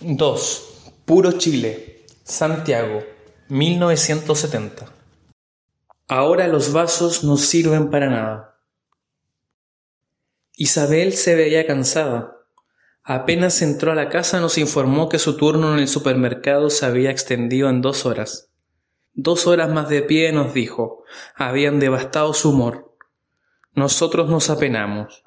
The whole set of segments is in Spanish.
2. Puro Chile, Santiago, 1970. Ahora los vasos no sirven para nada. Isabel se veía cansada. Apenas entró a la casa nos informó que su turno en el supermercado se había extendido en 2 horas. 2 horas más de pie, nos dijo, habían devastado su humor. Nosotros nos apenamos.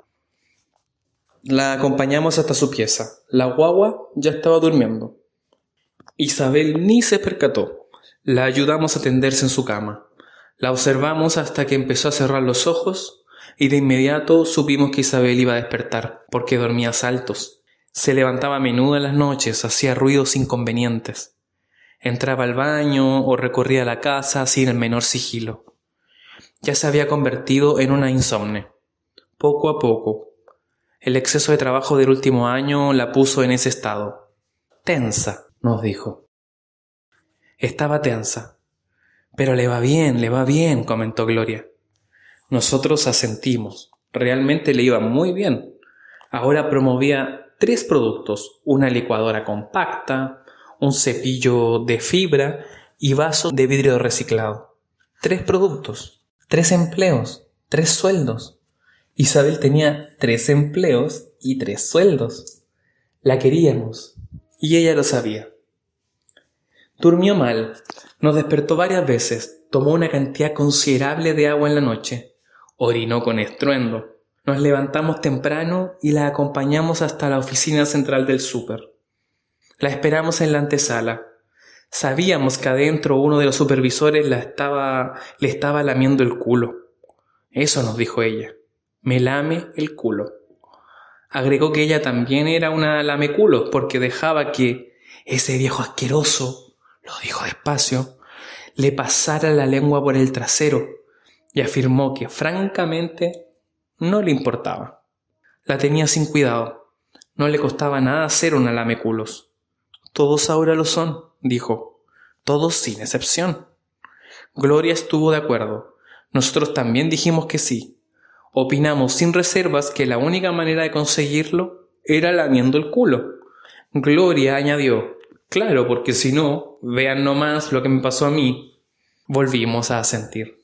La acompañamos hasta su pieza. La guagua ya estaba durmiendo. Isabel ni se percató. La ayudamos a tenderse en su cama. La observamos hasta que empezó a cerrar los ojos y de inmediato supimos que Isabel iba a despertar porque dormía a saltos. Se levantaba a menudo en las noches, hacía ruidos inconvenientes. Entraba al baño o recorría la casa sin el menor sigilo. Ya se había convertido en una insomne. Poco a poco. El exceso de trabajo del último año la puso en ese estado. Tensa, nos dijo. Estaba tensa. Pero le va bien, comentó Gloria. Nosotros asentimos. Realmente le iba muy bien. Ahora promovía 3 productos, una licuadora compacta, un cepillo de fibra y vasos de vidrio reciclado. 3 productos, 3 empleos, 3 sueldos. Isabel tenía 3 empleos y 3 sueldos. La queríamos y ella lo sabía. Durmió mal, nos despertó varias veces, tomó una cantidad considerable de agua en la noche, orinó con estruendo. Nos levantamos temprano y la acompañamos hasta la oficina central del súper. La esperamos en la antesala. Sabíamos que adentro uno de los supervisores le estaba lamiendo el culo. Eso nos dijo ella. Me lame el culo. Agregó que ella también era una lameculos porque dejaba que ese viejo asqueroso, lo dijo despacio, le pasara la lengua por el trasero y afirmó que francamente no le importaba. La tenía sin cuidado. No le costaba nada ser una lameculos. Todos ahora lo son, dijo. Todos sin excepción. Gloria estuvo de acuerdo. Nosotros también dijimos que sí. Opinamos sin reservas que la única manera de conseguirlo era lamiendo el culo. Gloria añadió, claro, porque si no, vean nomás lo que me pasó a mí. Volvimos a asentir.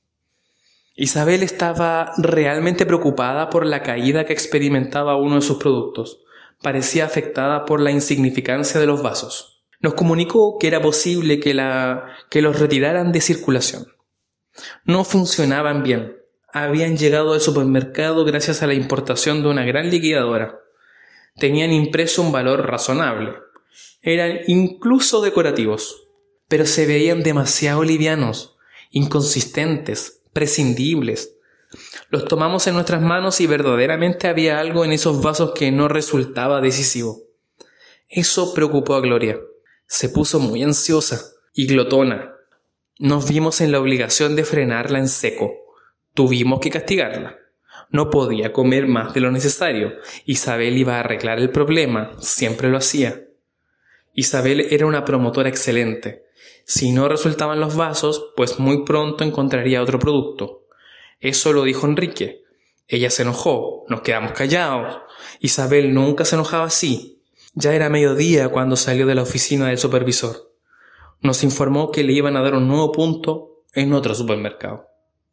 Isabel estaba realmente preocupada por la caída que experimentaba uno de sus productos. Parecía afectada por la insignificancia de los vasos. Nos comunicó que era posible que los retiraran de circulación. No funcionaban bien. Habían llegado al supermercado gracias a la importación de una gran liquidadora. Tenían impreso un valor razonable. Eran incluso decorativos, pero se veían demasiado livianos, inconsistentes, prescindibles. Los tomamos en nuestras manos y verdaderamente había algo en esos vasos que no resultaba decisivo. Eso preocupó a Gloria. Se puso muy ansiosa y glotona. Nos vimos en la obligación de frenarla en seco. Tuvimos que castigarla. No podía comer más de lo necesario. Isabel iba a arreglar el problema. Siempre lo hacía. Isabel era una promotora excelente. Si no resultaban los vasos, pues muy pronto encontraría otro producto. Eso lo dijo Enrique. Ella se enojó. Nos quedamos callados. Isabel nunca se enojaba así. Ya era mediodía cuando salió de la oficina del supervisor. Nos informó que le iban a dar un nuevo punto en otro supermercado.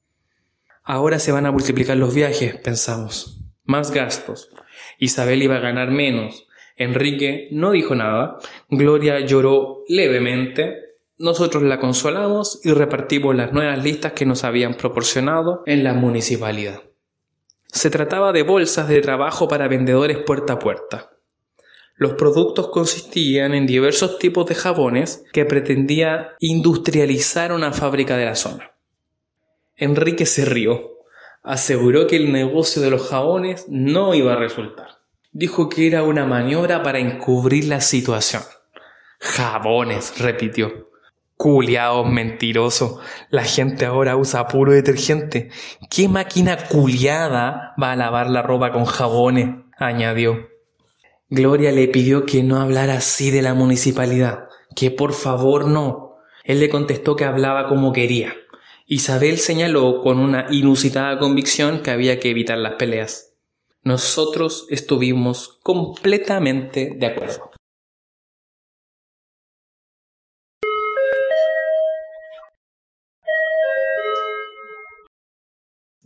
Ahora se van a multiplicar los viajes, pensamos. Más gastos. Isabel iba a ganar menos. Enrique no dijo nada. Gloria lloró levemente. Nosotros la consolamos y repartimos las nuevas listas que nos habían proporcionado en la municipalidad. Se trataba de bolsas de trabajo para vendedores puerta a puerta. Los productos consistían en diversos tipos de jabones que pretendía industrializar una fábrica de la zona. Enrique se rió. Aseguró que el negocio de los jabones no iba a resultar. Dijo que era una maniobra para encubrir la situación. Jabones, repitió. Culiao mentiroso. La gente ahora usa puro detergente. ¿Qué máquina culiada va a lavar la ropa con jabones?, añadió. Gloria le pidió que no hablara así de la municipalidad, que por favor no. Él le contestó que hablaba como quería. Isabel señaló con una inusitada convicción que había que evitar las peleas. Nosotros estuvimos completamente de acuerdo.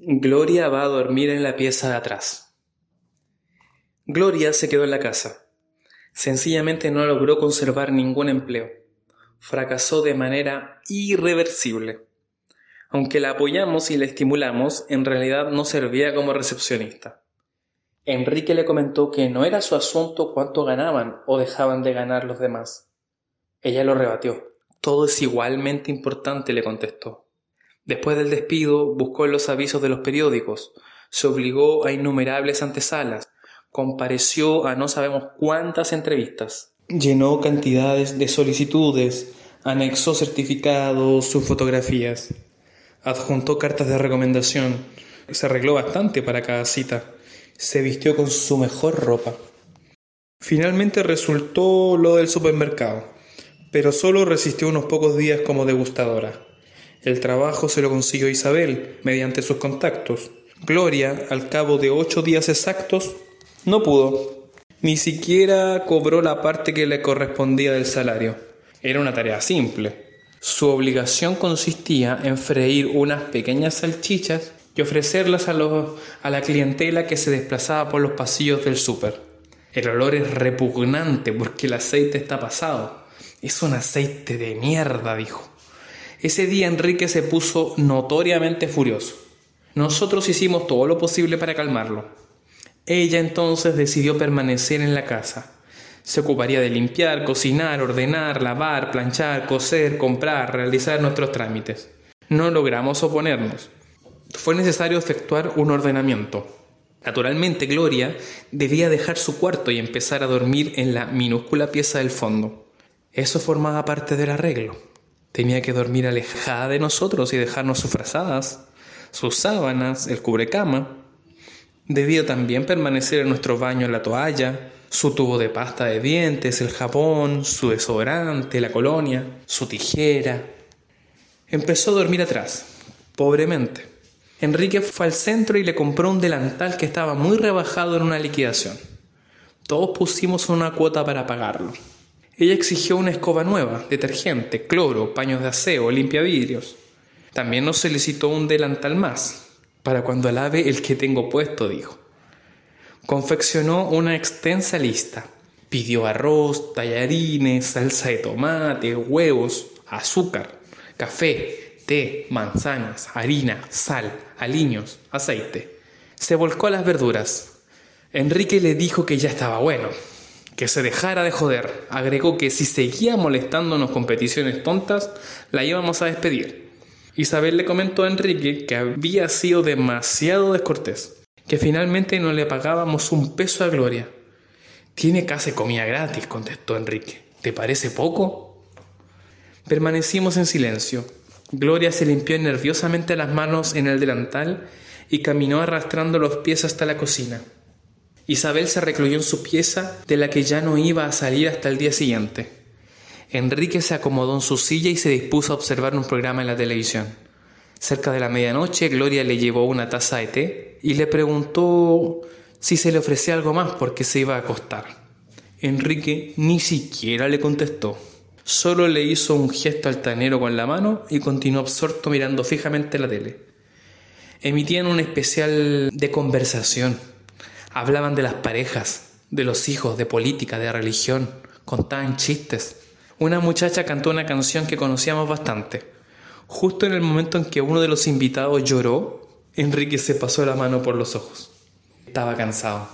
Gloria va a dormir en la pieza de atrás. Gloria se quedó en la casa. Sencillamente no logró conservar ningún empleo. Fracasó de manera irreversible. Aunque la apoyamos y la estimulamos, en realidad no servía como recepcionista. Enrique le comentó que no era su asunto cuánto ganaban o dejaban de ganar los demás. Ella lo rebatió. Todo es igualmente importante, le contestó. Después del despido, buscó en los avisos de los periódicos, se obligó a innumerables antesalas, compareció a no sabemos cuántas entrevistas, llenó cantidades de solicitudes, anexó certificados, sus fotografías, adjuntó cartas de recomendación, se arregló bastante para cada cita, se vistió con su mejor ropa. Finalmente resultó lo del supermercado, pero solo resistió unos pocos días como degustadora. El trabajo se lo consiguió Isabel mediante sus contactos. Gloria, al cabo de 8 días exactos, no pudo. Ni siquiera cobró la parte que le correspondía del salario. Era una tarea simple. Su obligación consistía en freír unas pequeñas salchichas y ofrecerlas a la clientela que se desplazaba por los pasillos del súper. El olor es repugnante porque el aceite está pasado. Es un aceite de mierda, dijo. Ese día Enrique se puso notoriamente furioso. Nosotros hicimos todo lo posible para calmarlo. Ella entonces decidió permanecer en la casa. Se ocuparía de limpiar, cocinar, ordenar, lavar, planchar, coser, comprar, realizar nuestros trámites. No logramos oponernos. Fue necesario efectuar un ordenamiento. Naturalmente, Gloria debía dejar su cuarto y empezar a dormir en la minúscula pieza del fondo. Eso formaba parte del arreglo. Tenía que dormir alejada de nosotros y dejarnos sus frazadas, sus sábanas, el cubrecama. Debía también permanecer en nuestro baño la toalla, su tubo de pasta de dientes, el jabón, su desodorante, la colonia, su tijera. Empezó a dormir atrás, pobremente. Enrique fue al centro y le compró un delantal que estaba muy rebajado en una liquidación. Todos pusimos una cuota para pagarlo. Ella exigió una escoba nueva, detergente, cloro, paños de aseo, limpiavidrios. También nos solicitó un delantal más, para cuando lave el que tengo puesto, dijo. Confeccionó una extensa lista. Pidió arroz, tallarines, salsa de tomate, huevos, azúcar, café, té, manzanas, harina, sal, aliños, aceite. Se volcó a las verduras. Enrique le dijo que ya estaba bueno, que se dejara de joder. Agregó que si seguía molestándonos con peticiones tontas, la íbamos a despedir. Isabel le comentó a Enrique que había sido demasiado descortés, que finalmente no le pagábamos un peso a Gloria. «Tiene casi comida gratis», contestó Enrique. «¿Te parece poco?». Permanecimos en silencio. Gloria se limpió nerviosamente las manos en el delantal y caminó arrastrando los pies hasta la cocina. Isabel se recluyó en su pieza, de la que ya no iba a salir hasta el día siguiente. Enrique se acomodó en su silla y se dispuso a observar un programa en la televisión. Cerca de la medianoche, Gloria le llevó una taza de té y le preguntó si se le ofrecía algo más porque se iba a acostar. Enrique ni siquiera le contestó. Solo le hizo un gesto altanero con la mano y continuó absorto mirando fijamente la tele. Emitían un especial de conversación. Hablaban de las parejas, de los hijos, de política, de religión. Contaban chistes. Una muchacha cantó una canción que conocíamos bastante. Justo en el momento en que uno de los invitados lloró, Enrique se pasó la mano por los ojos. Estaba cansado.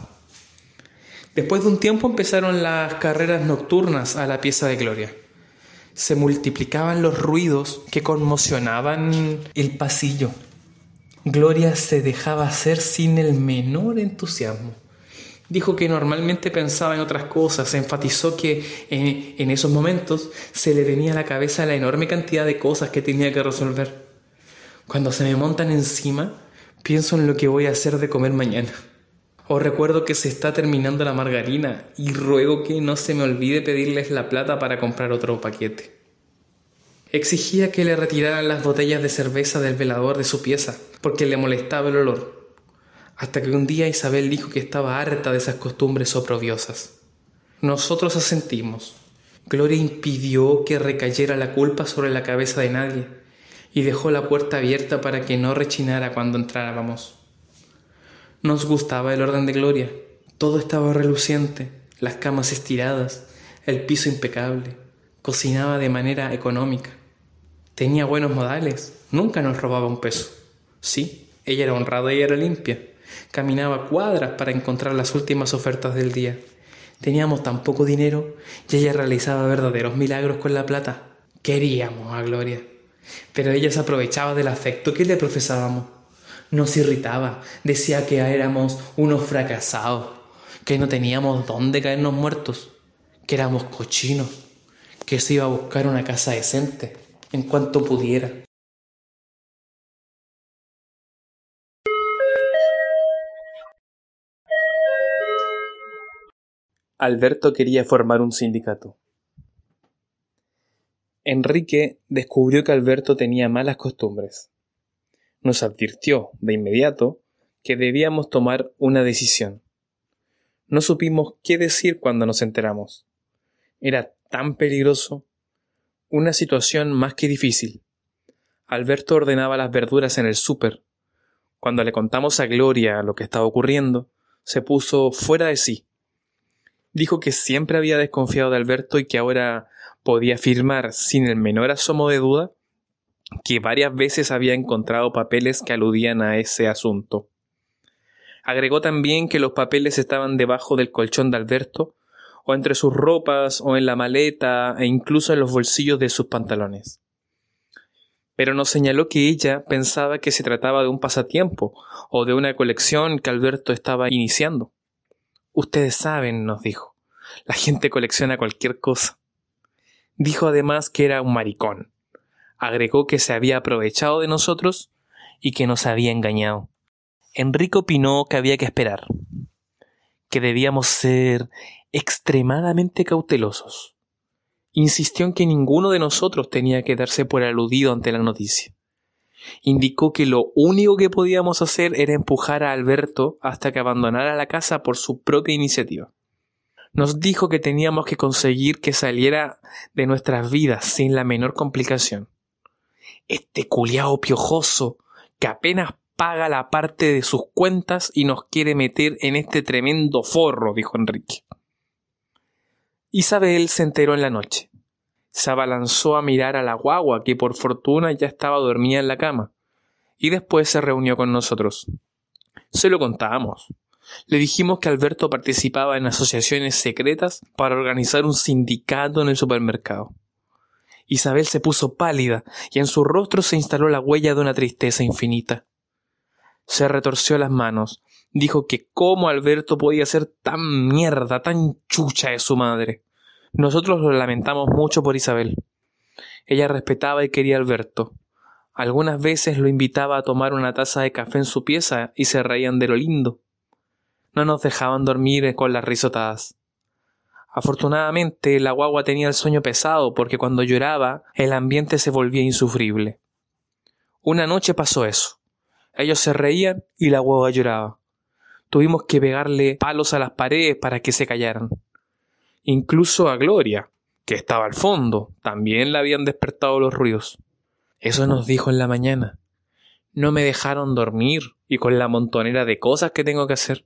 Después de un tiempo empezaron las carreras nocturnas a la pieza de Gloria. Se multiplicaban los ruidos que conmocionaban el pasillo. Gloria se dejaba hacer sin el menor entusiasmo. Dijo que normalmente pensaba en otras cosas. Enfatizó que en esos momentos se le venía a la cabeza la enorme cantidad de cosas que tenía que resolver. Cuando se me montan encima, pienso en lo que voy a hacer de comer mañana. O recuerdo que se está terminando la margarina y ruego que no se me olvide pedirles la plata para comprar otro paquete. Exigía que le retiraran las botellas de cerveza del velador de su pieza porque le molestaba el olor. Hasta que un día Isabel dijo que estaba harta de esas costumbres oprobiosas. Nosotros asentimos. Gloria impidió que recayera la culpa sobre la cabeza de nadie. y dejó la puerta abierta para que no rechinara cuando entrábamos. Nos gustaba el orden de Gloria. Todo estaba reluciente, las camas estiradas, el piso impecable. Cocinaba de manera económica. Tenía buenos modales, nunca nos robaba un peso. Sí, ella era honrada y era limpia. Caminaba cuadras para encontrar las últimas ofertas del día. Teníamos tan poco dinero y ella realizaba verdaderos milagros con la plata. Queríamos a Gloria, pero ella se aprovechaba del afecto que le profesábamos. Nos irritaba, decía que éramos unos fracasados, que no teníamos dónde caernos muertos, que éramos cochinos, que se iba a buscar una casa decente en cuanto pudiera. Alberto quería formar un sindicato. Enrique descubrió que Alberto tenía malas costumbres. Nos advirtió de inmediato que debíamos tomar una decisión. No supimos qué decir cuando nos enteramos. Era tan peligroso, una situación más que difícil. Alberto ordenaba las verduras en el súper. Cuando le contamos a Gloria lo que estaba ocurriendo, se puso fuera de sí. Dijo que siempre había desconfiado de Alberto y que ahora podía afirmar sin el menor asomo de duda que varias veces había encontrado papeles que aludían a ese asunto. Agregó también que los papeles estaban debajo del colchón de Alberto, o entre sus ropas, o en la maleta, e incluso en los bolsillos de sus pantalones. Pero nos señaló que ella pensaba que se trataba de un pasatiempo, o de una colección que Alberto estaba iniciando. Ustedes saben, nos dijo, la gente colecciona cualquier cosa. Dijo además que era un maricón. Agregó que se había aprovechado de nosotros y que nos había engañado. Enrique opinó que había que esperar, que debíamos ser extremadamente cautelosos. Insistió en que ninguno de nosotros tenía que darse por aludido ante la noticia. Indicó que lo único que podíamos hacer era empujar a Alberto hasta que abandonara la casa por su propia iniciativa. Nos dijo que teníamos que conseguir que saliera de nuestras vidas sin la menor complicación. Este culiao piojoso que apenas paga la parte de sus cuentas y nos quiere meter en este tremendo forro, dijo Enrique. Isabel se enteró en la noche. Se abalanzó a mirar a la guagua, que por fortuna ya estaba dormida en la cama, y después se reunió con nosotros. Se lo contábamos. Le dijimos que Alberto participaba en asociaciones secretas para organizar un sindicato en el supermercado. Isabel se puso pálida y en su rostro se instaló la huella de una tristeza infinita. Se retorció las manos. Dijo que cómo Alberto podía ser tan mierda, tan chucha de su madre. Nosotros lo lamentamos mucho por Isabel. Ella respetaba y quería a Alberto. Algunas veces lo invitaba a tomar una taza de café en su pieza y se reían de lo lindo. No nos dejaban dormir con las risotadas. Afortunadamente, la guagua tenía el sueño pesado porque cuando lloraba, el ambiente se volvía insufrible. Una noche pasó eso. Ellos se reían y la guagua lloraba. Tuvimos que pegarle palos a las paredes para que se callaran. Incluso a Gloria, que estaba al fondo, también la habían despertado los ruidos. Eso nos dijo en la mañana. No me dejaron dormir y con la montonera de cosas que tengo que hacer.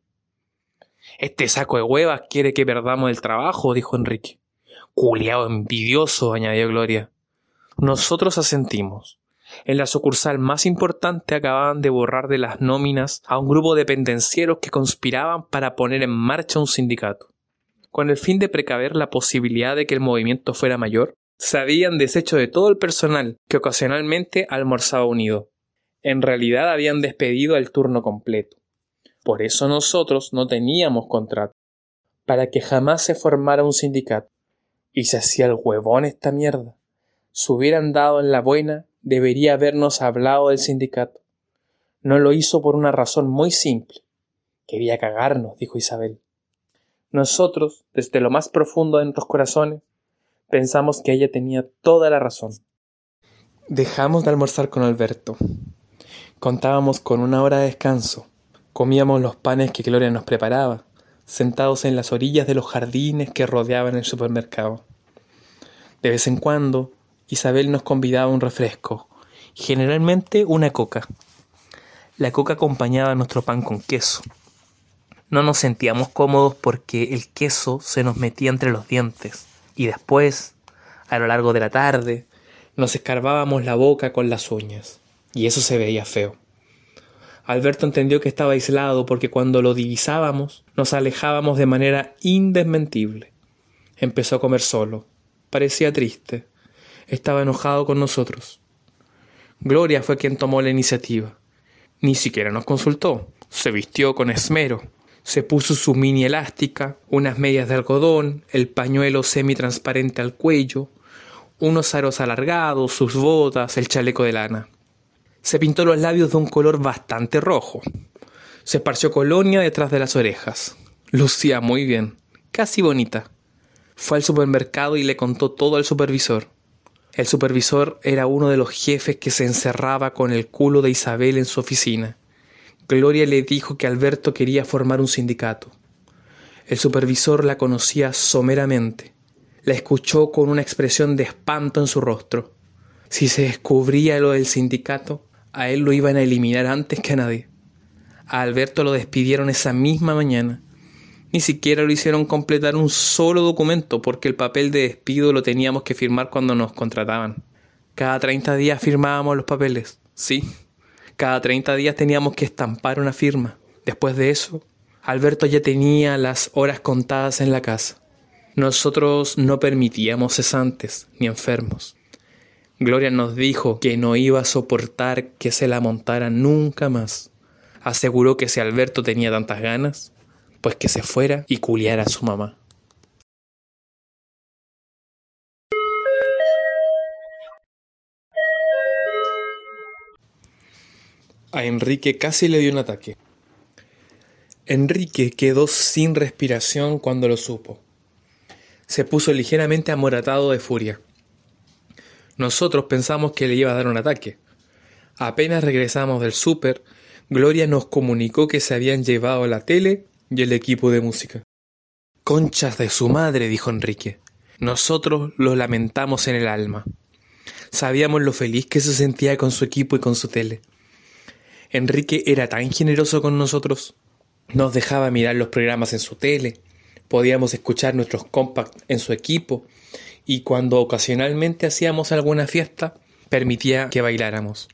Este saco de huevas quiere que perdamos el trabajo, dijo Enrique. Culiao envidioso, añadió Gloria. Nosotros asentimos. En la sucursal más importante acababan de borrar de las nóminas a un grupo de pendencieros que conspiraban para poner en marcha un sindicato. Con el fin de precaver la posibilidad de que el movimiento fuera mayor, se habían deshecho de todo el personal que ocasionalmente almorzaba unido. En realidad habían despedido el turno completo. Por eso nosotros no teníamos contrato, para que jamás se formara un sindicato. Y se hacía el huevón esta mierda. Si hubieran dado en la buena, debería habernos hablado del sindicato. No lo hizo por una razón muy simple. Quería cagarnos, dijo Isabel. Nosotros, desde lo más profundo de nuestros corazones, pensamos que ella tenía toda la razón. Dejamos de almorzar con Alberto. Contábamos con 1 hora de descanso. Comíamos los panes que Gloria nos preparaba, sentados en las orillas de los jardines que rodeaban el supermercado. De vez en cuando, Isabel nos convidaba a un refresco, generalmente una coca. La coca acompañaba nuestro pan con queso. No nos sentíamos cómodos porque el queso se nos metía entre los dientes y después, a lo largo de la tarde, nos escarbábamos la boca con las uñas y eso se veía feo. Alberto entendió que estaba aislado porque cuando lo divisábamos nos alejábamos de manera indesmentible. Empezó a comer solo. Parecía triste. Estaba enojado con nosotros. Gloria fue quien tomó la iniciativa. Ni siquiera nos consultó. Se vistió con esmero. Se puso su mini elástica, unas medias de algodón, el pañuelo semitransparente al cuello, unos aros alargados, sus botas, el chaleco de lana. Se pintó los labios de un color bastante rojo. Se esparció colonia detrás de las orejas. Lucía muy bien, casi bonita. Fue al supermercado y le contó todo al supervisor. El supervisor era uno de los jefes que se encerraba con el culo de Isabel en su oficina. Gloria le dijo que Alberto quería formar un sindicato. El supervisor la conocía someramente. La escuchó con una expresión de espanto en su rostro. Si se descubría lo del sindicato, a él lo iban a eliminar antes que a nadie. A Alberto lo despidieron esa misma mañana. Ni siquiera lo hicieron completar un solo documento porque el papel de despido lo teníamos que firmar cuando nos contrataban. Cada 30 días firmábamos los papeles, sí. Cada 30 días teníamos que estampar una firma. Después de eso, Alberto ya tenía las horas contadas en la casa. Nosotros no permitíamos cesantes ni enfermos. Gloria nos dijo que no iba a soportar que se la montara nunca más. Aseguró que si Alberto tenía tantas ganas, pues que se fuera y culiara a su mamá. A Enrique casi le dio un ataque. Enrique quedó sin respiración cuando lo supo. Se puso ligeramente amoratado de furia. Nosotros pensamos que le iba a dar un ataque. Apenas regresamos del súper, Gloria nos comunicó que se habían llevado la tele y el equipo de música. Conchas de su madre, dijo Enrique. Nosotros lo lamentamos en el alma. Sabíamos lo feliz que se sentía con su equipo y con su tele. Enrique era tan generoso con nosotros. Nos dejaba mirar los programas en su tele, podíamos escuchar nuestros compacts en su equipo y cuando ocasionalmente hacíamos alguna fiesta, permitía que bailáramos.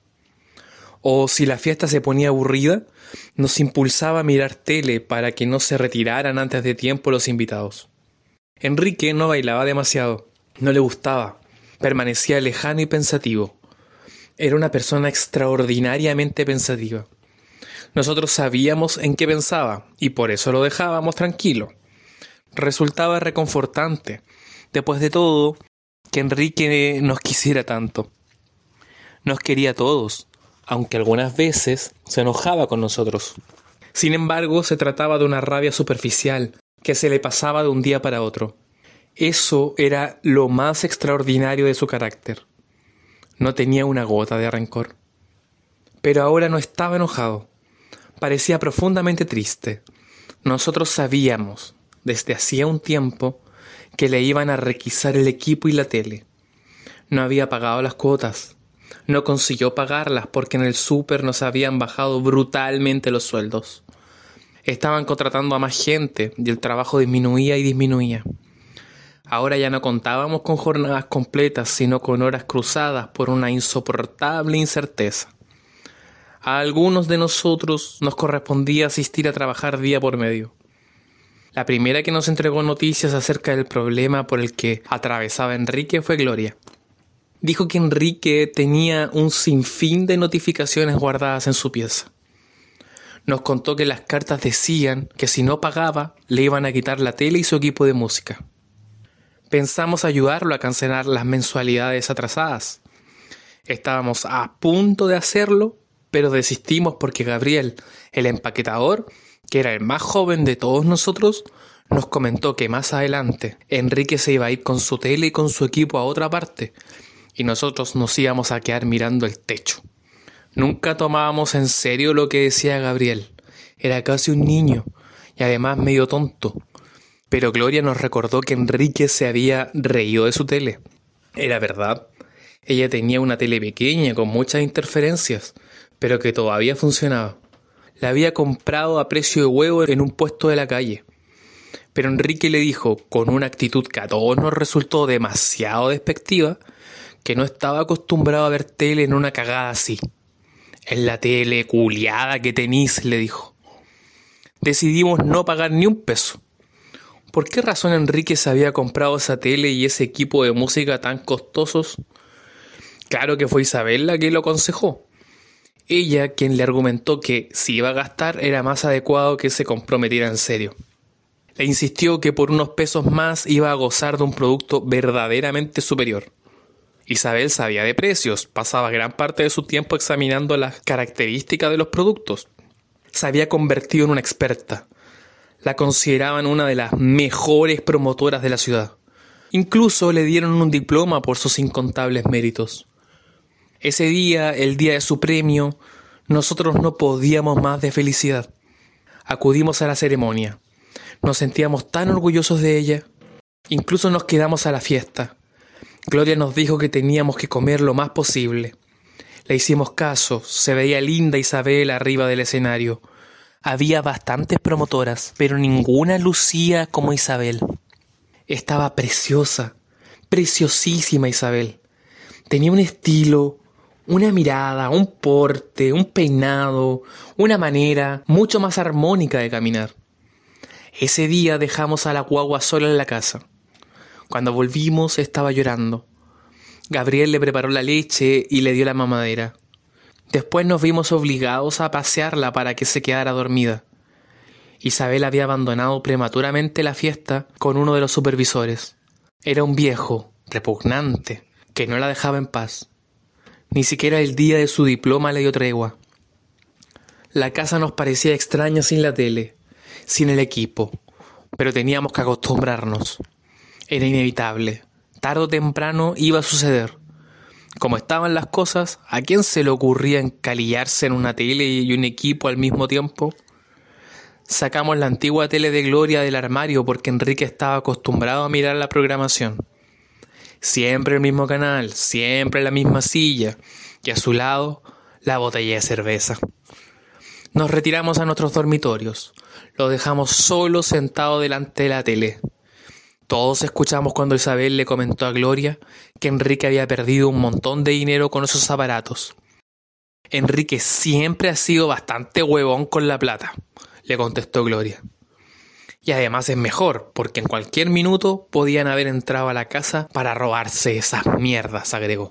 O si la fiesta se ponía aburrida, nos impulsaba a mirar tele para que no se retiraran antes de tiempo los invitados. Enrique no bailaba demasiado, no le gustaba, permanecía lejano y pensativo. Era una persona extraordinariamente pensativa. Nosotros sabíamos en qué pensaba y por eso lo dejábamos tranquilo. Resultaba reconfortante, después de todo, que Enrique nos quisiera tanto. Nos quería a todos, aunque algunas veces se enojaba con nosotros. Sin embargo, se trataba de una rabia superficial que se le pasaba de un día para otro. Eso era lo más extraordinario de su carácter. No tenía una gota de rencor. Pero ahora no estaba enojado. Parecía profundamente triste. Nosotros sabíamos, desde hacía un tiempo, que le iban a requisar el equipo y la tele. No había pagado las cuotas. No consiguió pagarlas porque en el súper nos habían bajado brutalmente los sueldos. Estaban contratando a más gente y el trabajo disminuía y disminuía. Ahora ya no contábamos con jornadas completas, sino con horas cruzadas por una insoportable incerteza. A algunos de nosotros nos correspondía asistir a trabajar día por medio. La primera que nos entregó noticias acerca del problema por el que atravesaba Enrique fue Gloria. Dijo que Enrique tenía un sinfín de notificaciones guardadas en su pieza. Nos contó que las cartas decían que si no pagaba, le iban a quitar la tele y su equipo de música. Pensamos ayudarlo a cancelar las mensualidades atrasadas. Estábamos a punto de hacerlo, pero desistimos porque Gabriel, el empaquetador, que era el más joven de todos nosotros, nos comentó que más adelante Enrique se iba a ir con su tele y con su equipo a otra parte, y nosotros nos íbamos a quedar mirando el techo. Nunca tomábamos en serio lo que decía Gabriel. Era casi un niño, y además medio tonto. Pero Gloria nos recordó que Enrique se había reído de su tele. Era verdad. Ella tenía una tele pequeña con muchas interferencias, pero que todavía funcionaba. La había comprado a precio de huevo en un puesto de la calle. Pero Enrique le dijo, con una actitud que a todos nos resultó demasiado despectiva, que no estaba acostumbrado a ver tele en una cagada así. «Es la tele culiada que tenís», le dijo. Decidimos no pagar ni un peso. ¿Por qué razón Enrique se había comprado esa tele y ese equipo de música tan costosos? Claro que fue Isabel la que lo aconsejó. Ella quien le argumentó que si iba a gastar era más adecuado que se comprometiera en serio. Le insistió que por unos pesos más iba a gozar de un producto verdaderamente superior. Isabel sabía de precios, pasaba gran parte de su tiempo examinando las características de los productos. Se había convertido en una experta. La consideraban una de las mejores promotoras de la ciudad. Incluso le dieron un diploma por sus incontables méritos. Ese día, el día de su premio, nosotros no podíamos más de felicidad. Acudimos a la ceremonia. Nos sentíamos tan orgullosos de ella. Incluso nos quedamos a la fiesta. Gloria nos dijo que teníamos que comer lo más posible. Le hicimos caso, se veía linda Isabel arriba del escenario. Había bastantes promotoras, pero ninguna lucía como Isabel. Estaba preciosa, preciosísima Isabel. Tenía un estilo, una mirada, un porte, un peinado, una manera mucho más armónica de caminar. Ese día dejamos a la guagua sola en la casa. Cuando volvimos estaba llorando. Gabriel le preparó la leche y le dio la mamadera. Después nos vimos obligados a pasearla para que se quedara dormida. Isabel había abandonado prematuramente la fiesta con uno de los supervisores. Era un viejo, repugnante, que no la dejaba en paz. Ni siquiera el día de su diploma le dio tregua. La casa nos parecía extraña sin la tele, sin el equipo, pero teníamos que acostumbrarnos. Era inevitable. Tarde o temprano iba a suceder. Como estaban las cosas, ¿a quién se le ocurría encalillarse en una tele y un equipo al mismo tiempo? Sacamos la antigua tele de Gloria del armario porque Enrique estaba acostumbrado a mirar la programación. Siempre el mismo canal, siempre la misma silla, y a su lado la botella de cerveza. Nos retiramos a nuestros dormitorios. Lo dejamos solo sentado delante de la tele. Todos escuchamos cuando Isabel le comentó a Gloria que Enrique había perdido un montón de dinero con esos aparatos. Enrique siempre ha sido bastante huevón con la plata, le contestó Gloria. Y además es mejor, porque en cualquier minuto podían haber entrado a la casa para robarse esas mierdas, agregó.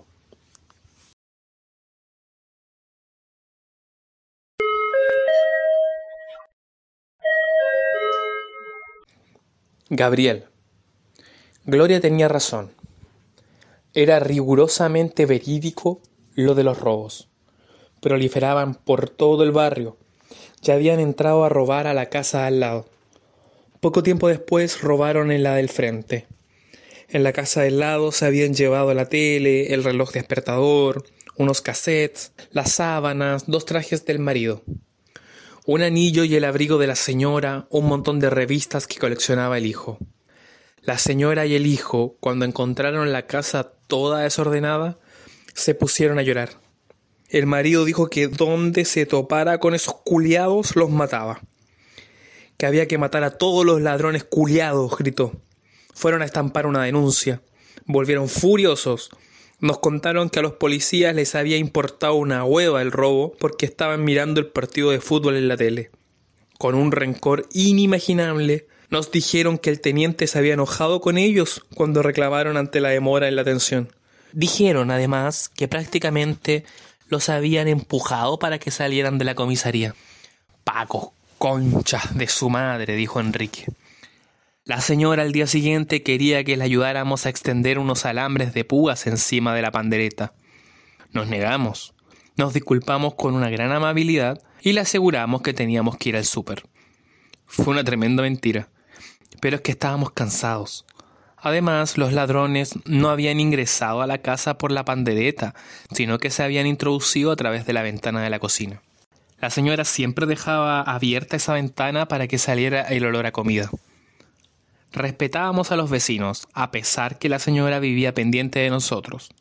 Gabriel. Gloria tenía razón. Era rigurosamente verídico lo de los robos. Proliferaban por todo el barrio. Ya habían entrado a robar a la casa de al lado. Poco tiempo después robaron en la del frente. En la casa del lado se habían llevado la tele, el reloj despertador, unos cassettes, las sábanas, 2 trajes del marido, un anillo y el abrigo de la señora, un montón de revistas que coleccionaba el hijo. La señora y el hijo, cuando encontraron la casa toda desordenada, se pusieron a llorar. El marido dijo que donde se topara con esos culiados los mataba. Que había que matar a todos los ladrones culiados, gritó. Fueron a estampar una denuncia. Volvieron furiosos. Nos contaron que a los policías les había importado una hueva el robo porque estaban mirando el partido de fútbol en la tele. Con un rencor inimaginable, nos dijeron que el teniente se había enojado con ellos cuando reclamaron ante la demora en la atención. Dijeron, además, que prácticamente los habían empujado para que salieran de la comisaría. «Pacos, conchas de su madre», dijo Enrique. La señora al día siguiente quería que le ayudáramos a extender unos alambres de púas encima de la pandereta. Nos negamos. Nos disculpamos con una gran amabilidad y le aseguramos que teníamos que ir al súper. Fue una tremenda mentira, pero es que estábamos cansados. Además, los ladrones no habían ingresado a la casa por la pandereta, sino que se habían introducido a través de la ventana de la cocina. La señora siempre dejaba abierta esa ventana para que saliera el olor a comida. Respetábamos a los vecinos, a pesar que la señora vivía pendiente de nosotros.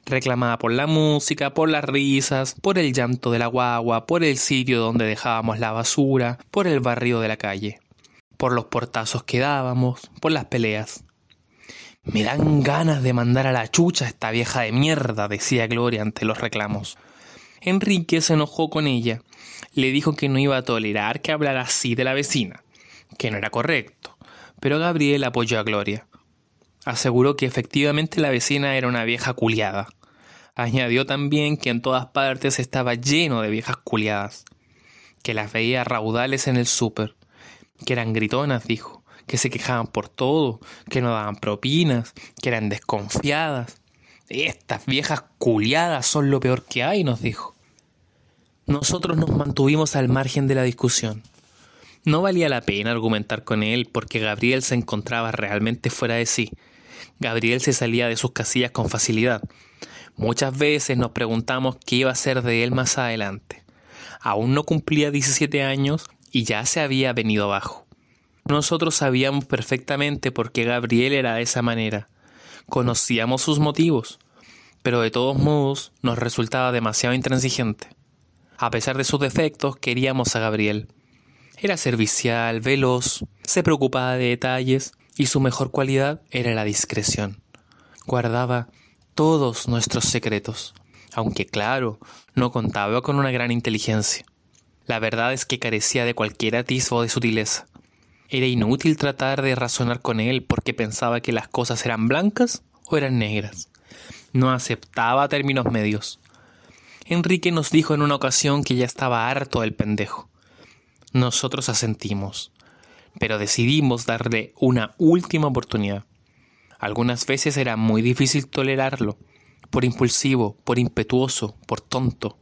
Reclamaba por la música, por las risas, por el llanto de la guagua, por el sitio donde dejábamos la basura, por el barrido de la calle, por los portazos que dábamos, por las peleas. «Me dan ganas de mandar a la chucha a esta vieja de mierda», decía Gloria ante los reclamos. Enrique se enojó con ella. Le dijo que no iba a tolerar que hablara así de la vecina, que no era correcto, pero Gabriel apoyó a Gloria. Aseguró que efectivamente la vecina era una vieja culiada. Añadió también que en todas partes estaba lleno de viejas culiadas, que las veía raudales en el súper, que eran gritonas, dijo, que se quejaban por todo, que no daban propinas, que eran desconfiadas. «Estas viejas culiadas son lo peor que hay», nos dijo. Nosotros nos mantuvimos al margen de la discusión. No valía la pena argumentar con él porque Gabriel se encontraba realmente fuera de sí. Gabriel se salía de sus casillas con facilidad. Muchas veces nos preguntamos qué iba a ser de él más adelante. Aún no cumplía 17 años y ya se había venido abajo. Nosotros sabíamos perfectamente por qué Gabriel era de esa manera. Conocíamos sus motivos, pero de todos modos nos resultaba demasiado intransigente. A pesar de sus defectos, queríamos a Gabriel. Era servicial, veloz, se preocupaba de detalles y su mejor cualidad era la discreción. Guardaba todos nuestros secretos, aunque claro, no contaba con una gran inteligencia. La verdad es que carecía de cualquier atisbo de sutileza. Era inútil tratar de razonar con él porque pensaba que las cosas eran blancas o eran negras. No aceptaba términos medios. Enrique nos dijo en una ocasión que ya estaba harto del pendejo. Nosotros asentimos, pero decidimos darle una última oportunidad. Algunas veces era muy difícil tolerarlo, por impulsivo, por impetuoso, por tonto.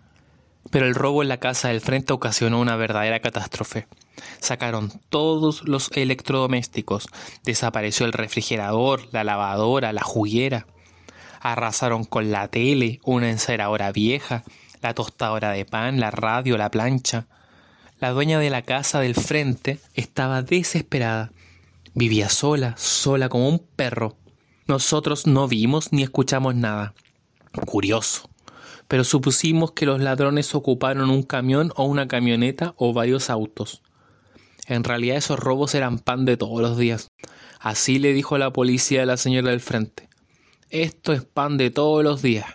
Pero el robo en la casa del frente ocasionó una verdadera catástrofe. Sacaron todos los electrodomésticos, desapareció el refrigerador, la lavadora, la juguera. Arrasaron con la tele, una enceradora vieja, la tostadora de pan, la radio, la plancha. La dueña de la casa del frente estaba desesperada. Vivía sola, sola como un perro. Nosotros no vimos ni escuchamos nada. Curioso. Pero supusimos que los ladrones ocuparon un camión o una camioneta o varios autos. En realidad esos robos eran pan de todos los días. Así le dijo la policía a la señora del frente. «Esto es pan de todos los días».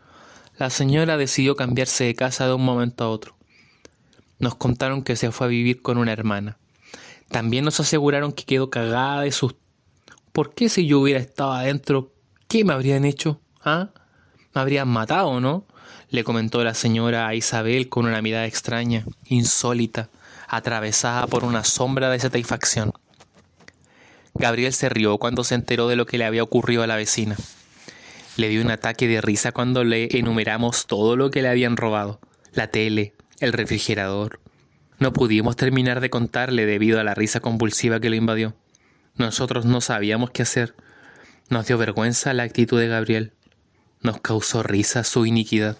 La señora decidió cambiarse de casa de un momento a otro. Nos contaron que se fue a vivir con una hermana. También nos aseguraron que quedó cagada de susto. ¿Por qué si yo hubiera estado adentro, qué me habrían hecho? ¿Ah? Me habrían matado, ¿no?, le comentó la señora a Isabel con una mirada extraña, insólita, atravesada por una sombra de satisfacción. Gabriel se rió cuando se enteró de lo que le había ocurrido a la vecina. Le dio un ataque de risa cuando le enumeramos todo lo que le habían robado: la tele, el refrigerador. No pudimos terminar de contarle debido a la risa convulsiva que lo invadió. Nosotros no sabíamos qué hacer. Nos dio vergüenza la actitud de Gabriel. Nos causó risa su iniquidad.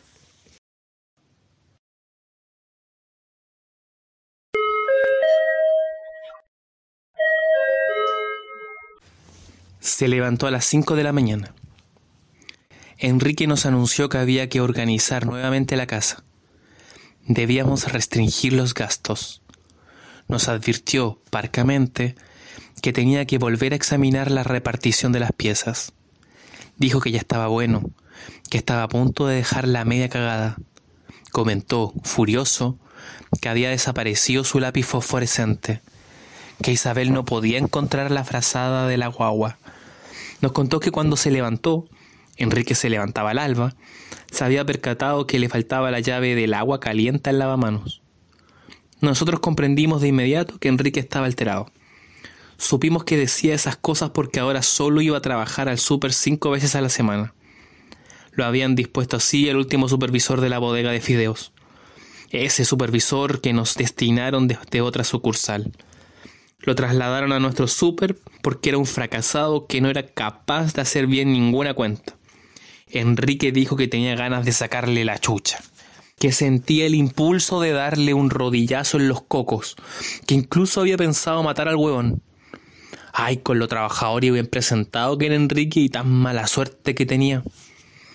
Se levantó a las 5 de la mañana. Enrique nos anunció que había que organizar nuevamente la casa. Debíamos restringir los gastos. Nos advirtió, parcamente, que tenía que volver a examinar la repartición de las piezas. Dijo que ya estaba bueno, que estaba a punto de dejar la media cagada. Comentó, furioso, que había desaparecido su lápiz fosforescente, que Isabel no podía encontrar la frazada de la guagua. Nos contó que cuando se levantó, Enrique se levantaba al alba, se había percatado que le faltaba la llave del agua caliente al lavamanos. Nosotros comprendimos de inmediato que Enrique estaba alterado. Supimos que decía esas cosas porque ahora solo iba a trabajar al súper 5 veces a la semana. Lo habían dispuesto así el último supervisor de la bodega de fideos. Ese supervisor que nos destinaron desde otra sucursal. Lo trasladaron a nuestro súper porque era un fracasado que no era capaz de hacer bien ninguna cuenta. Enrique dijo que tenía ganas de sacarle la chucha, que sentía el impulso de darle un rodillazo en los cocos, que incluso había pensado matar al huevón. Ay, con lo trabajador y bien presentado que era Enrique y tan mala suerte que tenía.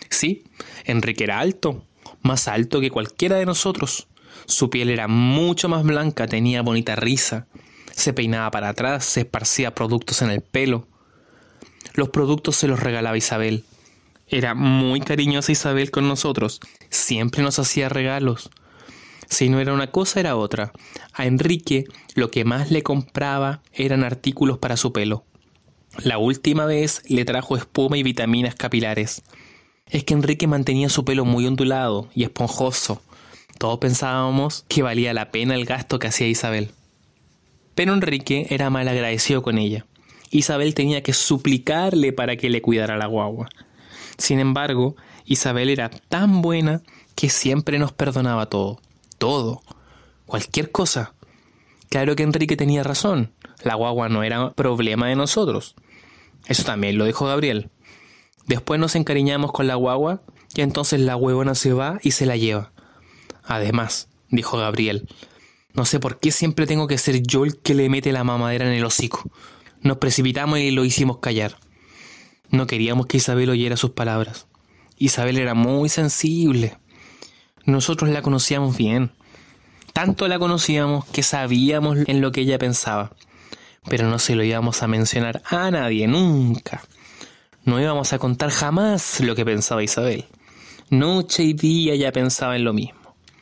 Sí, Enrique era alto, más alto que cualquiera de nosotros. Su piel era mucho más blanca, tenía bonita risa. Se peinaba para atrás, se esparcía productos en el pelo. Los productos se los regalaba Isabel. Era muy cariñosa Isabel con nosotros. Siempre nos hacía regalos. Si no era una cosa, era otra. A Enrique lo que más le compraba eran artículos para su pelo. La última vez le trajo espuma y vitaminas capilares. Es que Enrique mantenía su pelo muy ondulado y esponjoso. Todos pensábamos que valía la pena el gasto que hacía Isabel. Pero Enrique era mal agradecido con ella. Isabel tenía que suplicarle para que le cuidara la guagua. Sin embargo, Isabel era tan buena que siempre nos perdonaba todo. Todo. Cualquier cosa. Claro que Enrique tenía razón. La guagua no era problema de nosotros. Eso también lo dijo Gabriel. Después nos encariñamos con la guagua y entonces la huevona se va y se la lleva. Además, dijo Gabriel, no sé por qué siempre tengo que ser yo el que le mete la mamadera en el hocico. Nos precipitamos y lo hicimos callar. No queríamos que Isabel oyera sus palabras. Isabel era muy sensible. Nosotros la conocíamos bien. Tanto la conocíamos que sabíamos en lo que ella pensaba. Pero no se lo íbamos a mencionar a nadie, nunca. No íbamos a contar jamás lo que pensaba Isabel. Noche y día ella pensaba en lo mismo.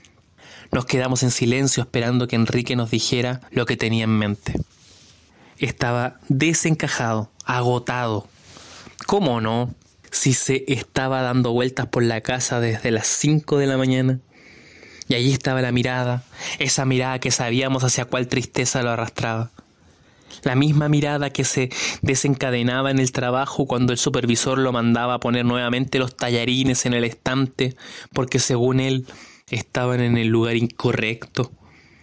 Nos quedamos en silencio esperando que Enrique nos dijera lo que tenía en mente. Estaba desencajado, agotado. ¿Cómo no? Si se estaba dando vueltas por la casa desde las 5 de la mañana. Y allí estaba la mirada, esa mirada que sabíamos hacia cuál tristeza lo arrastraba. La misma mirada que se desencadenaba en el trabajo cuando el supervisor lo mandaba a poner nuevamente los tallarines en el estante porque según él estaban en el lugar incorrecto.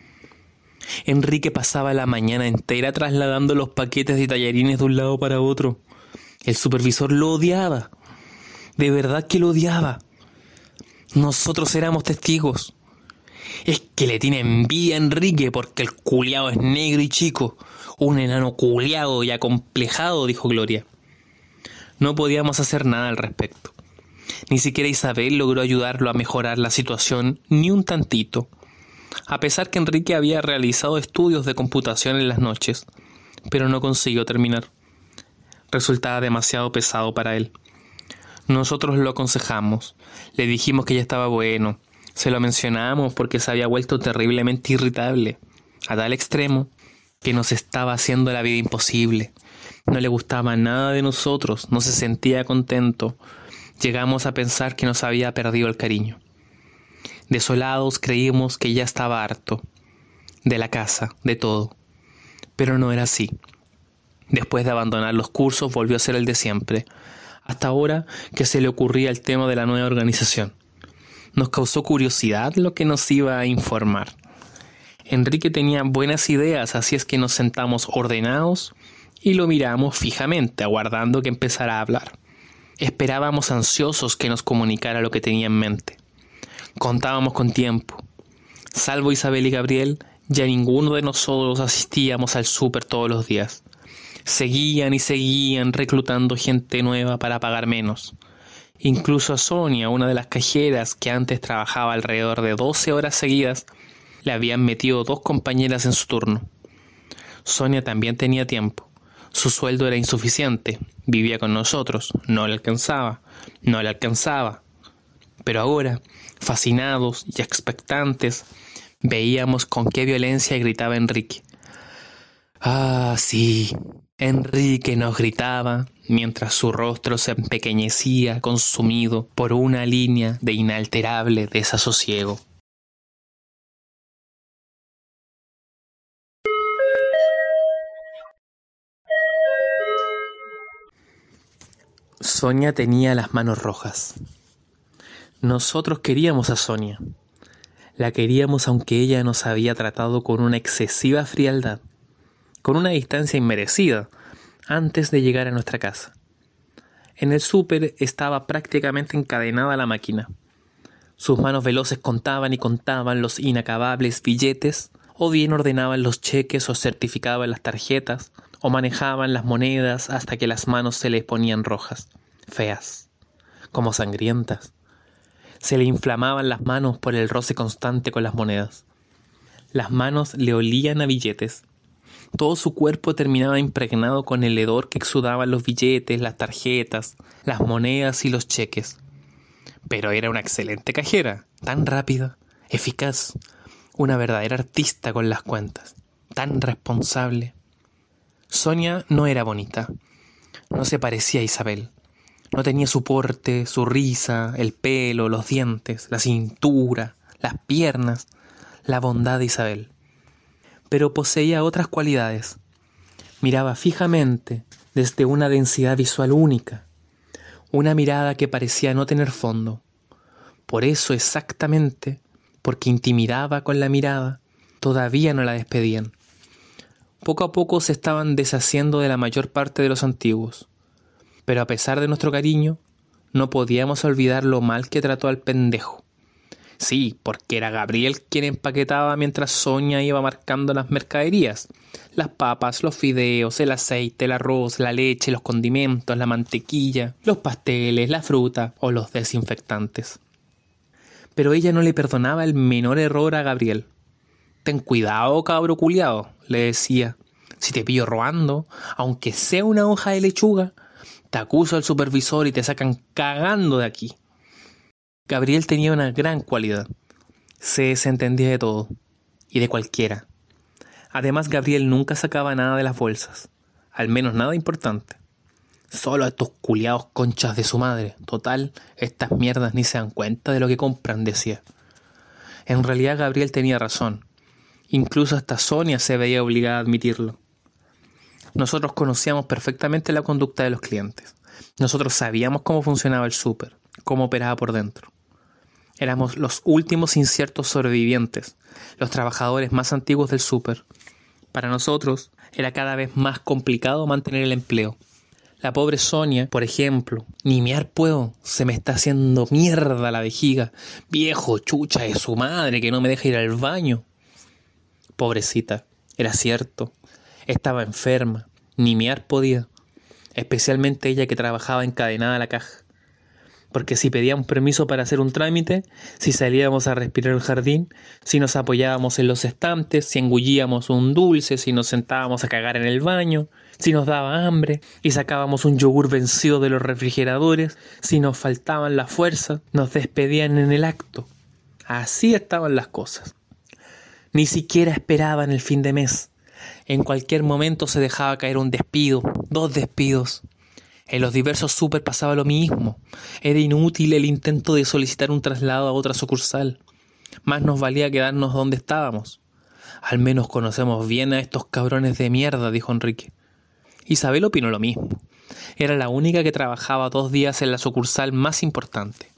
Enrique pasaba la mañana entera trasladando los paquetes de tallarines de un lado para otro. El supervisor lo odiaba. De verdad que lo odiaba. Nosotros éramos testigos. Es que le tiene envidia a Enrique porque el culiao es negro y chico. Un enano culiao y acomplejado, dijo Gloria. No podíamos hacer nada al respecto. Ni siquiera Isabel logró ayudarlo a mejorar la situación ni un tantito. A pesar que Enrique había realizado estudios de computación en las noches, pero no consiguió terminar. Resultaba demasiado pesado para él. Nosotros lo aconsejamos, le dijimos que ya estaba bueno, se lo mencionamos porque se había vuelto terriblemente irritable, a tal extremo que nos estaba haciendo la vida imposible. No le gustaba nada de nosotros, no se sentía contento. Llegamos a pensar que nos había perdido el cariño. Desolados creímos que ya estaba harto, de la casa, de todo. Pero no era así. Después de abandonar los cursos volvió a ser el de siempre, hasta ahora que se le ocurría el tema de la nueva organización. Nos causó curiosidad lo que nos iba a informar. Enrique tenía buenas ideas, así es que nos sentamos ordenados y lo miramos fijamente, aguardando que empezara a hablar. Esperábamos ansiosos que nos comunicara lo que tenía en mente. Contábamos con tiempo. Salvo Isabel y Gabriel, ya ninguno de nosotros asistíamos al súper todos los días. Seguían y seguían reclutando gente nueva para pagar menos. Incluso a Sonia, una de las cajeras que antes trabajaba alrededor de 12 horas seguidas, le habían metido 2 compañeras en su turno. Sonia también tenía tiempo. Su sueldo era insuficiente. Vivía con nosotros. No le alcanzaba. Pero ahora, fascinados y expectantes, veíamos con qué violencia gritaba Enrique. Ah, sí, Enrique nos gritaba mientras su rostro se empequeñecía consumido por una línea de inalterable desasosiego. Sonia tenía las manos rojas. Nosotros queríamos a Sonia. La queríamos aunque ella nos había tratado con una excesiva frialdad, con una distancia inmerecida, antes de llegar a nuestra casa. En el súper estaba prácticamente encadenada a la máquina. Sus manos veloces contaban y contaban los inacabables billetes, o bien ordenaban los cheques o certificaban las tarjetas, o manejaban las monedas hasta que las manos se les ponían rojas, feas. como sangrientas. Se le inflamaban las manos por el roce constante con las monedas. Las manos le olían a billetes. Todo su cuerpo terminaba impregnado con el hedor que exudaban los billetes, las tarjetas, las monedas y los cheques. Pero era una excelente cajera, tan rápida, eficaz, una verdadera artista con las cuentas, tan responsable. Sonia no era bonita, no se parecía a Isabel. No tenía su porte, su risa, el pelo, los dientes, la cintura, las piernas, la bondad de Isabel. Pero poseía otras cualidades. Miraba fijamente desde una densidad visual única, una mirada que parecía no tener fondo. Por eso exactamente, porque intimidaba con la mirada, todavía no la despedían. Poco a poco se estaban deshaciendo de la mayor parte de los antiguos. Pero a pesar de nuestro cariño, no podíamos olvidar lo mal que trató al pendejo. Sí, porque era Gabriel quien empaquetaba mientras Sonia iba marcando las mercaderías. Las papas, los fideos, el aceite, el arroz, la leche, los condimentos, la mantequilla, los pasteles, la fruta o los desinfectantes. Pero ella no le perdonaba el menor error a Gabriel. «Ten cuidado, cabro culiao», le decía. «Si te pillo robando, aunque sea una hoja de lechuga, te acuso al supervisor y te sacan cagando de aquí». Gabriel tenía una gran cualidad. Se desentendía de todo, y de cualquiera. Además, Gabriel nunca sacaba nada de las bolsas, al menos nada importante. Solo a estos culiados conchas de su madre. Total, estas mierdas ni se dan cuenta de lo que compran, decía. En realidad, Gabriel tenía razón. Incluso hasta Sonia se veía obligada a admitirlo. Nosotros conocíamos perfectamente la conducta de los clientes. Nosotros sabíamos cómo funcionaba el súper, cómo operaba por dentro. Éramos los últimos inciertos sobrevivientes, los trabajadores más antiguos del súper. Para nosotros era cada vez más complicado mantener el empleo. La pobre Sonia, por ejemplo, ni mear puedo, se me está haciendo mierda la vejiga. Viejo chucha de su madre que no me deja ir al baño. Pobrecita, era cierto, estaba enferma, ni mear podía, especialmente ella que trabajaba encadenada a la caja. Porque si pedíamos permiso para hacer un trámite, si salíamos a respirar el jardín, si nos apoyábamos en los estantes, si engullíamos un dulce, si nos sentábamos a cagar en el baño, si nos daba hambre y sacábamos un yogur vencido de los refrigeradores, si nos faltaban las fuerzas, nos despedían en el acto. Así estaban las cosas. Ni siquiera esperaban el fin de mes. En cualquier momento se dejaba caer un despido, 2 despidos. En los diversos súper pasaba lo mismo. Era inútil el intento de solicitar un traslado a otra sucursal. Más nos valía quedarnos donde estábamos. Al menos conocemos bien a estos cabrones de mierda, dijo Enrique. Isabel opinó lo mismo. Era la única que trabajaba 2 días en la sucursal más importante.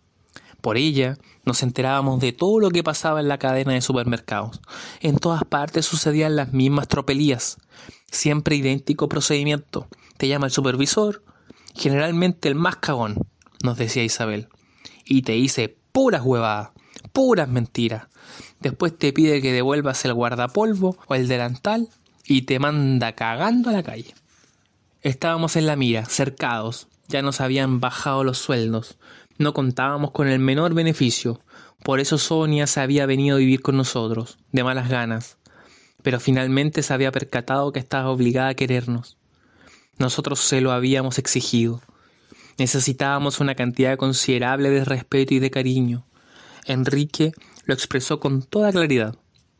Por ella nos enterábamos de todo lo que pasaba en la cadena de supermercados. En todas partes sucedían las mismas tropelías. Siempre idéntico procedimiento. Te llama el supervisor, generalmente el más cagón, nos decía Isabel, y te dice puras huevadas, puras mentiras. Después te pide que devuelvas el guardapolvo o el delantal y te manda cagando a la calle. Estábamos en la mira, cercados, ya nos habían bajado los sueldos, no contábamos con el menor beneficio, por eso Sonia se había venido a vivir con nosotros, de malas ganas, pero finalmente se había percatado que estaba obligada a querernos. Nosotros se lo habíamos exigido. Necesitábamos una cantidad considerable de respeto y de cariño. Enrique lo expresó con toda claridad.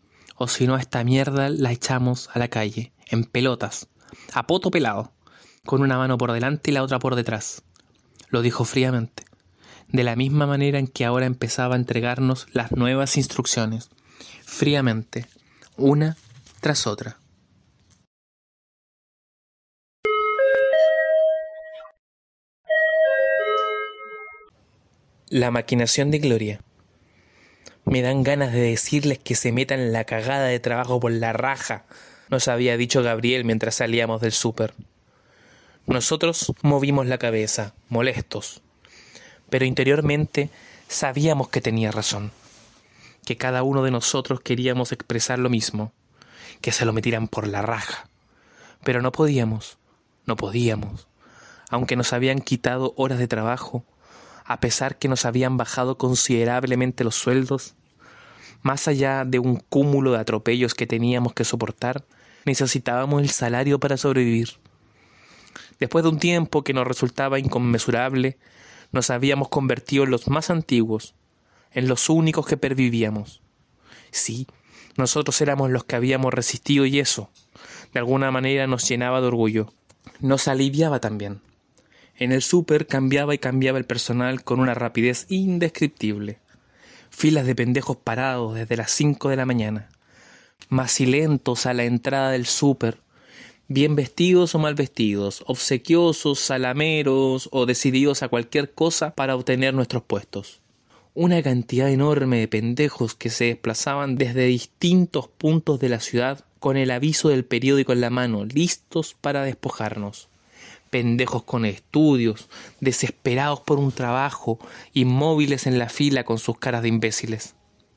O si no, a esta mierda la echamos a la calle, en pelotas, a poto pelado, con una mano por delante y la otra por detrás. Lo dijo fríamente, de la misma manera en que ahora empezaba a entregarnos las nuevas instrucciones, fríamente, una tras otra. La maquinación de Gloria. Me dan ganas de decirles que se metan la cagada de trabajo por la raja, nos había dicho Gabriel mientras salíamos del súper. Nosotros movimos la cabeza, molestos, pero interiormente sabíamos que tenía razón, que cada uno de nosotros queríamos expresar lo mismo, que se lo metieran por la raja, pero no podíamos, aunque nos habían quitado horas de trabajo, a pesar que nos habían bajado considerablemente los sueldos. Más allá de un cúmulo de atropellos que teníamos que soportar, necesitábamos el salario para sobrevivir. Después de un tiempo que nos resultaba inconmensurable, nos habíamos convertido en los más antiguos, en los únicos que pervivíamos. Sí, nosotros éramos los que habíamos resistido y eso, de alguna manera, nos llenaba de orgullo. Nos aliviaba también. En el súper cambiaba y cambiaba el personal con una rapidez indescriptible. Filas de pendejos parados desde las 5 de la mañana. Macilentos a la entrada del súper, bien vestidos o mal vestidos, obsequiosos, salameros o decididos a cualquier cosa para obtener nuestros puestos. Una cantidad enorme de pendejos que se desplazaban desde distintos puntos de la ciudad con el aviso del periódico en la mano, listos para despojarnos. Pendejos con estudios, desesperados por un trabajo, inmóviles en la fila con sus caras de imbéciles.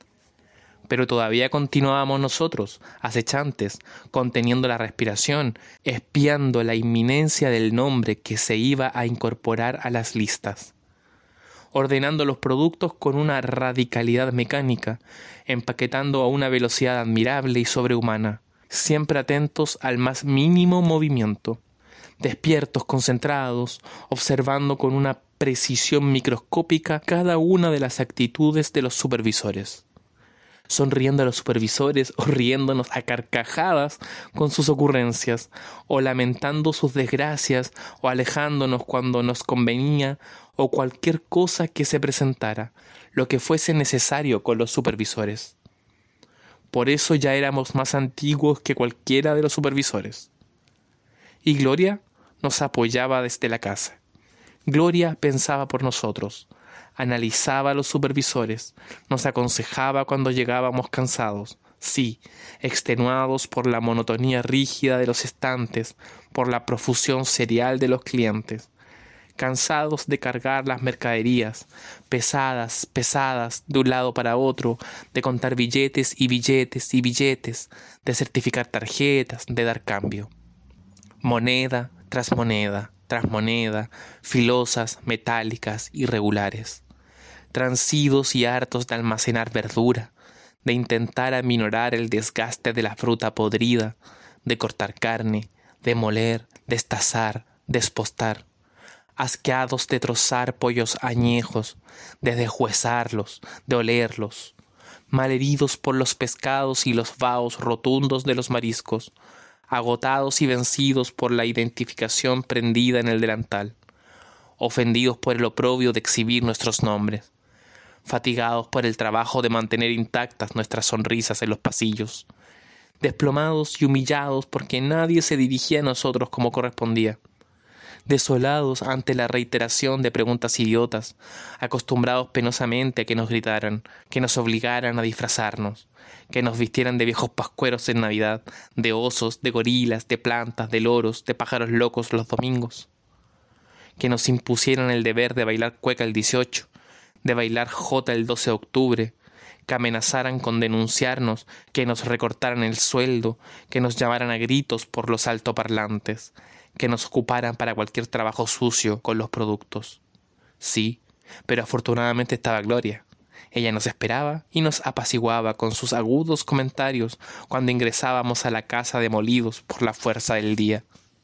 Pero todavía continuábamos nosotros, acechantes, conteniendo la respiración, espiando la inminencia del nombre que se iba a incorporar a las listas, ordenando los productos con una radicalidad mecánica, empaquetando a una velocidad admirable y sobrehumana, siempre atentos al más mínimo movimiento, despiertos, concentrados, observando con una precisión microscópica cada una de las actitudes de los supervisores, sonriendo a los supervisores o riéndonos a carcajadas con sus ocurrencias, o lamentando sus desgracias o alejándonos cuando nos convenía, o cualquier cosa que se presentara, lo que fuese necesario con los supervisores. Por eso ya éramos más antiguos que cualquiera de los supervisores. Y Gloria nos apoyaba desde la casa. Gloria pensaba por nosotros, analizaba a los supervisores, nos aconsejaba cuando llegábamos cansados, sí, extenuados por la monotonía rígida de los estantes, por la profusión serial de los clientes, cansados de cargar las mercaderías, pesadas, de un lado para otro, de contar billetes y billetes y billetes, de certificar tarjetas, de dar cambio. Moneda tras moneda, filosas, metálicas, irregulares, transidos y hartos de almacenar verdura, de intentar aminorar el desgaste de la fruta podrida, de cortar carne, de moler, destazar, despostar, asqueados de trozar pollos añejos, de deshuesarlos, de olerlos, malheridos por los pescados y los vaos rotundos de los mariscos, agotados y vencidos por la identificación prendida en el delantal, ofendidos por el oprobio de exhibir nuestros nombres, fatigados por el trabajo de mantener intactas nuestras sonrisas en los pasillos, desplomados y humillados porque nadie se dirigía a nosotros como correspondía, desolados ante la reiteración de preguntas idiotas, acostumbrados penosamente a que nos gritaran, que nos obligaran a disfrazarnos, que nos vistieran de viejos pascueros en Navidad, de osos, de gorilas, de plantas, de loros, de pájaros locos los domingos, que nos impusieran el deber de bailar cueca el 18, de bailar jota el 12 de octubre, que amenazaran con denunciarnos, que nos recortaran el sueldo, que nos llamaran a gritos por los altoparlantes, que nos ocuparan para cualquier trabajo sucio con los productos. Sí, pero afortunadamente estaba Gloria. Ella nos esperaba y nos apaciguaba con sus agudos comentarios cuando ingresábamos a la casa demolidos por la fuerza del día.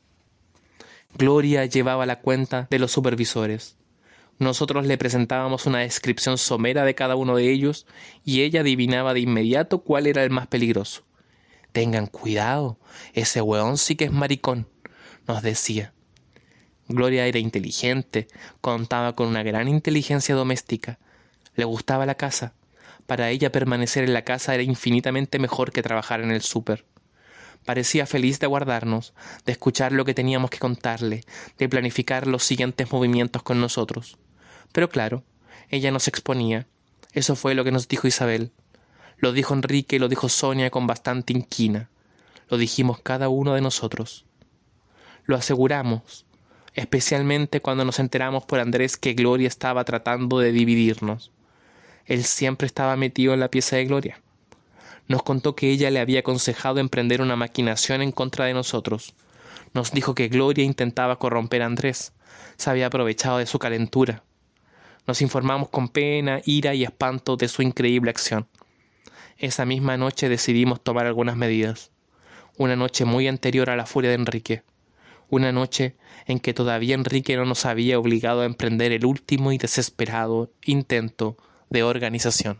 Gloria llevaba la cuenta de los supervisores. Nosotros le presentábamos una descripción somera de cada uno de ellos y ella adivinaba de inmediato cuál era el más peligroso. «Tengan cuidado, ese hueón sí que es maricón», nos decía. Gloria era inteligente, contaba con una gran inteligencia doméstica, le gustaba la casa. Para ella permanecer en la casa era infinitamente mejor que trabajar en el súper. Parecía feliz de aguardarnos, de escuchar lo que teníamos que contarle, de planificar los siguientes movimientos con nosotros. Pero claro, ella nos exponía. Eso fue lo que nos dijo Isabel. Lo dijo Enrique y lo dijo Sonia con bastante inquina. Lo dijimos cada uno de nosotros. Lo aseguramos, especialmente cuando nos enteramos por Andrés que Gloria estaba tratando de dividirnos. Él siempre estaba metido en la pieza de Gloria. Nos contó que ella le había aconsejado emprender una maquinación en contra de nosotros. Nos dijo que Gloria intentaba corromper a Andrés. Se había aprovechado de su calentura. Nos informamos con pena, ira y espanto de su increíble acción. Esa misma noche decidimos tomar algunas medidas. Una noche muy anterior a la furia de Enrique. Una noche en que todavía Enrique no nos había obligado a emprender el último y desesperado intento de organización.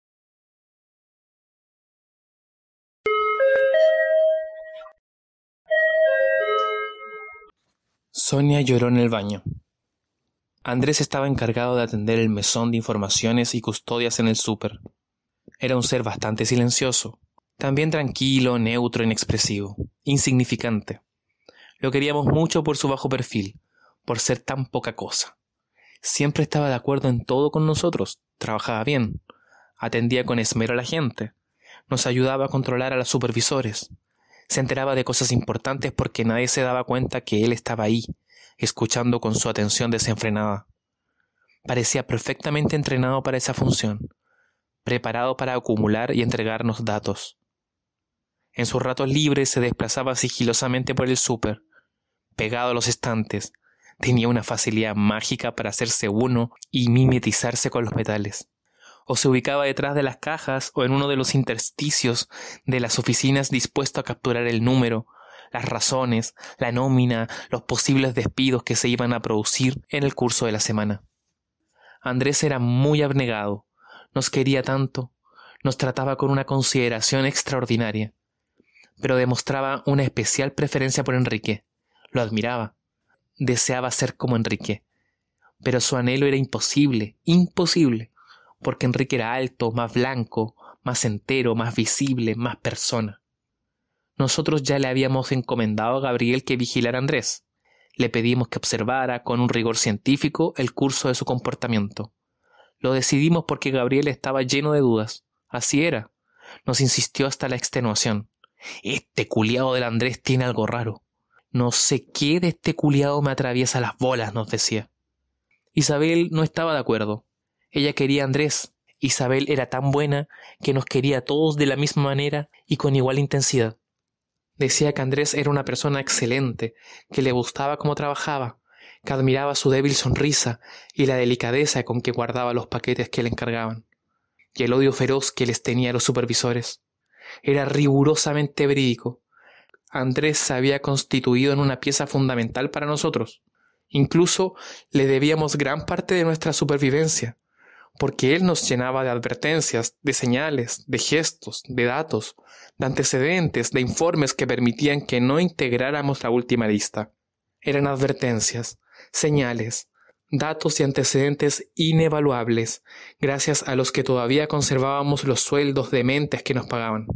Sonia lloró en el baño. Andrés estaba encargado de atender el mesón de informaciones y custodias en el súper. Era un ser bastante silencioso, también tranquilo, neutro, inexpresivo, insignificante. Lo queríamos mucho por su bajo perfil, por ser tan poca cosa. Siempre estaba de acuerdo en todo con nosotros, trabajaba bien, atendía con esmero a la gente, nos ayudaba a controlar a los supervisores, se enteraba de cosas importantes porque nadie se daba cuenta que él estaba ahí, escuchando con su atención desenfrenada. Parecía perfectamente entrenado para esa función, preparado para acumular y entregarnos datos. En sus ratos libres se desplazaba sigilosamente por el súper, pegado a los estantes. Tenía una facilidad mágica para hacerse uno y mimetizarse con los metales. O se ubicaba detrás de las cajas o en uno de los intersticios de las oficinas dispuesto a capturar el número, las razones, la nómina, los posibles despidos que se iban a producir en el curso de la semana. Andrés era muy abnegado, nos quería tanto, nos trataba con una consideración extraordinaria, pero demostraba una especial preferencia por Enrique. Lo admiraba, deseaba ser como Enrique, pero su anhelo era imposible, porque Enrique era alto, más blanco, más entero, más visible, más persona. Nosotros ya le habíamos encomendado a Gabriel que vigilara a Andrés. Le pedimos que observara con un rigor científico el curso de su comportamiento. Lo decidimos porque Gabriel estaba lleno de dudas. Así era. Nos insistió hasta la extenuación. Este culiao del Andrés tiene algo raro. No sé qué de este culiao me atraviesa las bolas, nos decía. Isabel no estaba de acuerdo. Ella quería a Andrés. Isabel era tan buena que nos quería a todos de la misma manera y con igual intensidad. Decía que Andrés era una persona excelente, que le gustaba cómo trabajaba, que admiraba su débil sonrisa y la delicadeza con que guardaba los paquetes que le encargaban, y el odio feroz que les tenía a los supervisores. Era rigurosamente verídico. Andrés se había constituido en una pieza fundamental para nosotros. Incluso le debíamos gran parte de nuestra supervivencia, porque él nos llenaba de advertencias, de señales, de gestos, de datos, de antecedentes, de informes que permitían que no integráramos la última lista. Eran advertencias, señales, datos y antecedentes inevaluables, gracias a los que todavía conservábamos los sueldos dementes que nos pagaban.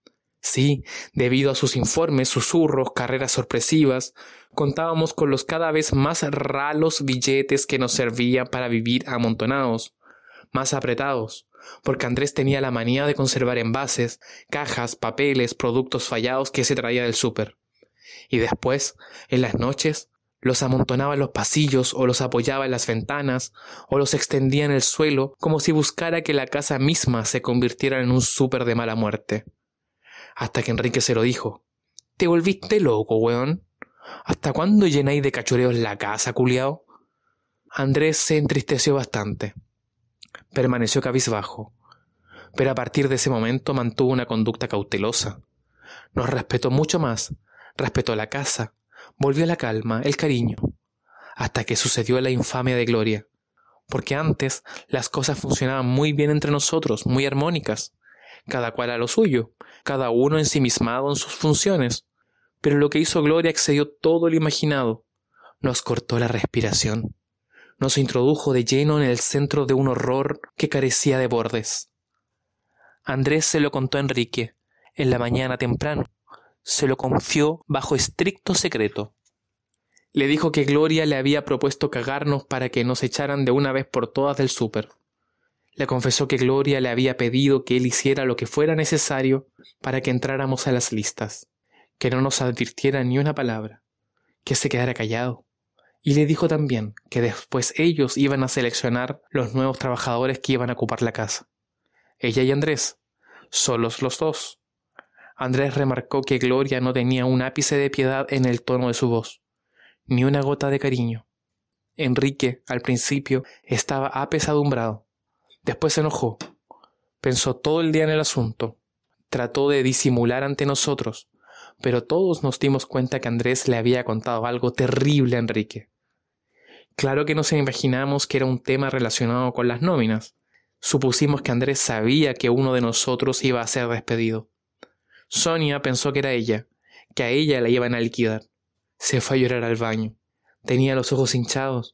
Sí, debido a sus informes, susurros, carreras sorpresivas, contábamos con los cada vez más ralos billetes que nos servían para vivir amontonados, más apretados, porque Andrés tenía la manía de conservar envases, cajas, papeles, productos fallados que se traía del súper. Y después, en las noches, los amontonaba en los pasillos o los apoyaba en las ventanas o los extendía en el suelo como si buscara que la casa misma se convirtiera en un súper de mala muerte. Hasta que Enrique se lo dijo. ¿Te volviste loco, weón? ¿Hasta cuándo llenáis de cachureos la casa, culiao? Andrés se entristeció bastante. Permaneció cabizbajo, pero a partir de ese momento mantuvo una conducta cautelosa. Nos respetó mucho más, respetó la casa, volvió la calma, el cariño, hasta que sucedió la infamia de Gloria, porque antes las cosas funcionaban muy bien entre nosotros, muy armónicas, cada cual a lo suyo, cada uno ensimismado en sus funciones, pero lo que hizo Gloria excedió todo lo imaginado, nos cortó la respiración. Nos introdujo de lleno en el centro de un horror que carecía de bordes. Andrés se lo contó a Enrique, en la mañana temprano. Se lo confió bajo estricto secreto. Le dijo que Gloria le había propuesto cagarnos para que nos echaran de una vez por todas del súper. Le confesó que Gloria le había pedido que él hiciera lo que fuera necesario para que entráramos a las listas, que no nos advirtiera ni una palabra, que se quedara callado. Y le dijo también que después ellos iban a seleccionar los nuevos trabajadores que iban a ocupar la casa. Ella y Andrés, solos los dos. Andrés remarcó que Gloria no tenía un ápice de piedad en el tono de su voz, ni una gota de cariño. Enrique, al principio, estaba apesadumbrado. Después se enojó. Pensó todo el día en el asunto. Trató de disimular ante nosotros, pero todos nos dimos cuenta que Andrés le había contado algo terrible a Enrique. Claro que nos imaginamos que era un tema relacionado con las nóminas. Supusimos que Andrés sabía que uno de nosotros iba a ser despedido. Sonia pensó que era ella, que a ella la iban a liquidar. Se fue a llorar al baño. Tenía los ojos hinchados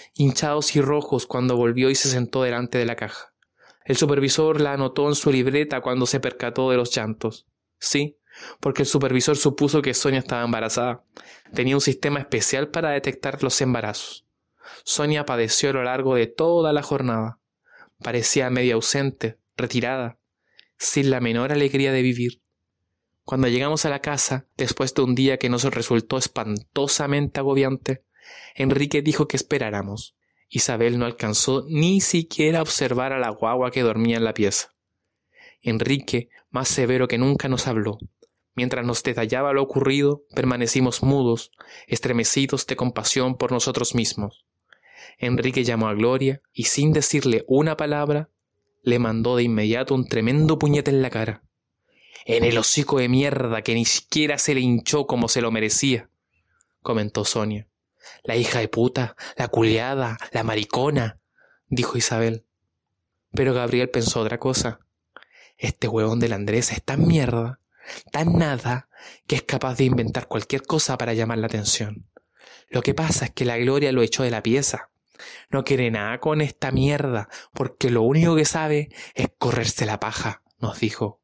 y rojos cuando volvió y se sentó delante de la caja. El supervisor la anotó en su libreta cuando se percató de los llantos. Sí, porque el supervisor supuso que Sonia estaba embarazada. Tenía un sistema especial para detectar los embarazos. Sonia padeció a lo largo de toda la jornada. Parecía medio ausente, retirada, sin la menor alegría de vivir. Cuando llegamos a la casa, después de un día que nos resultó espantosamente agobiante, Enrique dijo que esperáramos. Isabel no alcanzó ni siquiera a observar a la guagua que dormía en la pieza. Enrique, más severo que nunca, nos habló. Mientras nos detallaba lo ocurrido, permanecimos mudos, estremecidos de compasión por nosotros mismos. Enrique llamó a Gloria y, sin decirle una palabra, le mandó de inmediato un tremendo puñete en la cara. «En el hocico de mierda que ni siquiera se le hinchó como se lo merecía», comentó Sonia. «La hija de puta, la culiada, la maricona», dijo Isabel. Pero Gabriel pensó otra cosa. Este huevón del Andrés es tan mierda, tan nada, que es capaz de inventar cualquier cosa para llamar la atención. Lo que pasa es que la Gloria lo echó de la pieza. No quiere nada con esta mierda, porque lo único que sabe es correrse la paja, nos dijo.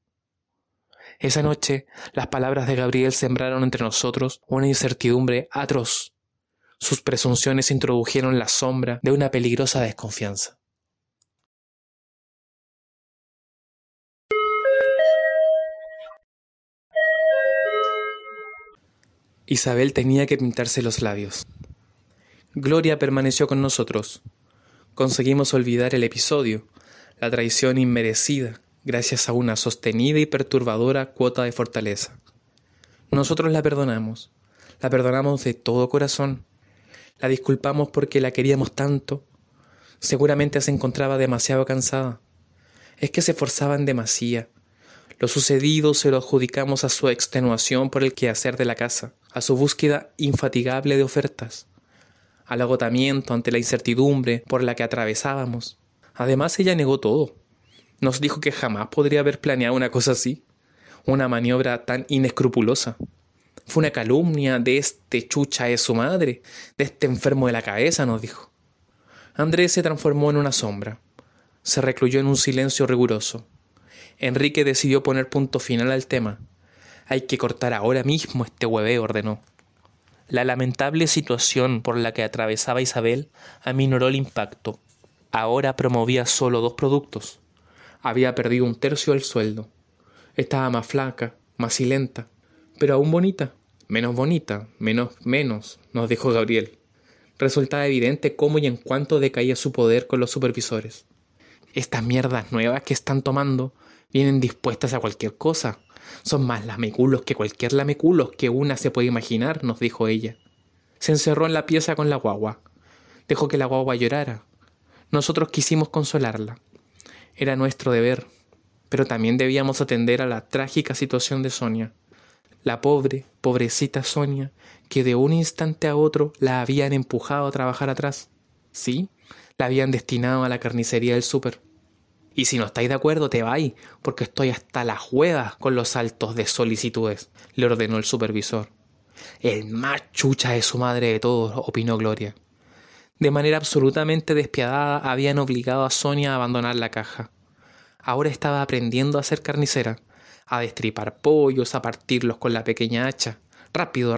Esa noche, las palabras de Gabriel sembraron entre nosotros una incertidumbre atroz. Sus presunciones introdujeron la sombra de una peligrosa desconfianza. Isabel tenía que pintarse los labios. Gloria permaneció con nosotros. Conseguimos olvidar el episodio, la traición inmerecida, gracias a una sostenida y perturbadora cuota de fortaleza. Nosotros la perdonamos de todo corazón. La disculpamos porque la queríamos tanto. Seguramente se encontraba demasiado cansada. Es que se esforzaba en demasía. Lo sucedido se lo adjudicamos a su extenuación por el quehacer de la casa, a su búsqueda infatigable de ofertas, al agotamiento ante la incertidumbre por la que atravesábamos. Además, ella negó todo. Nos dijo que jamás podría haber planeado una cosa así, una maniobra tan inescrupulosa. Fue una calumnia de este chucha de su madre, de este enfermo de la cabeza, nos dijo. Andrés se transformó en una sombra. Se recluyó en un silencio riguroso. Enrique decidió poner punto final al tema. Hay que cortar ahora mismo este hueveo, ordenó. La lamentable situación por la que atravesaba Isabel aminoró el impacto. Ahora promovía solo 2 productos. Había perdido 1/3 del sueldo. Estaba más flaca, más silenta, pero aún bonita. Bonita, menos, nos dijo Gabriel. Resultaba evidente cómo y en cuánto decaía su poder con los supervisores. Estas mierdas nuevas que están tomando vienen dispuestas a cualquier cosa. Son más lameculos que cualquier lameculos que una se puede imaginar, nos dijo ella. Se encerró en la pieza con la guagua. Dejó que la guagua llorara. Nosotros quisimos consolarla. Era nuestro deber, pero también debíamos atender a la trágica situación de Sonia. La pobrecita Sonia, que de un instante a otro la habían empujado a trabajar atrás. Sí, la habían destinado a la carnicería del súper. Y si no estáis de acuerdo, te vais, porque estoy hasta las huevas con los saltos de solicitudes, le ordenó el supervisor. El más chucha de su madre de todos, opinó Gloria. De manera absolutamente despiadada habían obligado a Sonia a abandonar la caja. Ahora estaba aprendiendo a ser carnicera, a destripar pollos, a partirlos con la pequeña hacha, rápido,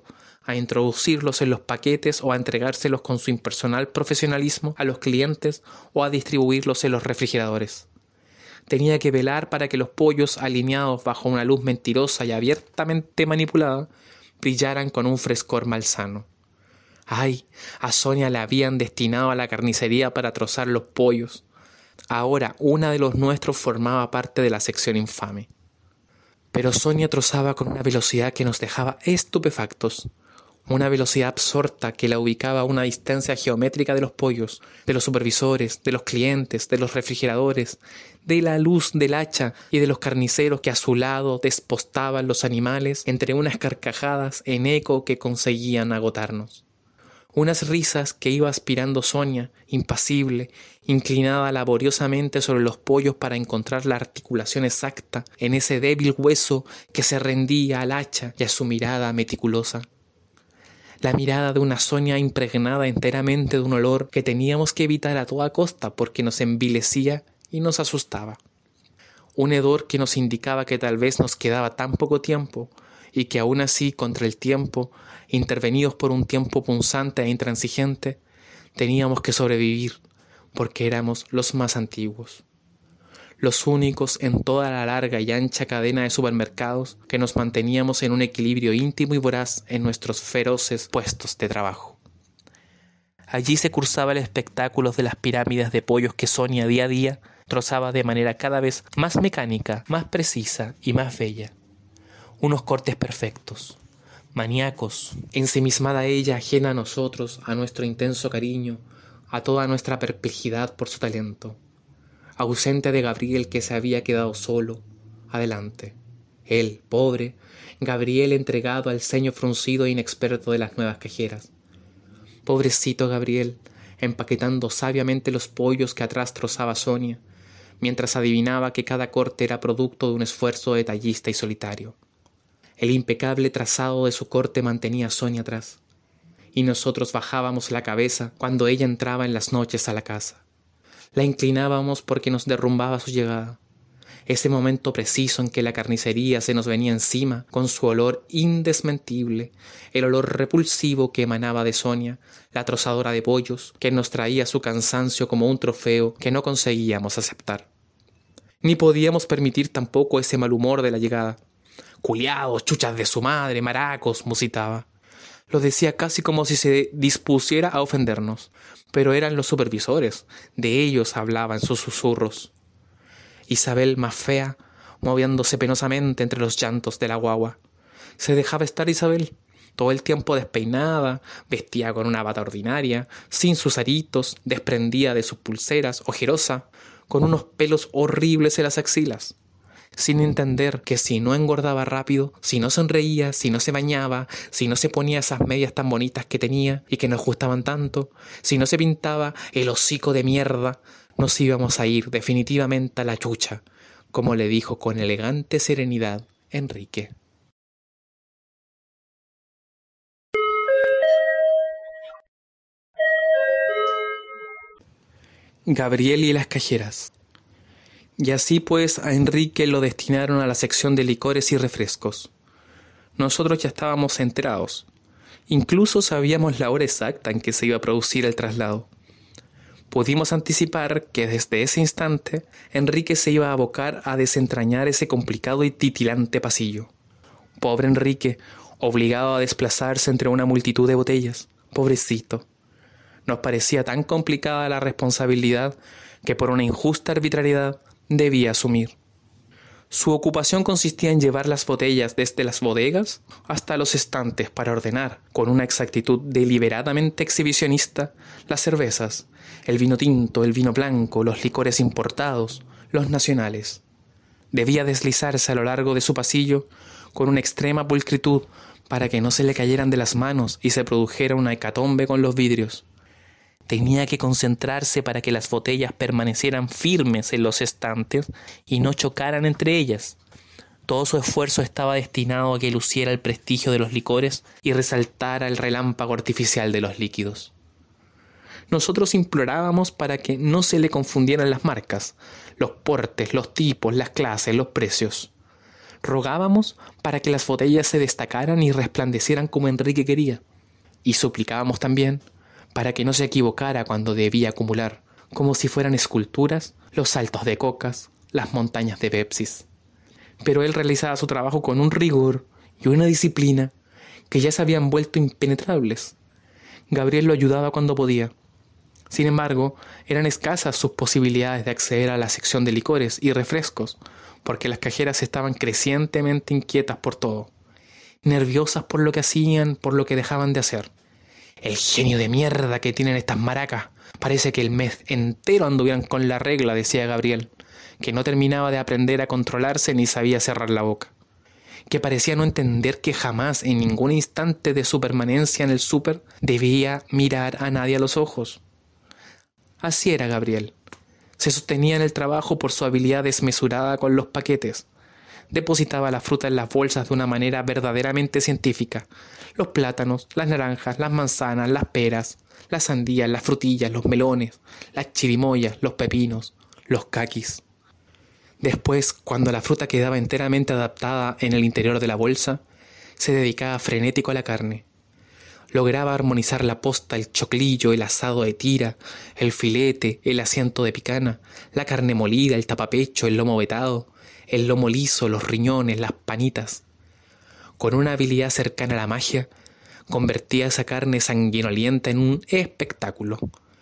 a introducirlos en los paquetes o a entregárselos con su impersonal profesionalismo a los clientes o a distribuirlos en los refrigeradores. Tenía que velar para que los pollos, alineados bajo una luz mentirosa y abiertamente manipulada, brillaran con un frescor malsano. ¡Ay! A Sonia la habían destinado a la carnicería para trozar los pollos. Ahora una de los nuestros formaba parte de la sección infame. Pero Sonia trozaba con una velocidad que nos dejaba estupefactos. una velocidad absorta que la ubicaba a una distancia geométrica de los pollos, de los supervisores, de los clientes, de los refrigeradores, de la luz del hacha y de los carniceros que a su lado despostaban los animales entre unas carcajadas en eco que conseguían agotarnos. Unas risas que iba aspirando Sonia, impasible, inclinada laboriosamente sobre los pollos para encontrar la articulación exacta en ese débil hueso que se rendía al hacha y a su mirada meticulosa. La mirada de una Sonia impregnada enteramente de un olor que teníamos que evitar a toda costa porque nos envilecía y nos asustaba. Un hedor que nos indicaba que tal vez nos quedaba tan poco tiempo y que aún así contra el tiempo, intervenidos por un tiempo punzante e intransigente, teníamos que sobrevivir porque éramos los más antiguos. Los únicos en toda la larga y ancha cadena de supermercados que nos manteníamos en un equilibrio íntimo y voraz en nuestros feroces puestos de trabajo. Allí se cursaba el espectáculo de las pirámides de pollos que Sonia día a día trozaba de manera cada vez más mecánica, más precisa y más bella. Unos cortes perfectos, maníacos, ensimismada ella ajena a nosotros, a nuestro intenso cariño, a toda nuestra perplejidad por su talento. Ausente de Gabriel que se había quedado solo, adelante. Él, pobre, Gabriel entregado al ceño fruncido e inexperto de las nuevas cajeras. Pobrecito Gabriel, empaquetando sabiamente los pollos que atrás trozaba Sonia, mientras adivinaba que cada corte era producto de un esfuerzo detallista y solitario. El impecable trazado de su corte mantenía a Sonia atrás, y nosotros bajábamos la cabeza cuando ella entraba en las noches a la casa. La inclinábamos porque nos derrumbaba su llegada. Ese momento preciso en que la carnicería se nos venía encima con su olor indesmentible, el olor repulsivo que emanaba de Sonia, la trozadora de pollos, que nos traía su cansancio como un trofeo que no conseguíamos aceptar. Ni podíamos permitir tampoco ese mal humor de la llegada. «Culiados, chuchas de su madre, maracos», musitaba. Lo decía casi como si se dispusiera a ofendernos, pero eran los supervisores, de ellos hablaba en sus susurros. Isabel, más fea, moviéndose penosamente entre los llantos de la guagua. Se dejaba estar Isabel, todo el tiempo despeinada, vestía con una bata ordinaria, sin sus aritos, desprendida de sus pulseras, ojerosa, con unos pelos horribles en las axilas, sin entender que si no engordaba rápido, si no sonreía, si no se bañaba, si no se ponía esas medias tan bonitas que tenía y que nos gustaban tanto, si no se pintaba el hocico de mierda, nos íbamos a ir definitivamente a la chucha, como le dijo con elegante serenidad Enrique. Gabriel y las cajeras. Y así pues a Enrique lo destinaron a la sección de licores y refrescos. Nosotros ya estábamos enterados. Incluso sabíamos la hora exacta en que se iba a producir el traslado. Pudimos anticipar que desde ese instante Enrique se iba a abocar a desentrañar ese complicado y titilante pasillo. Pobre Enrique, obligado a desplazarse entre una multitud de botellas. Pobrecito. Nos parecía tan complicada la responsabilidad que por una injusta arbitrariedad debía asumir. Su ocupación consistía en llevar las botellas desde las bodegas hasta los estantes para ordenar, con una exactitud deliberadamente exhibicionista, las cervezas, el vino tinto, el vino blanco, los licores importados, los nacionales. Debía deslizarse a lo largo de su pasillo con una extrema pulcritud para que no se le cayeran de las manos y se produjera una hecatombe con los vidrios. Tenía que concentrarse para que las botellas permanecieran firmes en los estantes y no chocaran entre ellas. Todo su esfuerzo estaba destinado a que luciera el prestigio de los licores y resaltara el relámpago artificial de los líquidos. Nosotros implorábamos para que no se le confundieran las marcas, los portes, los tipos, las clases, los precios. Rogábamos para que las botellas se destacaran y resplandecieran como Enrique quería. Y suplicábamos también para que no se equivocara cuando debía acumular, como si fueran esculturas, los saltos de cocas, las montañas de Pepsis. Pero él realizaba su trabajo con un rigor y una disciplina que ya se habían vuelto impenetrables. Gabriel lo ayudaba cuando podía. Sin embargo, eran escasas sus posibilidades de acceder a la sección de licores y refrescos, porque las cajeras estaban crecientemente inquietas por todo. nerviosas por lo que hacían, por lo que dejaban de hacer. El genio de mierda que tienen estas maracas. Parece que el mes entero anduvieran con la regla, decía Gabriel, que no terminaba de aprender a controlarse ni sabía cerrar la boca. Que parecía no entender que jamás, en ningún instante de su permanencia en el súper, debía mirar a nadie a los ojos. Así era Gabriel. Se sostenía en el trabajo por su habilidad desmesurada con los paquetes. Depositaba la fruta en las bolsas de una manera verdaderamente científica. Los plátanos, las naranjas, las manzanas, las peras, las sandías, las frutillas, los melones, las chirimoyas, los pepinos, los caquis. Después, cuando la fruta quedaba enteramente adaptada en el interior de la bolsa, se dedicaba frenético a la carne. Lograba armonizar la posta, el choclillo, el asado de tira, el filete, el asiento de picana, la carne molida, el tapapecho, el lomo vetado, el lomo liso, los riñones, las panitas. Con una habilidad cercana a la magia, convertía esa carne sanguinolienta en un espectáculo,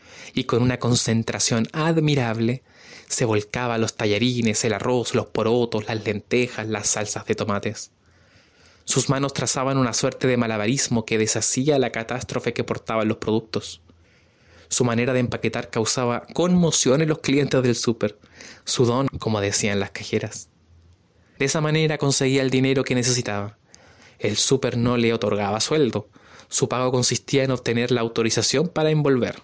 y con una concentración admirable se volcaba los tallarines, el arroz, los porotos, las lentejas, las salsas de tomates. Sus manos trazaban una suerte de malabarismo que deshacía la catástrofe que portaban los productos. Su manera de empaquetar causaba conmoción en los clientes del súper, su don, como decían las cajeras. De esa manera conseguía el dinero que necesitaba. El súper no le otorgaba sueldo. Su pago consistía en obtener la autorización para envolver.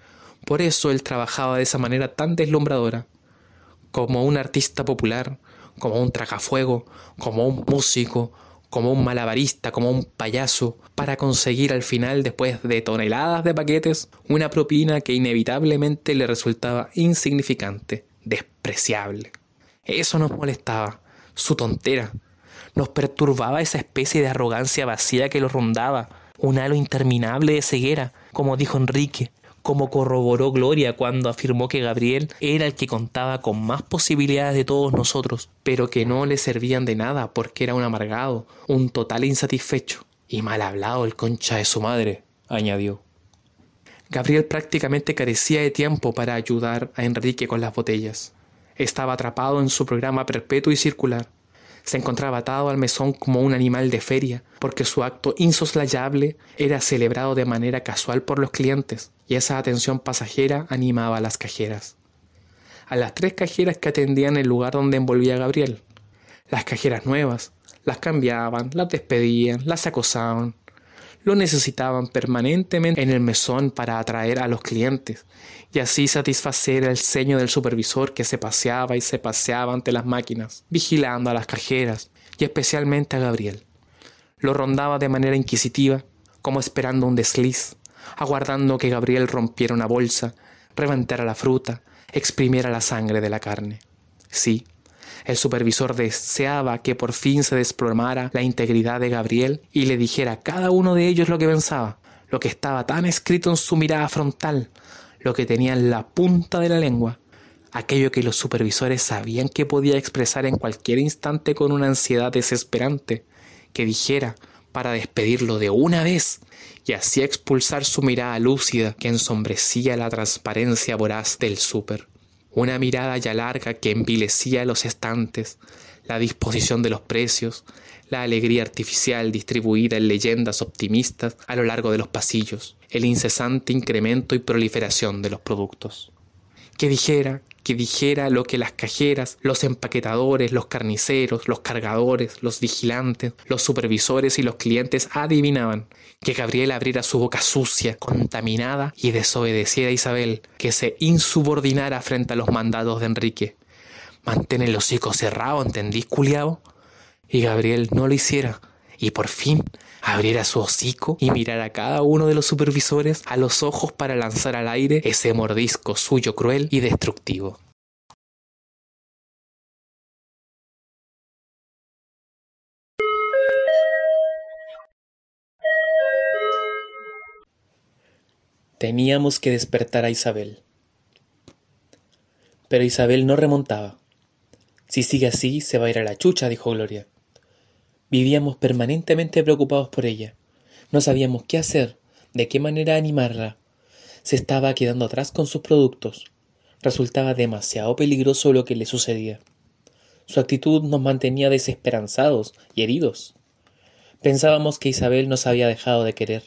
Por eso él trabajaba de esa manera tan deslumbradora, como un artista popular, como un tragafuego, como un músico, como un malabarista, como un payaso, para conseguir al final, después de toneladas de paquetes, una propina que inevitablemente le resultaba insignificante, despreciable. Eso nos molestaba, su tontera. Nos perturbaba esa especie de arrogancia vacía que lo rondaba, un halo interminable de ceguera, como dijo Enrique, como corroboró Gloria cuando afirmó que Gabriel era el que contaba con más posibilidades de todos nosotros, pero que no le servían de nada porque era un amargado, un total insatisfecho. Y mal hablado el concha de su madre, añadió. Gabriel prácticamente carecía de tiempo para ayudar a Enrique con las botellas. Estaba atrapado en su programa perpetuo y circular. Se encontraba atado al mesón como un animal de feria, porque su acto insoslayable era celebrado de manera casual por los clientes, y esa atención pasajera animaba a las cajeras. A las 3 cajeras que atendían el lugar donde envolvía a Gabriel. Las cajeras nuevas, las cambiaban, las despedían, las acosaban. Lo necesitaban permanentemente en el mesón para atraer a los clientes, y así satisfacer el ceño del supervisor que se paseaba y se paseaba ante las máquinas, vigilando a las cajeras, y especialmente a Gabriel. Lo rondaba de manera inquisitiva, como esperando un desliz, aguardando que Gabriel rompiera una bolsa, reventara la fruta, exprimiera la sangre de la carne. Sí, el supervisor deseaba que por fin se desplomara la integridad de Gabriel y le dijera a cada uno de ellos lo que pensaba, lo que estaba tan escrito en su mirada frontal, lo que tenía en la punta de la lengua, aquello que los supervisores sabían que podía expresar en cualquier instante con una ansiedad desesperante, que dijera para despedirlo de una vez y así expulsar su mirada lúcida que ensombrecía la transparencia voraz del súper. Una mirada ya larga que envilecía los estantes, la disposición de los precios, la alegría artificial distribuida en leyendas optimistas a lo largo de los pasillos, el incesante incremento y proliferación de los productos. Que dijera lo que las cajeras, los empaquetadores, los carniceros, los cargadores, los vigilantes, los supervisores y los clientes adivinaban. Que Gabriel abriera su boca sucia, contaminada y desobedeciera a Isabel, que se insubordinara frente a los mandatos de Enrique. Mantén el hocico cerrado, ¿entendís, culiao? Y Gabriel no lo hiciera, y por fin abriera su hocico y mirara a cada uno de los supervisores a los ojos para lanzar al aire ese mordisco suyo cruel y destructivo. Teníamos que despertar a Isabel. Pero Isabel no remontaba. Si sigue así, se va a ir a la chucha, dijo Gloria. Vivíamos permanentemente preocupados por ella. No sabíamos qué hacer, de qué manera animarla. Se estaba quedando atrás con sus productos. Resultaba demasiado peligroso lo que le sucedía. Su actitud nos mantenía desesperanzados y heridos. Pensábamos que Isabel nos había dejado de querer.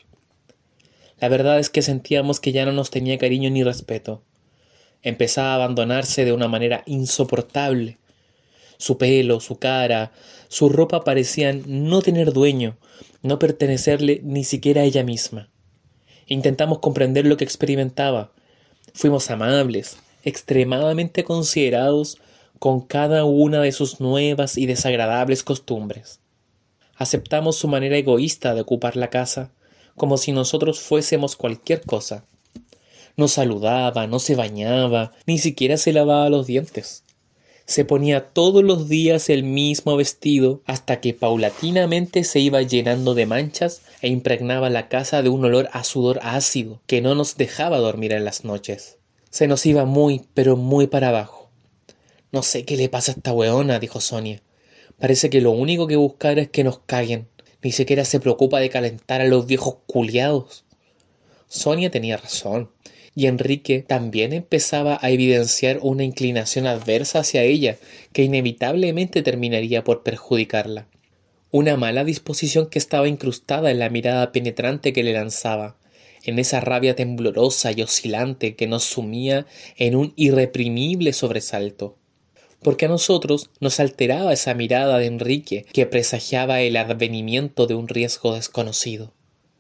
La verdad es que sentíamos que ya no nos tenía cariño ni respeto. Empezaba a abandonarse de una manera insoportable. Su pelo, su cara, su ropa parecían no tener dueño, no pertenecerle ni siquiera a ella misma. Intentamos comprender lo que experimentaba. Fuimos amables, extremadamente considerados con cada una de sus nuevas y desagradables costumbres. Aceptamos su manera egoísta de ocupar la casa, como si nosotros fuésemos cualquier cosa. No saludaba, no se bañaba, ni siquiera se lavaba los dientes. Se ponía todos los días el mismo vestido hasta que paulatinamente se iba llenando de manchas e impregnaba la casa de un olor a sudor ácido que no nos dejaba dormir en las noches. Se nos iba muy, pero muy para abajo. «No sé qué le pasa a esta weona», dijo Sonia. «Parece que lo único que busca es que nos caguen. Ni siquiera se preocupa de calentar a los viejos culiados». Sonia tenía razón, y Enrique también empezaba a evidenciar una inclinación adversa hacia ella que inevitablemente terminaría por perjudicarla. Una mala disposición que estaba incrustada en la mirada penetrante que le lanzaba, en esa rabia temblorosa y oscilante que nos sumía en un irreprimible sobresalto. Porque a nosotros nos alteraba esa mirada de Enrique que presagiaba el advenimiento de un riesgo desconocido.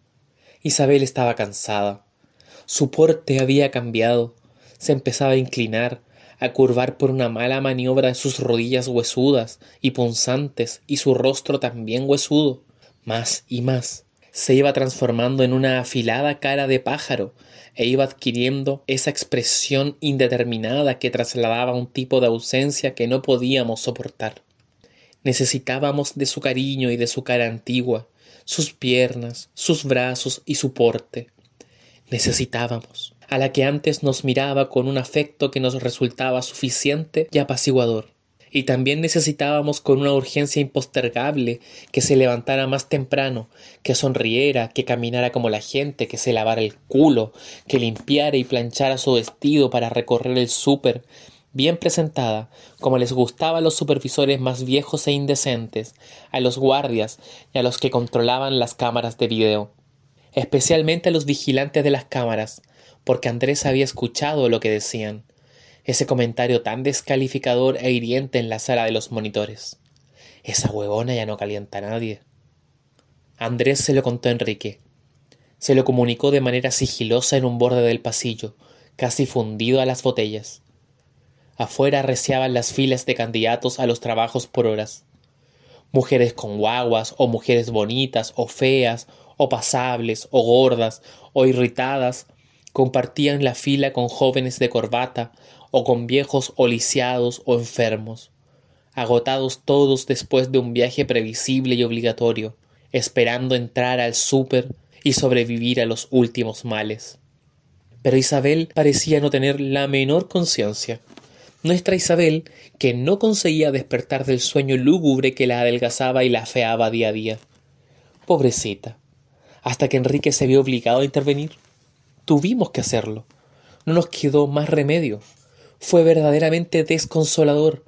Isabel estaba cansada. Su porte había cambiado. Se empezaba a inclinar, a curvar por una mala maniobra de sus rodillas huesudas y punzantes y su rostro también huesudo. Más y más. Se iba transformando en una afilada cara de pájaro e iba adquiriendo esa expresión indeterminada que trasladaba un tipo de ausencia que no podíamos soportar. Necesitábamos de su cariño y de su cara antigua, sus piernas, sus brazos y su porte. Necesitábamos a la que antes nos miraba con un afecto que nos resultaba suficiente y apaciguador. Y también necesitábamos con una urgencia impostergable que se levantara más temprano, que sonriera, que caminara como la gente, que se lavara el culo, que limpiara y planchara su vestido para recorrer el súper, bien presentada, como les gustaba a los supervisores más viejos e indecentes, a los guardias y a los que controlaban las cámaras de video. Especialmente a los vigilantes de las cámaras, porque Andrés había escuchado lo que decían. Ese comentario tan descalificador e hiriente en la sala de los monitores. «Esa huevona ya no calienta a nadie». Andrés se lo contó a Enrique. Se lo comunicó de manera sigilosa en un borde del pasillo, casi fundido a las botellas. Afuera arreciaban las filas de candidatos a los trabajos por horas. Mujeres con guaguas, o mujeres bonitas, o feas, o pasables, o gordas, o irritadas, compartían la fila con jóvenes de corbata, o con viejos o lisiados o enfermos, agotados todos después de un viaje previsible y obligatorio, esperando entrar al súper y sobrevivir a los últimos males. Pero Isabel parecía no tener la menor conciencia. Nuestra Isabel, que no conseguía despertar del sueño lúgubre que la adelgazaba y la afeaba día a día. Pobrecita. Hasta que Enrique se vio obligado a intervenir. Tuvimos que hacerlo. No nos quedó más remedio. Fue verdaderamente desconsolador.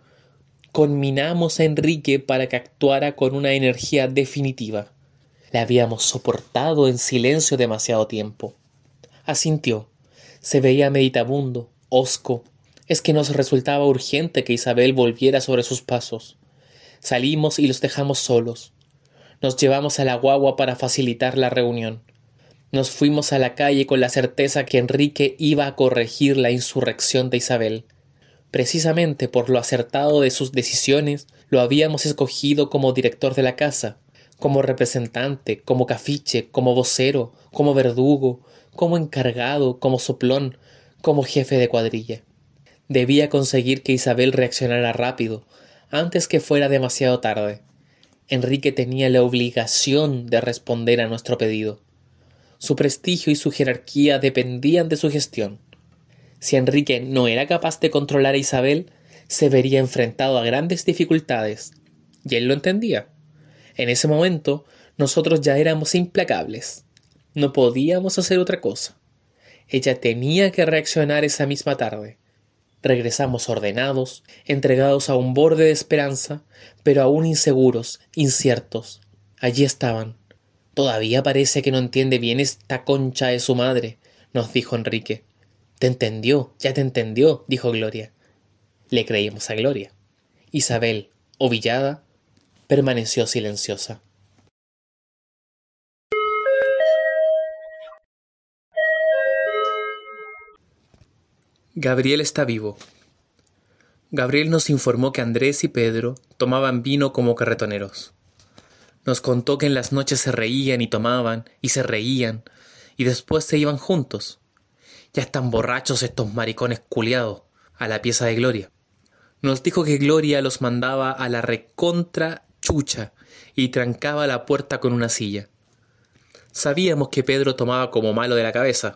Conminamos a Enrique para que actuara con una energía definitiva. Le habíamos soportado en silencio demasiado tiempo. Asintió. Se veía meditabundo, hosco. Es que nos resultaba urgente que Isabel volviera sobre sus pasos. Salimos y los dejamos solos. Nos llevamos a la guagua para facilitar la reunión. Nos fuimos a la calle con la certeza que Enrique iba a corregir la insurrección de Isabel. Precisamente por lo acertado de sus decisiones, lo habíamos escogido como director de la casa, como representante, como cafiche, como vocero, como verdugo, como encargado, como soplón, como jefe de cuadrilla. Debía conseguir que Isabel reaccionara rápido, antes que fuera demasiado tarde. Enrique tenía la obligación de responder a nuestro pedido. Su prestigio y su jerarquía dependían de su gestión. Si Enrique no era capaz de controlar a Isabel, se vería enfrentado a grandes dificultades. Y él lo entendía. En ese momento, nosotros ya éramos implacables. No podíamos hacer otra cosa. Ella tenía que reaccionar esa misma tarde. Regresamos ordenados, entregados a un borde de esperanza, pero aún inseguros, inciertos. Allí estaban. Todavía parece que no entiende bien esta concha de su madre, nos dijo Enrique. Te entendió, ya te entendió, dijo Gloria. Le creímos a Gloria. Isabel, ovillada, permaneció silenciosa. Gabriel está vivo. Gabriel nos informó que Andrés y Pedro tomaban vino como carretoneros. Nos contó que en las noches se reían y tomaban, y se reían, y después se iban juntos. Ya están borrachos estos maricones culiados, a la pieza de Gloria. Nos dijo que Gloria los mandaba a la recontra chucha y trancaba la puerta con una silla. Sabíamos que Pedro tomaba como malo de la cabeza,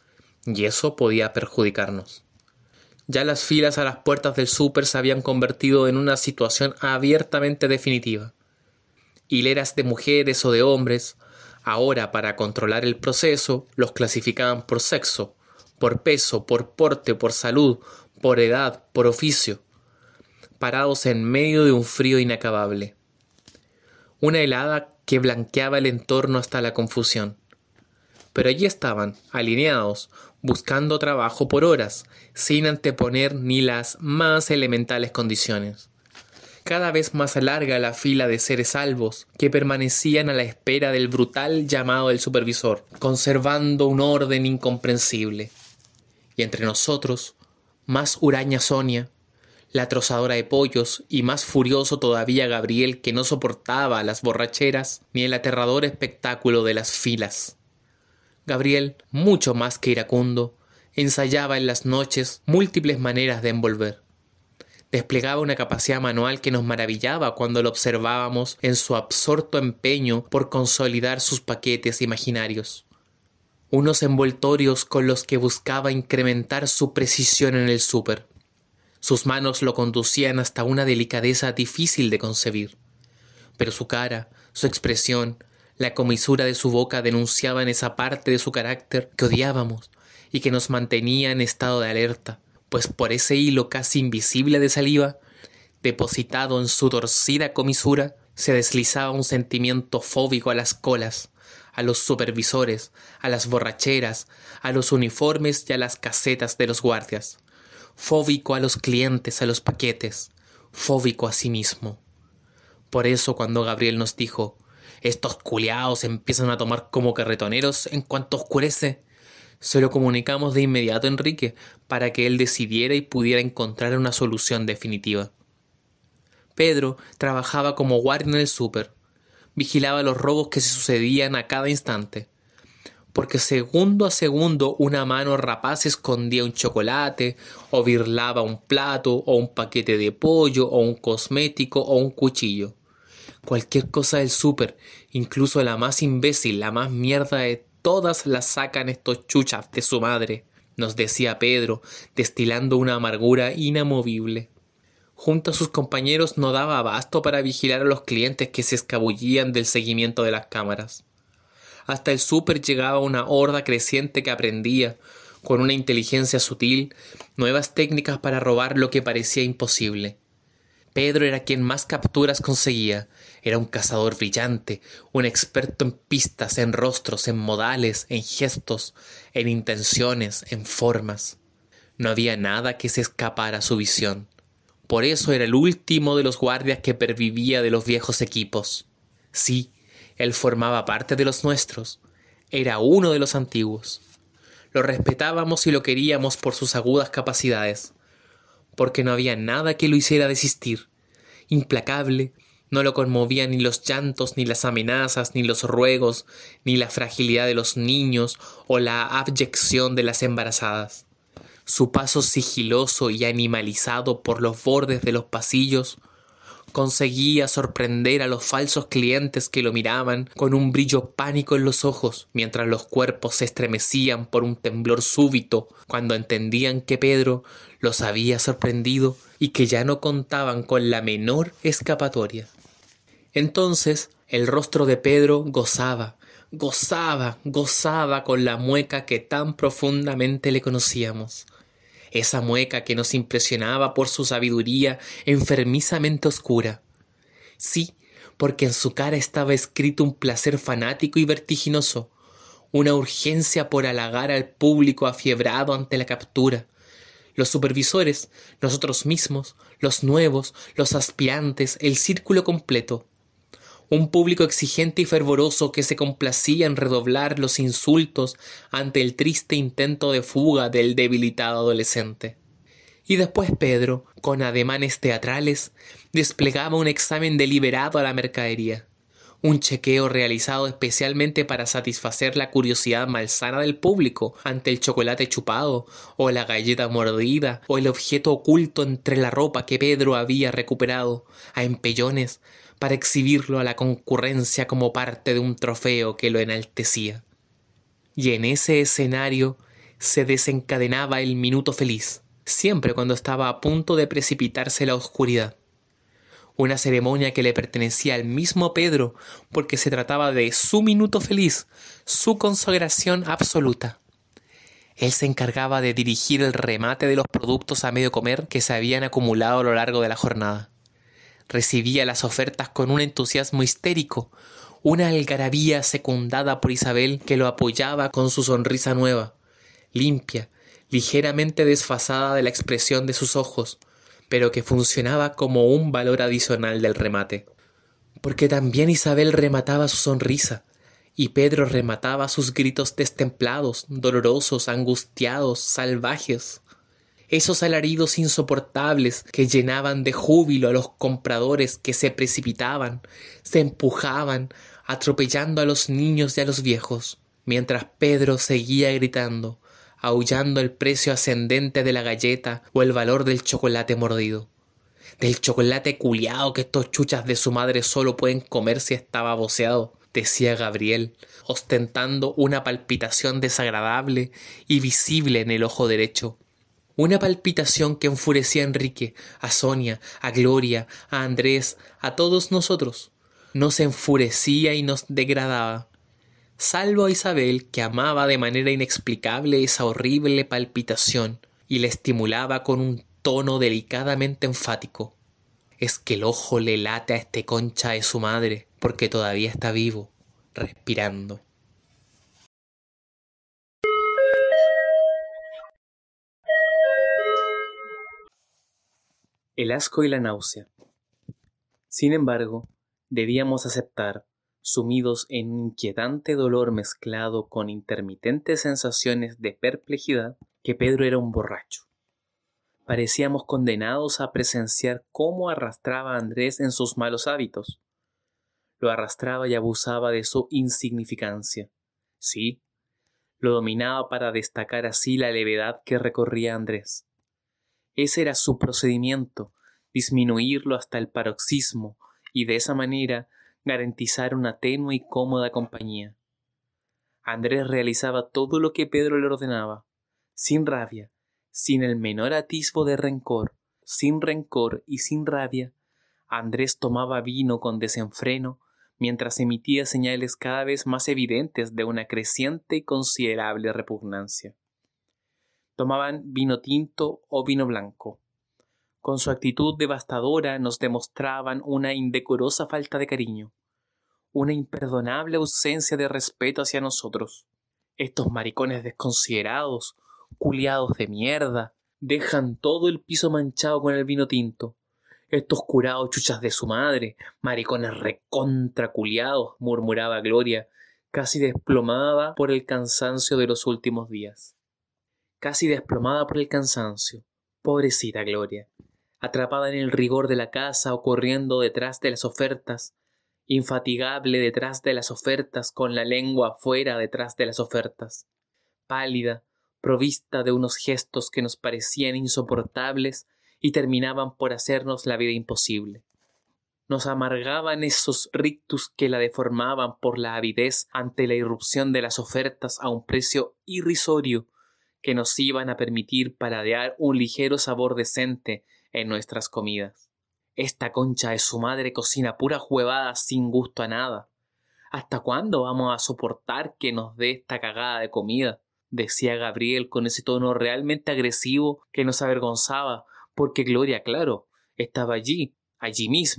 y eso podía perjudicarnos. Ya las filas a las puertas del súper se habían convertido en una situación abiertamente definitiva. Hileras de mujeres o de hombres, ahora para controlar el proceso, los clasificaban por sexo, por peso, por porte, por salud, por edad, por oficio, parados en medio de un frío inacabable. Una helada que blanqueaba el entorno hasta la confusión. Pero allí estaban, alineados, buscando trabajo por horas, sin anteponer ni las más elementales condiciones. Cada vez más larga la fila de seres salvos que permanecían a la espera del brutal llamado del supervisor, conservando un orden incomprensible. Y entre nosotros, más huraña Sonia, la trozadora de pollos, y más furioso todavía Gabriel, que no soportaba las borracheras ni el aterrador espectáculo de las filas. Gabriel, mucho más que iracundo, ensayaba en las noches múltiples maneras de envolver. Desplegaba una capacidad manual que nos maravillaba cuando lo observábamos en su absorto empeño por consolidar sus paquetes imaginarios. Unos envoltorios con los que buscaba incrementar su precisión en el súper. Sus manos lo conducían hasta una delicadeza difícil de concebir. Pero su cara, su expresión, la comisura de su boca denunciaban esa parte de su carácter que odiábamos y que nos mantenía en estado de alerta, pues por ese hilo casi invisible de saliva, depositado en su torcida comisura, se deslizaba un sentimiento fóbico a las colas, a los supervisores, a las borracheras, a los uniformes y a las casetas de los guardias, fóbico a los clientes, a los paquetes, fóbico a sí mismo. Por eso cuando Gabriel nos dijo: estos culiados empiezan a tomar como carretoneros en cuanto oscurece, se lo comunicamos de inmediato a Enrique para que él decidiera y pudiera encontrar una solución definitiva. Pedro trabajaba como guardia en el súper, vigilaba los robos que se sucedían a cada instante, porque segundo a segundo una mano rapaz escondía un chocolate, o birlaba un plato, o un paquete de pollo, o un cosmético, o un cuchillo. Cualquier cosa del súper, incluso la más imbécil, la más mierda de todas, la sacan estos chuchas de su madre, nos decía Pedro, destilando una amargura inamovible. Junto a sus compañeros no daba abasto para vigilar a los clientes que se escabullían del seguimiento de las cámaras. Hasta el súper llegaba una horda creciente que aprendía, con una inteligencia sutil, nuevas técnicas para robar lo que parecía imposible. Pedro era quien más capturas conseguía, era un cazador brillante, un experto en pistas, en rostros, en modales, en gestos, en intenciones, en formas. No había nada que se escapara a su visión. Por eso era el último de los guardias que pervivía de los viejos equipos. Sí, él formaba parte de los nuestros, era uno de los antiguos. Lo respetábamos y lo queríamos por sus agudas capacidades, porque no había nada que lo hiciera desistir. Implacable, no lo conmovían ni los llantos, ni las amenazas, ni los ruegos, ni la fragilidad de los niños o la abyección de las embarazadas. Su paso sigiloso y animalizado por los bordes de los pasillos conseguía sorprender a los falsos clientes que lo miraban con un brillo pánico en los ojos, mientras los cuerpos se estremecían por un temblor súbito cuando entendían que Pedro los había sorprendido y que ya no contaban con la menor escapatoria. Entonces el rostro de Pedro gozaba con la mueca que tan profundamente le conocíamos. Esa mueca que nos impresionaba por su sabiduría enfermizamente oscura. Sí, porque en su cara estaba escrito un placer fanático y vertiginoso, una urgencia por halagar al público afiebrado ante la captura. Los supervisores, nosotros mismos, los nuevos, los aspirantes, el círculo completo. Un público exigente y fervoroso que se complacía en redoblar los insultos ante el triste intento de fuga del debilitado adolescente. Y después Pedro, con ademanes teatrales, desplegaba un examen deliberado a la mercadería. Un chequeo realizado especialmente para satisfacer la curiosidad malsana del público ante el chocolate chupado, o la galleta mordida, o el objeto oculto entre la ropa que Pedro había recuperado, a empellones, para exhibirlo a la concurrencia como parte de un trofeo que lo enaltecía. Y en ese escenario se desencadenaba el minuto feliz, siempre cuando estaba a punto de precipitarse la oscuridad. Una ceremonia que le pertenecía al mismo Pedro, porque se trataba de su minuto feliz, su consagración absoluta. Él se encargaba de dirigir el remate de los productos a medio comer que se habían acumulado a lo largo de la jornada. Recibía las ofertas con un entusiasmo histérico, una algarabía secundada por Isabel, que lo apoyaba con su sonrisa nueva, limpia, ligeramente desfasada de la expresión de sus ojos, pero que funcionaba como un valor adicional del remate. Porque también Isabel remataba su sonrisa, y Pedro remataba sus gritos destemplados, dolorosos, angustiados, salvajes. Esos alaridos insoportables que llenaban de júbilo a los compradores que se precipitaban, se empujaban, atropellando a los niños y a los viejos, mientras Pedro seguía gritando, aullando el precio ascendente de la galleta o el valor del chocolate mordido. Del chocolate culiao que estos chuchas de su madre solo pueden comer si está baboseado, decía Gabriel, ostentando una palpitación desagradable y visible en el ojo derecho. Una palpitación que enfurecía a Enrique, a Sonia, a Gloria, a Andrés, a todos nosotros. Nos enfurecía y nos degradaba. Salvo a Isabel, que amaba de manera inexplicable esa horrible palpitación y le estimulaba con un tono delicadamente enfático. Es que el ojo le late a este concha de su madre, porque todavía está vivo, respirando. El asco y la náusea. Sin embargo, debíamos aceptar, sumidos en un inquietante dolor mezclado con intermitentes sensaciones de perplejidad, que Pedro era un borracho. Parecíamos condenados a presenciar cómo arrastraba a Andrés en sus malos hábitos. Lo arrastraba y abusaba de su insignificancia. Sí, lo dominaba para destacar así la levedad que recorría a Andrés. Ese era su procedimiento, disminuirlo hasta el paroxismo y de esa manera garantizar una tenue y cómoda compañía. Andrés realizaba todo lo que Pedro le ordenaba, sin rabia, sin el menor atisbo de rencor, sin rencor y sin rabia. Andrés tomaba vino con desenfreno mientras emitía señales cada vez más evidentes de una creciente y considerable repugnancia. Tomaban vino tinto o vino blanco. Con su actitud devastadora nos demostraban una indecorosa falta de cariño, una imperdonable ausencia de respeto hacia nosotros. Estos maricones desconsiderados, culiados de mierda, dejan todo el piso manchado con el vino tinto. Estos curados chuchas de su madre, maricones recontra culiados, murmuraba Gloria, casi desplomada por el cansancio de los últimos días. Casi desplomada por el cansancio. Pobrecita Gloria, atrapada en el rigor de la casa o corriendo detrás de las ofertas, infatigable detrás de las ofertas, con la lengua afuera detrás de las ofertas, pálida, provista de unos gestos que nos parecían insoportables y terminaban por hacernos la vida imposible. Nos amargaban esos rictus que la deformaban por la avidez ante la irrupción de las ofertas a un precio irrisorio que nos iban a permitir paladear un ligero sabor decente en nuestras comidas. Esta concha de su madre cocina pura huevada sin gusto a nada. ¿Hasta cuándo vamos a soportar que nos dé esta cagada de comida?, decía Gabriel con ese tono realmente agresivo que nos avergonzaba, porque Gloria, claro, estaba allí mismo,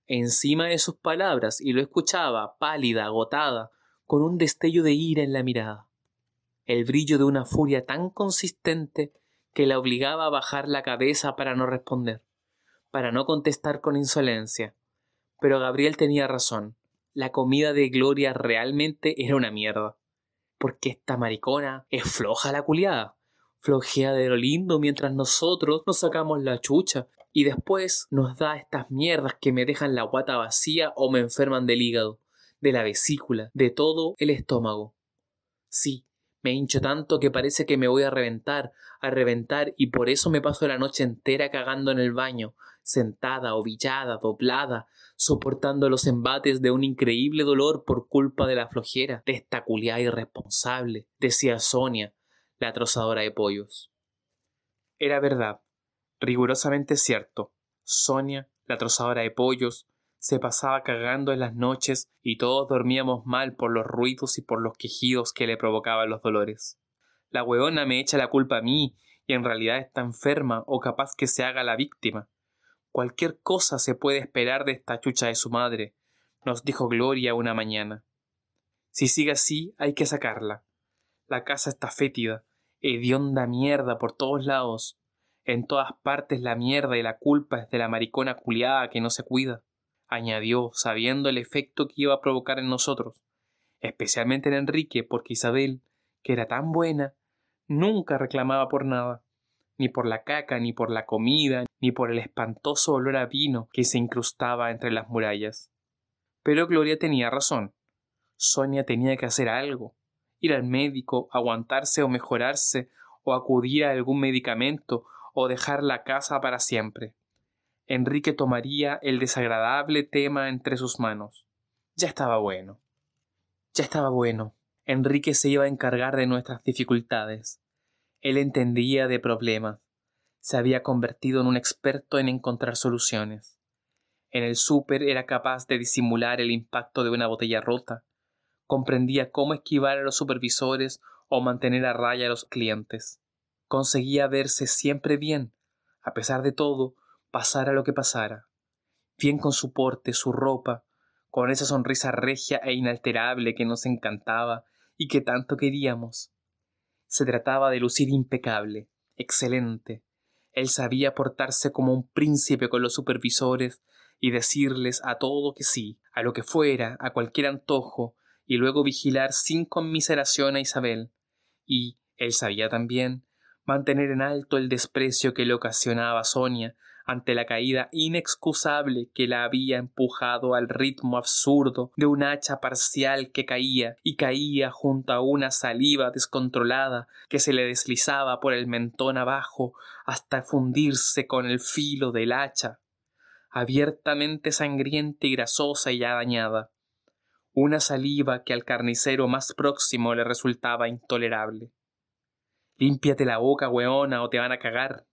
encima de sus palabras y lo escuchaba, pálida, agotada, con un destello de ira en la mirada. El brillo de una furia tan consistente que la obligaba a bajar la cabeza para no responder, para no contestar con insolencia. Pero Gabriel tenía razón. La comida de Gloria realmente era una mierda. Porque esta maricona es floja la culiada. Flojea de lo lindo mientras nosotros nos sacamos la chucha y después nos da estas mierdas que me dejan la guata vacía o me enferman del hígado, de la vesícula, de todo el estómago. Sí, me hincho tanto que parece que me voy a reventar y por eso me paso la noche entera cagando en el baño, sentada, ovillada, doblada, soportando los embates de un increíble dolor por culpa de la flojera, de esta culiá irresponsable, decía Sonia, la trozadora de pollos. Era verdad, rigurosamente cierto. Sonia, la trozadora de pollos, se pasaba cagando en las noches y todos dormíamos mal por los ruidos y por los quejidos que le provocaban los dolores. La hueona me echa la culpa a mí y en realidad está enferma o capaz que se haga la víctima. Cualquier cosa se puede esperar de esta chucha de su madre, nos dijo Gloria una mañana. Si sigue así, hay que sacarla. La casa está fétida, hedionda mierda por todos lados. En todas partes la mierda y la culpa es de la maricona culiada que no se cuida, añadió, sabiendo el efecto que iba a provocar en nosotros, especialmente en Enrique, porque Isabel, que era tan buena, nunca reclamaba por nada, ni por la caca, ni por la comida, ni por el espantoso olor a vino que se incrustaba entre las murallas. Pero Gloria tenía razón. Sonia tenía que hacer algo, ir al médico, aguantarse o mejorarse, o acudir a algún medicamento, o dejar la casa para siempre. Enrique tomaría el desagradable tema entre sus manos. Ya estaba bueno. Enrique se iba a encargar de nuestras dificultades. Él entendía de problemas. Se había convertido en un experto en encontrar soluciones. En el súper era capaz de disimular el impacto de una botella rota. Comprendía cómo esquivar a los supervisores o mantener a raya a los clientes. Conseguía verse siempre bien, a pesar de todo, pasara lo que pasara. Bien con su porte, su ropa, con esa sonrisa regia e inalterable que nos encantaba y que tanto queríamos. Se trataba de lucir impecable, excelente. Él sabía portarse como un príncipe con los supervisores y decirles a todo que sí, a lo que fuera, a cualquier antojo, y luego vigilar sin conmiseración a Isabel. Y él sabía también mantener en alto el desprecio que le ocasionaba Sonia ante la caída inexcusable que la había empujado al ritmo absurdo de un hacha parcial que caía y caía junto a una saliva descontrolada que se le deslizaba por el mentón abajo hasta fundirse con el filo del hacha, abiertamente sangrienta y grasosa y ya dañada. Una saliva que al carnicero más próximo le resultaba intolerable. «Límpiate la boca, weona, o te van a cagar».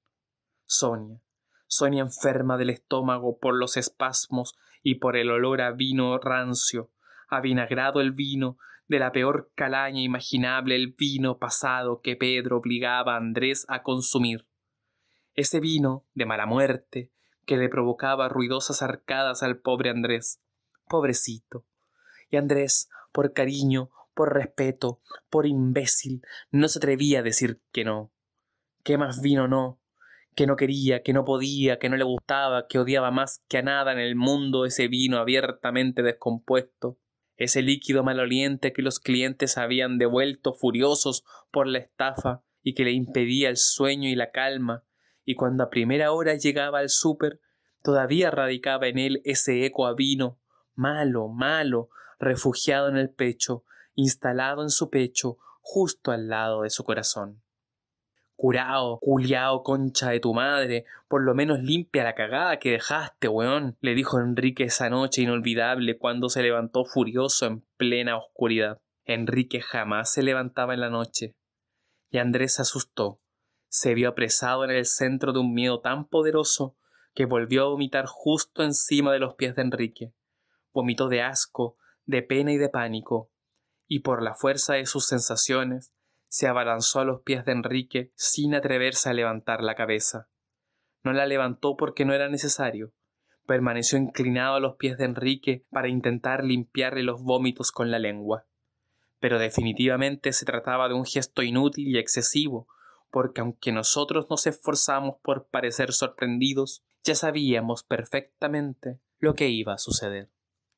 Sonia enferma del estómago por los espasmos y por el olor a vino rancio, avinagrado el vino, de la peor calaña imaginable el vino pasado que Pedro obligaba a Andrés a consumir. Ese vino, de mala muerte, que le provocaba ruidosas arcadas al pobre Andrés. Pobrecito. Y Andrés, por cariño, por respeto, por imbécil, no se atrevía a decir que no. ¿Qué más vino no? Que no quería, que no podía, que no le gustaba, que odiaba más que a nada en el mundo ese vino abiertamente descompuesto, ese líquido maloliente que los clientes habían devuelto furiosos por la estafa y que le impedía el sueño y la calma, y cuando a primera hora llegaba al súper, todavía radicaba en él ese eco a vino, malo, refugiado en el pecho, instalado en su pecho, justo al lado de su corazón. «Curao, culiao, concha de tu madre, por lo menos limpia la cagada que dejaste, weón», le dijo Enrique esa noche inolvidable cuando se levantó furioso en plena oscuridad. Enrique jamás se levantaba en la noche. Y Andrés se asustó. Se vio apresado en el centro de un miedo tan poderoso que volvió a vomitar justo encima de los pies de Enrique. Vomitó de asco, de pena y de pánico, y por la fuerza de sus sensaciones se abalanzó a los pies de Enrique sin atreverse a levantar la cabeza. No la levantó porque no era necesario, Permaneció inclinado a los pies de Enrique para intentar limpiarle los vómitos con la lengua. Pero definitivamente se trataba de un gesto inútil y excesivo, porque aunque nosotros nos esforzamos por parecer sorprendidos, ya sabíamos perfectamente lo que iba a suceder.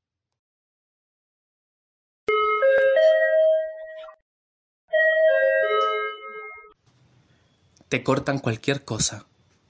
Te cortan cualquier cosa.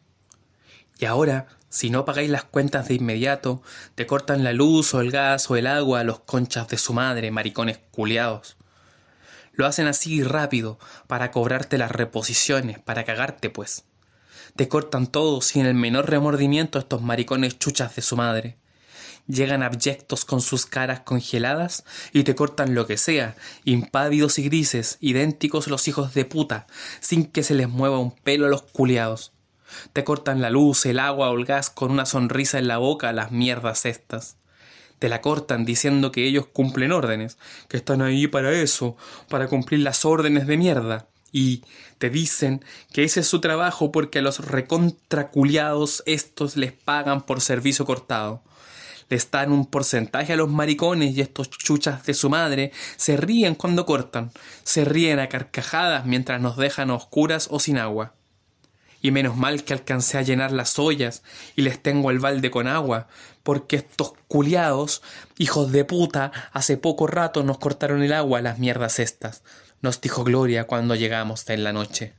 Y ahora, si no pagáis las cuentas de inmediato, te cortan la luz o el gas o el agua a los conchas de su madre, maricones culiados. Lo hacen así rápido, para cobrarte las reposiciones, para cagarte pues. Te cortan todo sin el menor remordimiento estos maricones chuchas de su madre. Llegan abyectos con sus caras congeladas y te cortan lo que sea, impávidos y grises, idénticos los hijos de puta, sin que se les mueva un pelo a los culiados. Te cortan la luz, el agua o el gas con una sonrisa en la boca, las mierdas estas. Te la cortan diciendo que ellos cumplen órdenes, que están ahí para eso, para cumplir las órdenes de mierda. Y te dicen que ese es su trabajo porque a los recontraculiados estos les pagan por servicio cortado. Les dan un porcentaje a los maricones y estos chuchas de su madre se ríen cuando cortan, se ríen a carcajadas mientras nos dejan a oscuras o sin agua. Y menos mal que alcancé a llenar las ollas y les tengo el balde con agua, porque estos culiados, hijos de puta, hace poco rato nos cortaron el agua, las mierdas estas, nos dijo Gloria cuando llegamos en la noche.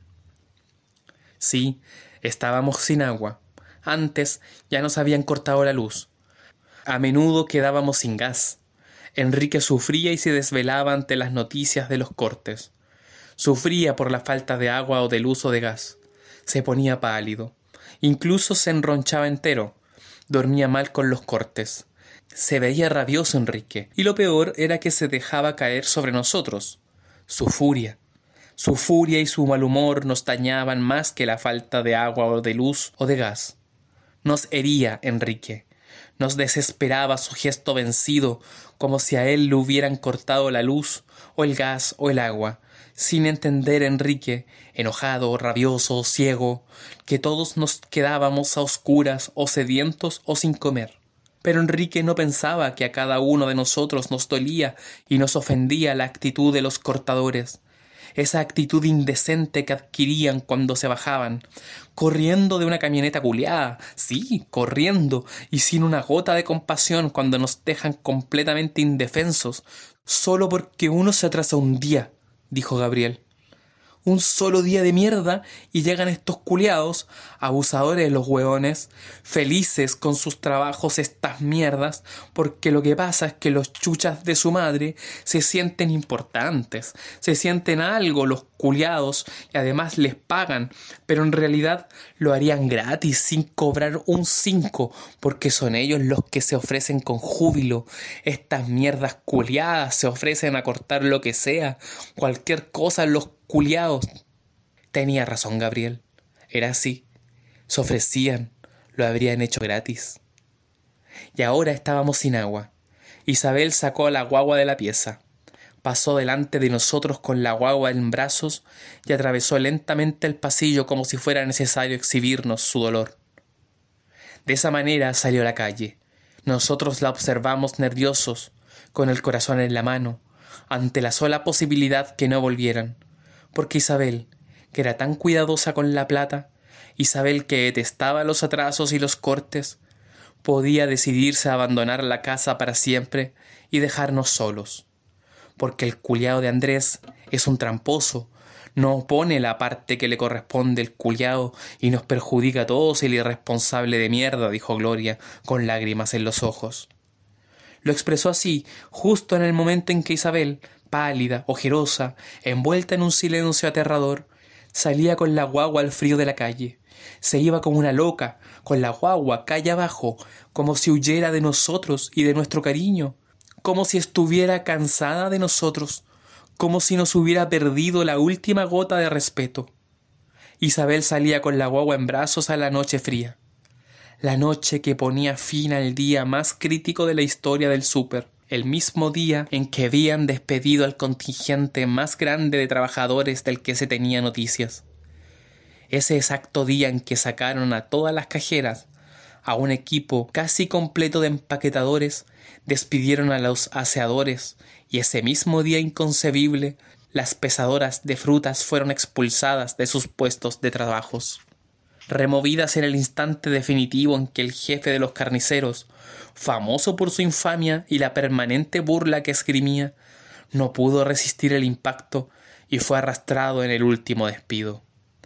Sí, estábamos sin agua. Antes ya nos habían cortado la luz. A menudo quedábamos sin gas. Enrique sufría y se desvelaba ante las noticias de los cortes. Sufría por la falta de agua o del uso de gas. Se ponía pálido. Incluso se enronchaba entero. Dormía mal con los cortes. Se veía rabioso Enrique, y lo peor era que se dejaba caer sobre nosotros. Su furia y su mal humor nos dañaban más que la falta de agua o de luz o de gas. Nos hería Enrique. Nos desesperaba su gesto vencido, como si a él le hubieran cortado la luz, o el gas, o el agua, sin entender Enrique, enojado, rabioso, ciego, que todos nos quedábamos a oscuras, o sedientos, o sin comer. Pero Enrique no pensaba que a cada uno de nosotros nos dolía y nos ofendía la actitud de los cortadores, esa actitud indecente que adquirían cuando se bajaban, corriendo de una camioneta culiada, sí, corriendo, y sin una gota de compasión cuando nos dejan completamente indefensos, solo porque uno se atrasa un día, dijo Gabriel. Un solo día de mierda y llegan estos culiados, abusadores de los hueones, felices con sus trabajos estas mierdas, porque lo que pasa es que los chuchas de su madre se sienten importantes, se sienten algo los culiados y además les pagan, pero en realidad lo harían gratis sin cobrar un 5, porque son ellos los que se ofrecen con júbilo. Estas mierdas culiadas se ofrecen a cortar lo que sea, cualquier cosa los culiados. Tenía razón Gabriel. Era así. Se ofrecían. Lo habrían hecho gratis. Y ahora estábamos sin agua. Isabel sacó a la guagua de la pieza. Pasó delante de nosotros con la guagua en brazos y atravesó lentamente el pasillo como si fuera necesario exhibirnos su dolor. De esa manera salió a la calle. Nosotros la observamos nerviosos, con el corazón en la mano, ante la sola posibilidad que no volvieran. Porque Isabel, que era tan cuidadosa con la plata, Isabel que detestaba los atrasos y los cortes, podía decidirse a abandonar la casa para siempre y dejarnos solos. Porque el culiao de Andrés es un tramposo, no pone la parte que le corresponde el culiao y nos perjudica a todos el irresponsable de mierda, dijo Gloria, con lágrimas en los ojos. Lo expresó así, justo en el momento en que Isabel, pálida, ojerosa, envuelta en un silencio aterrador, salía con la guagua al frío de la calle. Se iba como una loca, con la guagua calle abajo, como si huyera de nosotros y de nuestro cariño, como si estuviera cansada de nosotros, como si nos hubiera perdido la última gota de respeto. Isabel salía con la guagua en brazos a la noche fría, la noche que ponía fin al día más crítico de la historia del súper, el mismo día en que habían despedido al contingente más grande de trabajadores del que se tenía noticias. Ese exacto día en que sacaron a todas las cajeras, A un equipo casi completo de empaquetadores despidieron a los aseadores y ese mismo día inconcebible las pesadoras de frutas fueron expulsadas de sus puestos de trabajos. Removidas en el instante definitivo en que el jefe de los carniceros, famoso por su infamia y la permanente burla que esgrimía, no pudo resistir el impacto y fue arrastrado en el último despido.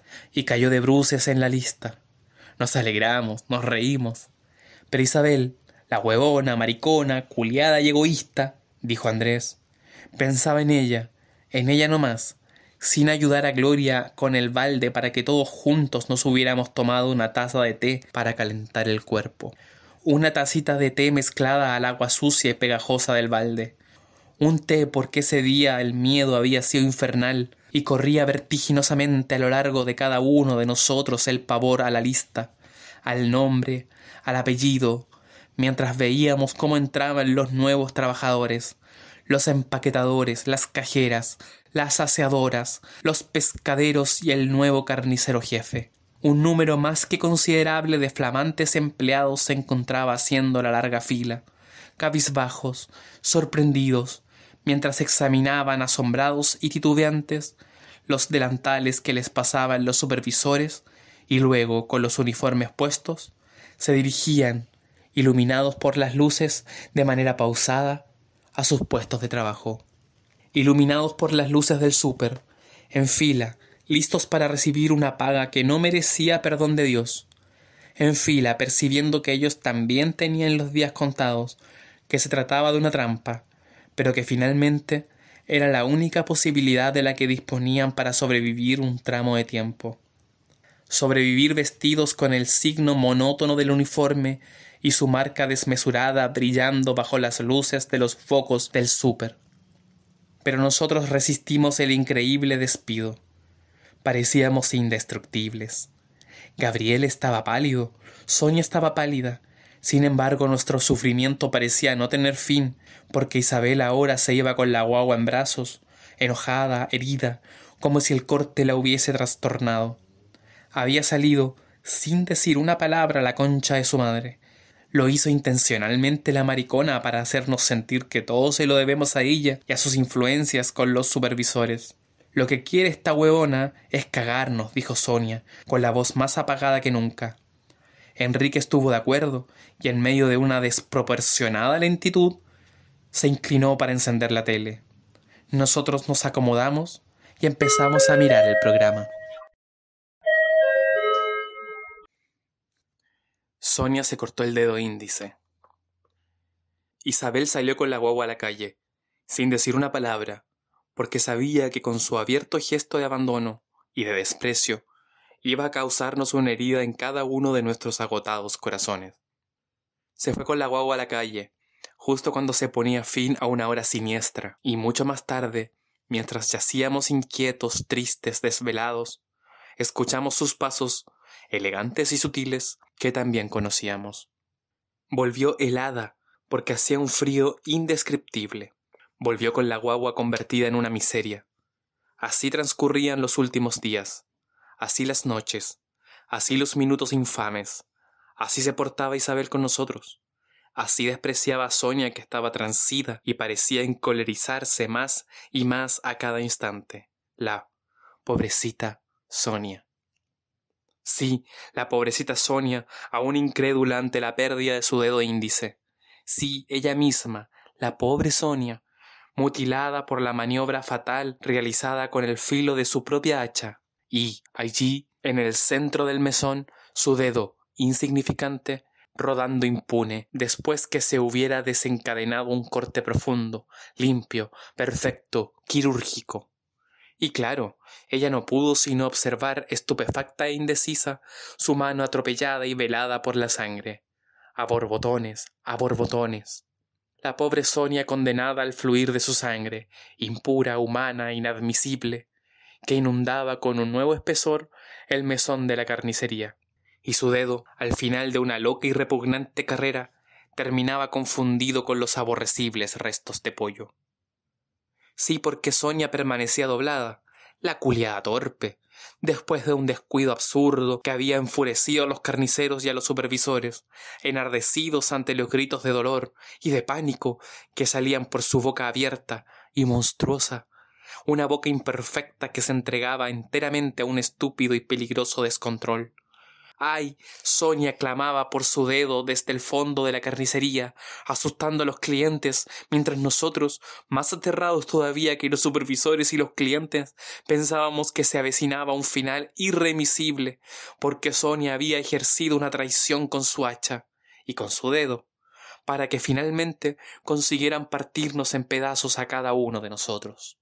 Y cayó de bruces en la lista. Nos alegramos, nos reímos. Pero Isabel, la huevona, maricona, culiada y egoísta, dijo Andrés, pensaba en ella nomás, sin ayudar a Gloria con el balde para que todos juntos nos hubiéramos tomado una taza de té para calentar el cuerpo. Una tacita de té mezclada al agua sucia y pegajosa del balde. Un té porque ese día el miedo había sido infernal y corría vertiginosamente a lo largo de cada uno de nosotros el pavor a la lista, al nombre, al apellido, mientras veíamos cómo entraban los nuevos trabajadores, los empaquetadores, las cajeras, las aseadoras, los pescaderos y el nuevo carnicero jefe. Un número más que considerable de flamantes empleados se encontraba haciendo la larga fila, cabizbajos, sorprendidos, mientras examinaban asombrados y titubeantes los delantales que les pasaban los supervisores y luego, con los uniformes puestos, se dirigían, iluminados por las luces de manera pausada, a sus puestos de trabajo. Iluminados por las luces del súper, en fila, listos para recibir una paga que no merecía perdón de Dios. En fila, percibiendo que ellos también tenían los días contados, que se trataba de una trampa, pero que finalmente era la única posibilidad de la que disponían para sobrevivir un tramo de tiempo. Sobrevivir vestidos con el signo monótono del uniforme y su marca desmesurada brillando bajo las luces de los focos del súper. Pero nosotros resistimos el increíble despido. Parecíamos indestructibles. Gabriel estaba pálido, Sonia estaba pálida. Sin embargo, nuestro sufrimiento parecía no tener fin, porque Isabel ahora se iba con la guagua en brazos, enojada, herida, como si el corte la hubiese trastornado. Había salido, sin decir una palabra, a la concha de su madre. Lo hizo intencionalmente la maricona para hacernos sentir que todo se lo debemos a ella y a sus influencias con los supervisores. Lo que quiere esta huevona es cagarnos, dijo Sonia, con la voz más apagada que nunca. Enrique estuvo de acuerdo y en medio de una desproporcionada lentitud se inclinó para encender la tele. Nosotros nos acomodamos y empezamos a mirar el programa. Sonia se cortó el dedo índice. Isabel salió con la guagua a la calle, sin decir una palabra, porque sabía que con su abierto gesto de abandono y de desprecio iba a causarnos una herida en cada uno de nuestros agotados corazones. Se fue con la guagua a la calle, justo cuando se ponía fin a una hora siniestra, y mucho más tarde, mientras yacíamos inquietos, tristes, desvelados, escuchamos sus pasos, elegantes y sutiles, que también conocíamos. Volvió helada, porque hacía un frío indescriptible. Volvió con la guagua convertida en una miseria. Así transcurrían los últimos días, así las noches, así los minutos infames, así se portaba Isabel con nosotros, así despreciaba a Sonia que estaba transida y parecía encolerizarse más y más a cada instante. La pobrecita Sonia. Sí, la pobrecita Sonia, aún incrédula ante la pérdida de su dedo índice. Sí, ella misma, la pobre Sonia, mutilada por la maniobra fatal realizada con el filo de su propia hacha. Y allí, en el centro del mesón, su dedo, insignificante, rodando impune, después que se hubiera desencadenado un corte profundo, limpio, perfecto, quirúrgico. Y claro, ella no pudo sino observar, estupefacta e indecisa, su mano atropellada y velada por la sangre. A borbotones, a borbotones. La pobre Sonia condenada al fluir de su sangre, impura, humana, inadmisible, que inundaba con un nuevo espesor el mesón de la carnicería, y su dedo, al final de una loca y repugnante carrera, terminaba confundido con los aborrecibles restos de pollo. Sí, porque Sonia permanecía doblada, La culiada torpe, después de un descuido absurdo que había enfurecido a los carniceros y a los supervisores, enardecidos ante los gritos de dolor y de pánico que salían por su boca abierta y monstruosa, una boca imperfecta que se entregaba enteramente a un estúpido y peligroso descontrol. ¡Ay! Sonia clamaba por su dedo desde el fondo de la carnicería, asustando a los clientes, mientras nosotros, más aterrados todavía que los supervisores y los clientes, pensábamos que se avecinaba un final irremisible, porque Sonia había ejercido una traición con su hacha y con su dedo, para que finalmente consiguieran partirnos en pedazos a cada uno de nosotros.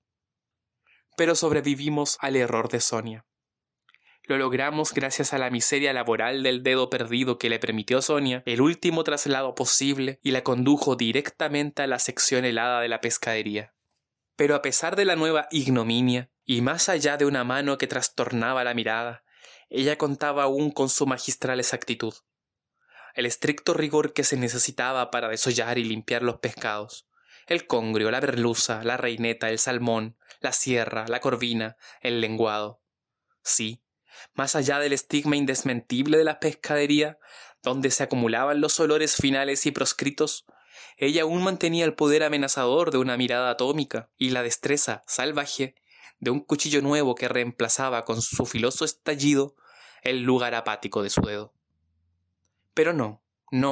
Pero sobrevivimos al error de Sonia. Lo logramos gracias a la miseria laboral del dedo perdido que le permitió a Sonia el último traslado posible y la condujo directamente a la sección helada de la pescadería. Pero a pesar de la nueva ignominia, y más allá de una mano que trastornaba la mirada, ella contaba aún con su magistral exactitud. El estricto rigor que se necesitaba para desollar y limpiar los pescados. El congrio, la merluza, la reineta, el salmón, la sierra, la corvina, el lenguado. Sí, más allá del estigma indesmentible de la pescadería, donde se acumulaban los olores finales y proscritos, ella aún mantenía el poder amenazador de una mirada atómica y la destreza salvaje de un cuchillo nuevo que reemplazaba con su filoso estallido el lugar apático de su dedo. Pero no,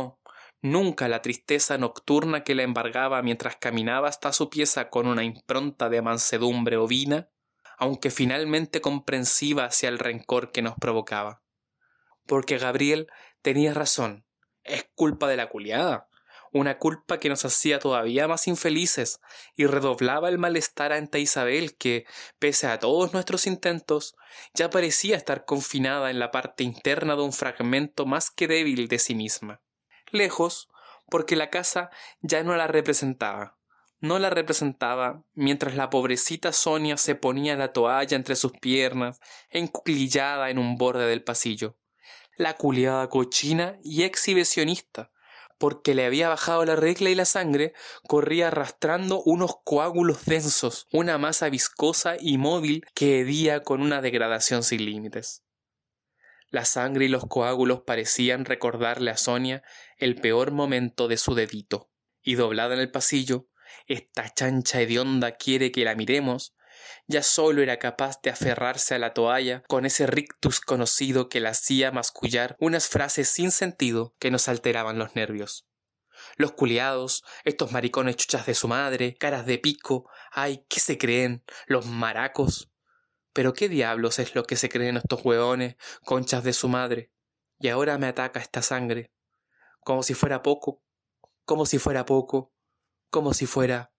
nunca la tristeza nocturna que la embargaba mientras caminaba hasta su pieza con una impronta de mansedumbre ovina, aunque finalmente comprensiva hacia el rencor que nos provocaba. Porque Gabriel tenía razón, es culpa de la culiada, una culpa que nos hacía todavía más infelices y redoblaba el malestar ante Isabel que, pese a todos nuestros intentos, ya parecía estar confinada en la parte interna de un fragmento más que débil de sí misma. Lejos, porque la casa ya no la representaba. No la representaba mientras la pobrecita Sonia se ponía la toalla entre sus piernas, encuclillada en un borde del pasillo. La culiada cochina y exhibicionista, porque le había bajado la regla y la sangre corría arrastrando unos coágulos densos, una masa viscosa y móvil que hedía con una degradación sin límites. La sangre y los coágulos parecían recordarle a Sonia el peor momento de su dedito, y doblada en el pasillo, esta chancha hedionda quiere que la miremos, ya solo era capaz de aferrarse a la toalla con ese rictus conocido que la hacía mascullar unas frases sin sentido que nos alteraban los nervios. Los culiados, estos maricones chuchas de su madre, caras de pico, ay, ¿qué se creen? Los maracos. Pero ¿qué diablos es lo que se creen estos hueones, conchas de su madre? Y ahora me ataca esta sangre, como si fuera poco, como si fuera poco, como si fuera...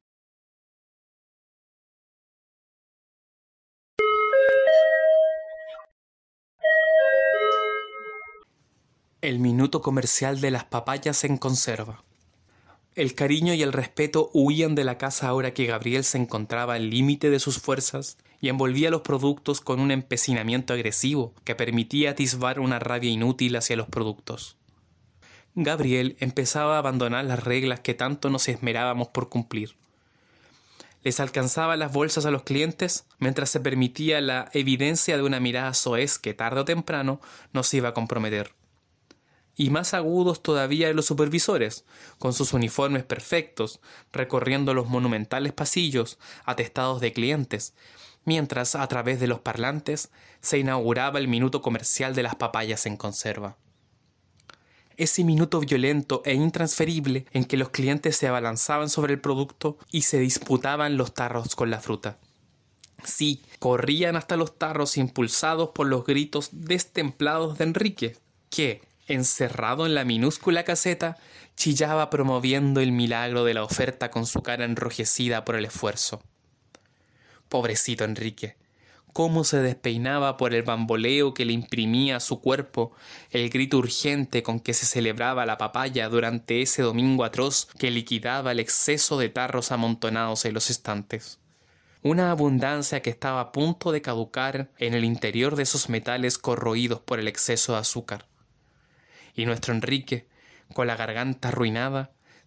El minuto comercial de las papayas en conserva. El cariño y el respeto huían de la casa ahora que Gabriel se encontraba al límite de sus fuerzas y envolvía los productos con un empecinamiento agresivo que permitía atisbar una rabia inútil hacia los productos. Gabriel empezaba a abandonar las reglas que tanto nos esmerábamos por cumplir. Les alcanzaba las bolsas a los clientes mientras se permitía la evidencia de una mirada soez que tarde o temprano nos iba a comprometer. Y más agudos todavía los supervisores, con sus uniformes perfectos, recorriendo los monumentales pasillos atestados de clientes, mientras a través de los parlantes se inauguraba el minuto comercial de las papayas en conserva. Ese minuto violento e intransferible en que los clientes se abalanzaban sobre el producto y se disputaban los tarros con la fruta. Sí, corrían hasta los tarros impulsados por los gritos destemplados de Enrique, que, encerrado en la minúscula caseta, chillaba promoviendo el milagro de la oferta con su cara enrojecida por el esfuerzo. Pobrecito Enrique, cómo se despeinaba por el bamboleo que le imprimía a su cuerpo el grito urgente con que se celebraba la papaya durante ese domingo atroz que liquidaba el exceso de tarros amontonados en los estantes. Una abundancia que estaba a punto de caducar en el interior de esos metales corroídos por el exceso de azúcar. Y nuestro Enrique, con la garganta arruinada,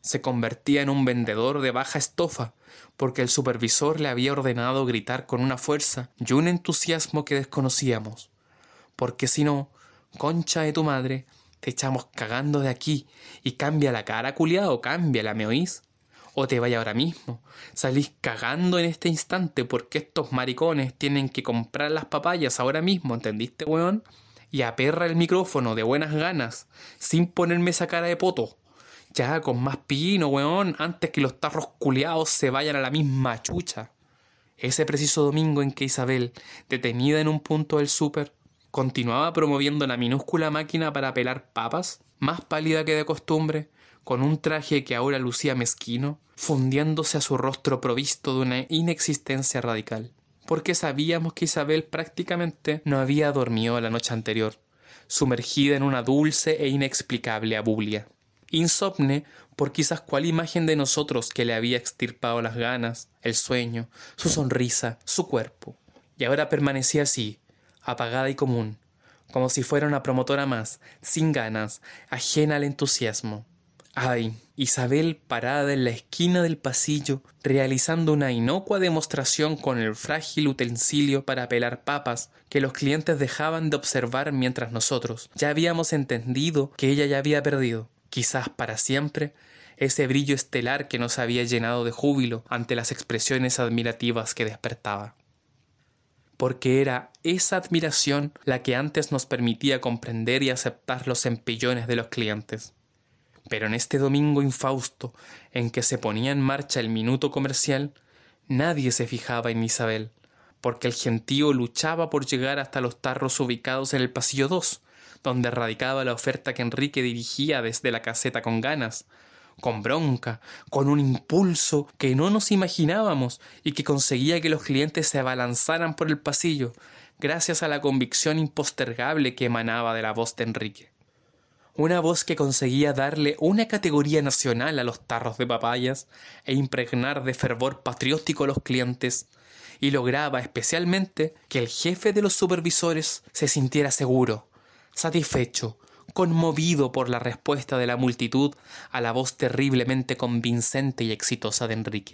se convertía en un vendedor de baja estofa, porque el supervisor le había ordenado gritar con una fuerza y un entusiasmo que desconocíamos. Porque si no, concha de tu madre, te echamos cagando de aquí y cambia la cara, culiao, cámbiala, ¿me oís? O te vaya ahora mismo, salís cagando en este instante porque estos maricones tienen que comprar las papayas ahora mismo, ¿entendiste, weón? Y aperra el micrófono de buenas ganas, sin ponerme esa cara de poto. Ya, con más pino, weón, antes que los tarros culiados se vayan a la misma chucha. Ese preciso domingo en que Isabel, detenida en un punto del súper, continuaba promoviendo la minúscula máquina para pelar papas, más pálida que de costumbre, con un traje que ahora lucía mezquino, fundiéndose a su rostro provisto de una inexistencia radical. Porque sabíamos que Isabel prácticamente no había dormido la noche anterior, sumergida en una dulce e inexplicable abulia. Insomne por quizás cuál imagen de nosotros que le había extirpado las ganas, el sueño, su sonrisa, su cuerpo. Y ahora permanecía así, apagada y común, como si fuera una promotora más, sin ganas, ajena al entusiasmo. Ay, Isabel parada en la esquina del pasillo, realizando una inocua demostración con el frágil utensilio para pelar papas que los clientes dejaban de observar mientras nosotros ya habíamos entendido que ella ya había perdido, quizás para siempre, ese brillo estelar que nos había llenado de júbilo ante las expresiones admirativas que despertaba. Porque era esa admiración la que antes nos permitía comprender y aceptar los empellones de los clientes. Pero en este domingo infausto en que se ponía en marcha el minuto comercial, nadie se fijaba en Isabel, porque el gentío luchaba por llegar hasta los tarros ubicados en el pasillo 2, donde radicaba la oferta que Enrique dirigía desde la caseta con ganas, con bronca, con un impulso que no nos imaginábamos y que conseguía que los clientes se abalanzaran por el pasillo, gracias a la convicción impostergable que emanaba de la voz de Enrique. Una voz que conseguía darle una categoría nacional a los tarros de papayas e impregnar de fervor patriótico a los clientes, y lograba especialmente que el jefe de los supervisores se sintiera seguro, satisfecho, conmovido por la respuesta de la multitud a la voz terriblemente convincente y exitosa de Enrique.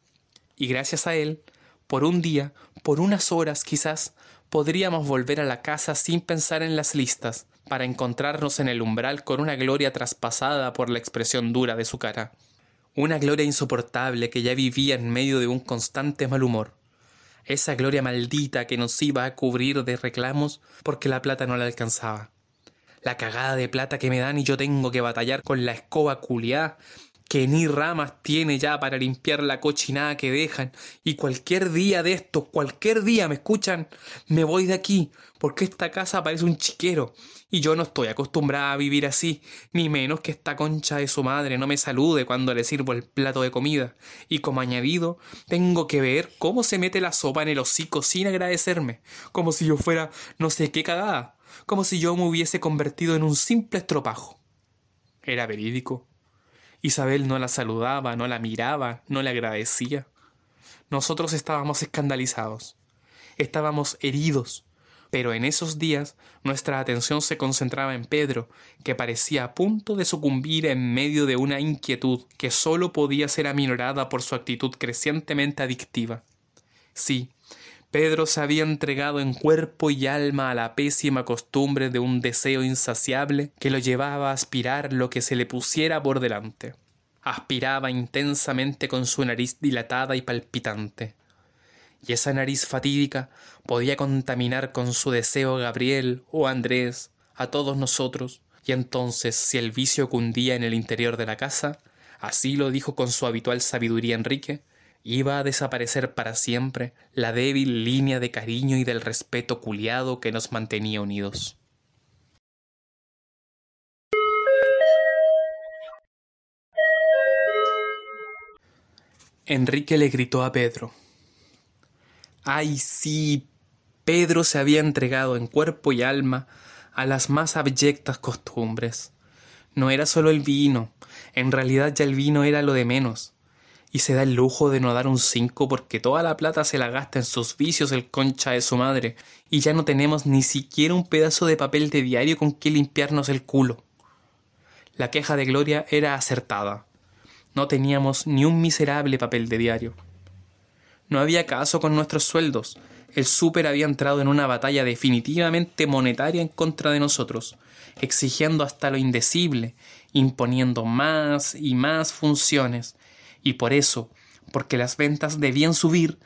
Y gracias a él, por un día, por unas horas quizás, podríamos volver a la casa sin pensar en las listas, para encontrarnos en el umbral con una gloria traspasada por la expresión dura de su cara. Una gloria insoportable que ya vivía en medio de un constante mal humor. Esa gloria maldita que nos iba a cubrir de reclamos porque la plata no la alcanzaba. La cagada de plata que me dan y yo tengo que batallar con la escoba culiá, que ni ramas tiene ya para limpiar la cochinada que dejan, y cualquier día de estos, cualquier día, ¿me escuchan? Me voy de aquí, porque esta casa parece un chiquero, y yo no estoy acostumbrada a vivir así, ni menos que esta concha de su madre no me salude cuando le sirvo el plato de comida, y como añadido, tengo que ver cómo se mete la sopa en el hocico sin agradecerme, como si yo fuera no sé qué cagada, como si yo me hubiese convertido en un simple estropajo. Era verídico. Isabel no la saludaba, no la miraba, no le agradecía. Nosotros estábamos escandalizados, estábamos heridos, pero en esos días nuestra atención se concentraba en Pedro, que parecía a punto de sucumbir en medio de una inquietud que sólo podía ser aminorada por su actitud crecientemente adictiva. Sí, Pedro se había entregado en cuerpo y alma a la pésima costumbre de un deseo insaciable que lo llevaba a aspirar lo que se le pusiera por delante. Aspiraba intensamente con su nariz dilatada y palpitante. Y esa nariz fatídica podía contaminar con su deseo a Gabriel o a Andrés, a todos nosotros, y entonces, si el vicio cundía en el interior de la casa, así lo dijo con su habitual sabiduría Enrique, iba a desaparecer para siempre la débil línea de cariño y del respeto culiado que nos mantenía unidos. Enrique le gritó a Pedro. ¡Ay, sí! Pedro se había entregado en cuerpo y alma a las más abyectas costumbres. No era solo el vino, en realidad ya el vino era lo de menos. Y se da el lujo de no dar un 5 porque toda la plata se la gasta en sus vicios el concha de su madre, y ya no tenemos ni siquiera un pedazo de papel de diario con que limpiarnos el culo. La queja de Gloria era acertada. No teníamos ni un miserable papel de diario. No había caso con nuestros sueldos. El súper había entrado en una batalla definitivamente monetaria en contra de nosotros, exigiendo hasta lo indecible, imponiendo más y más funciones. Y por eso, porque las ventas debían subir,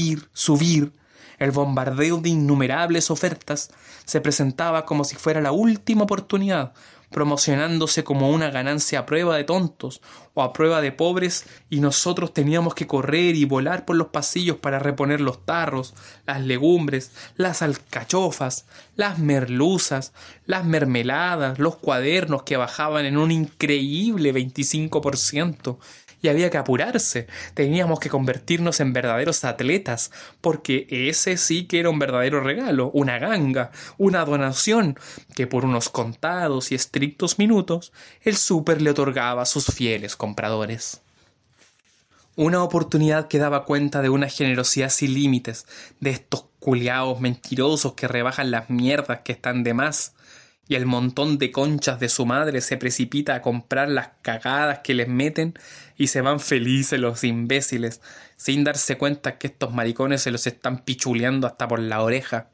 el bombardeo de innumerables ofertas se presentaba como si fuera la última oportunidad, promocionándose como una ganancia a prueba de tontos o a prueba de pobres, y nosotros teníamos que correr y volar por los pasillos para reponer los tarros, las legumbres, las alcachofas, las merluzas, las mermeladas, los cuadernos que bajaban en un increíble 25%. Y había que apurarse, teníamos que convertirnos en verdaderos atletas, porque ese sí que era un verdadero regalo, una ganga, una donación, que por unos contados y estrictos minutos el súper le otorgaba a sus fieles compradores. Una oportunidad que daba cuenta de una generosidad sin límites, de estos culiaos mentirosos que rebajan las mierdas que están de más, y el montón de conchas de su madre se precipita a comprar las cagadas que les meten y se van felices los imbéciles, sin darse cuenta que estos maricones se los están pichuleando hasta por la oreja.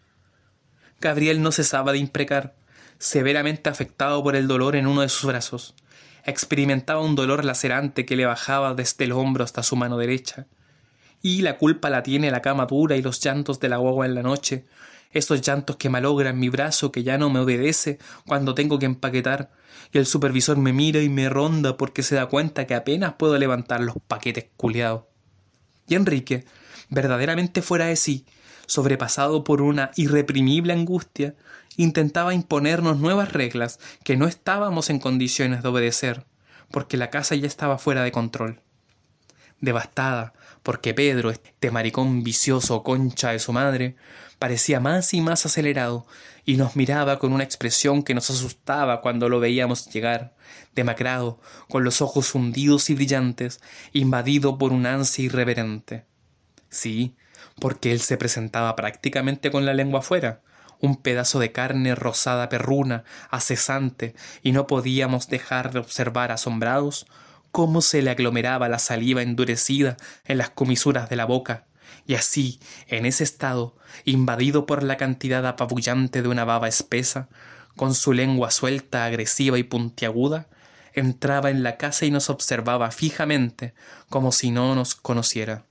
Gabriel no cesaba de imprecar, severamente afectado por el dolor en uno de sus brazos. Experimentaba un dolor lacerante que le bajaba desde el hombro hasta su mano derecha. Y la culpa la tiene la cama dura y los llantos de la guagua en la noche, esos llantos que malogran mi brazo que ya no me obedece cuando tengo que empaquetar, y el supervisor me mira y me ronda porque se da cuenta que apenas puedo levantar los paquetes culiados. Y Enrique, verdaderamente fuera de sí, sobrepasado por una irreprimible angustia, intentaba imponernos nuevas reglas que no estábamos en condiciones de obedecer, porque la casa ya estaba fuera de control. Devastada, porque Pedro, este maricón vicioso concha de su madre, parecía más y más acelerado, y nos miraba con una expresión que nos asustaba cuando lo veíamos llegar, demacrado, con los ojos hundidos y brillantes, invadido por un ansia irreverente. Sí, porque él se presentaba prácticamente con la lengua afuera, un pedazo de carne rosada perruna, acesante, y no podíamos dejar de observar asombrados cómo se le aglomeraba la saliva endurecida en las comisuras de la boca, y así, en ese estado, invadido por la cantidad apabullante de una baba espesa, con su lengua suelta, agresiva y puntiaguda, entraba en la casa y nos observaba fijamente, como si no nos conociera.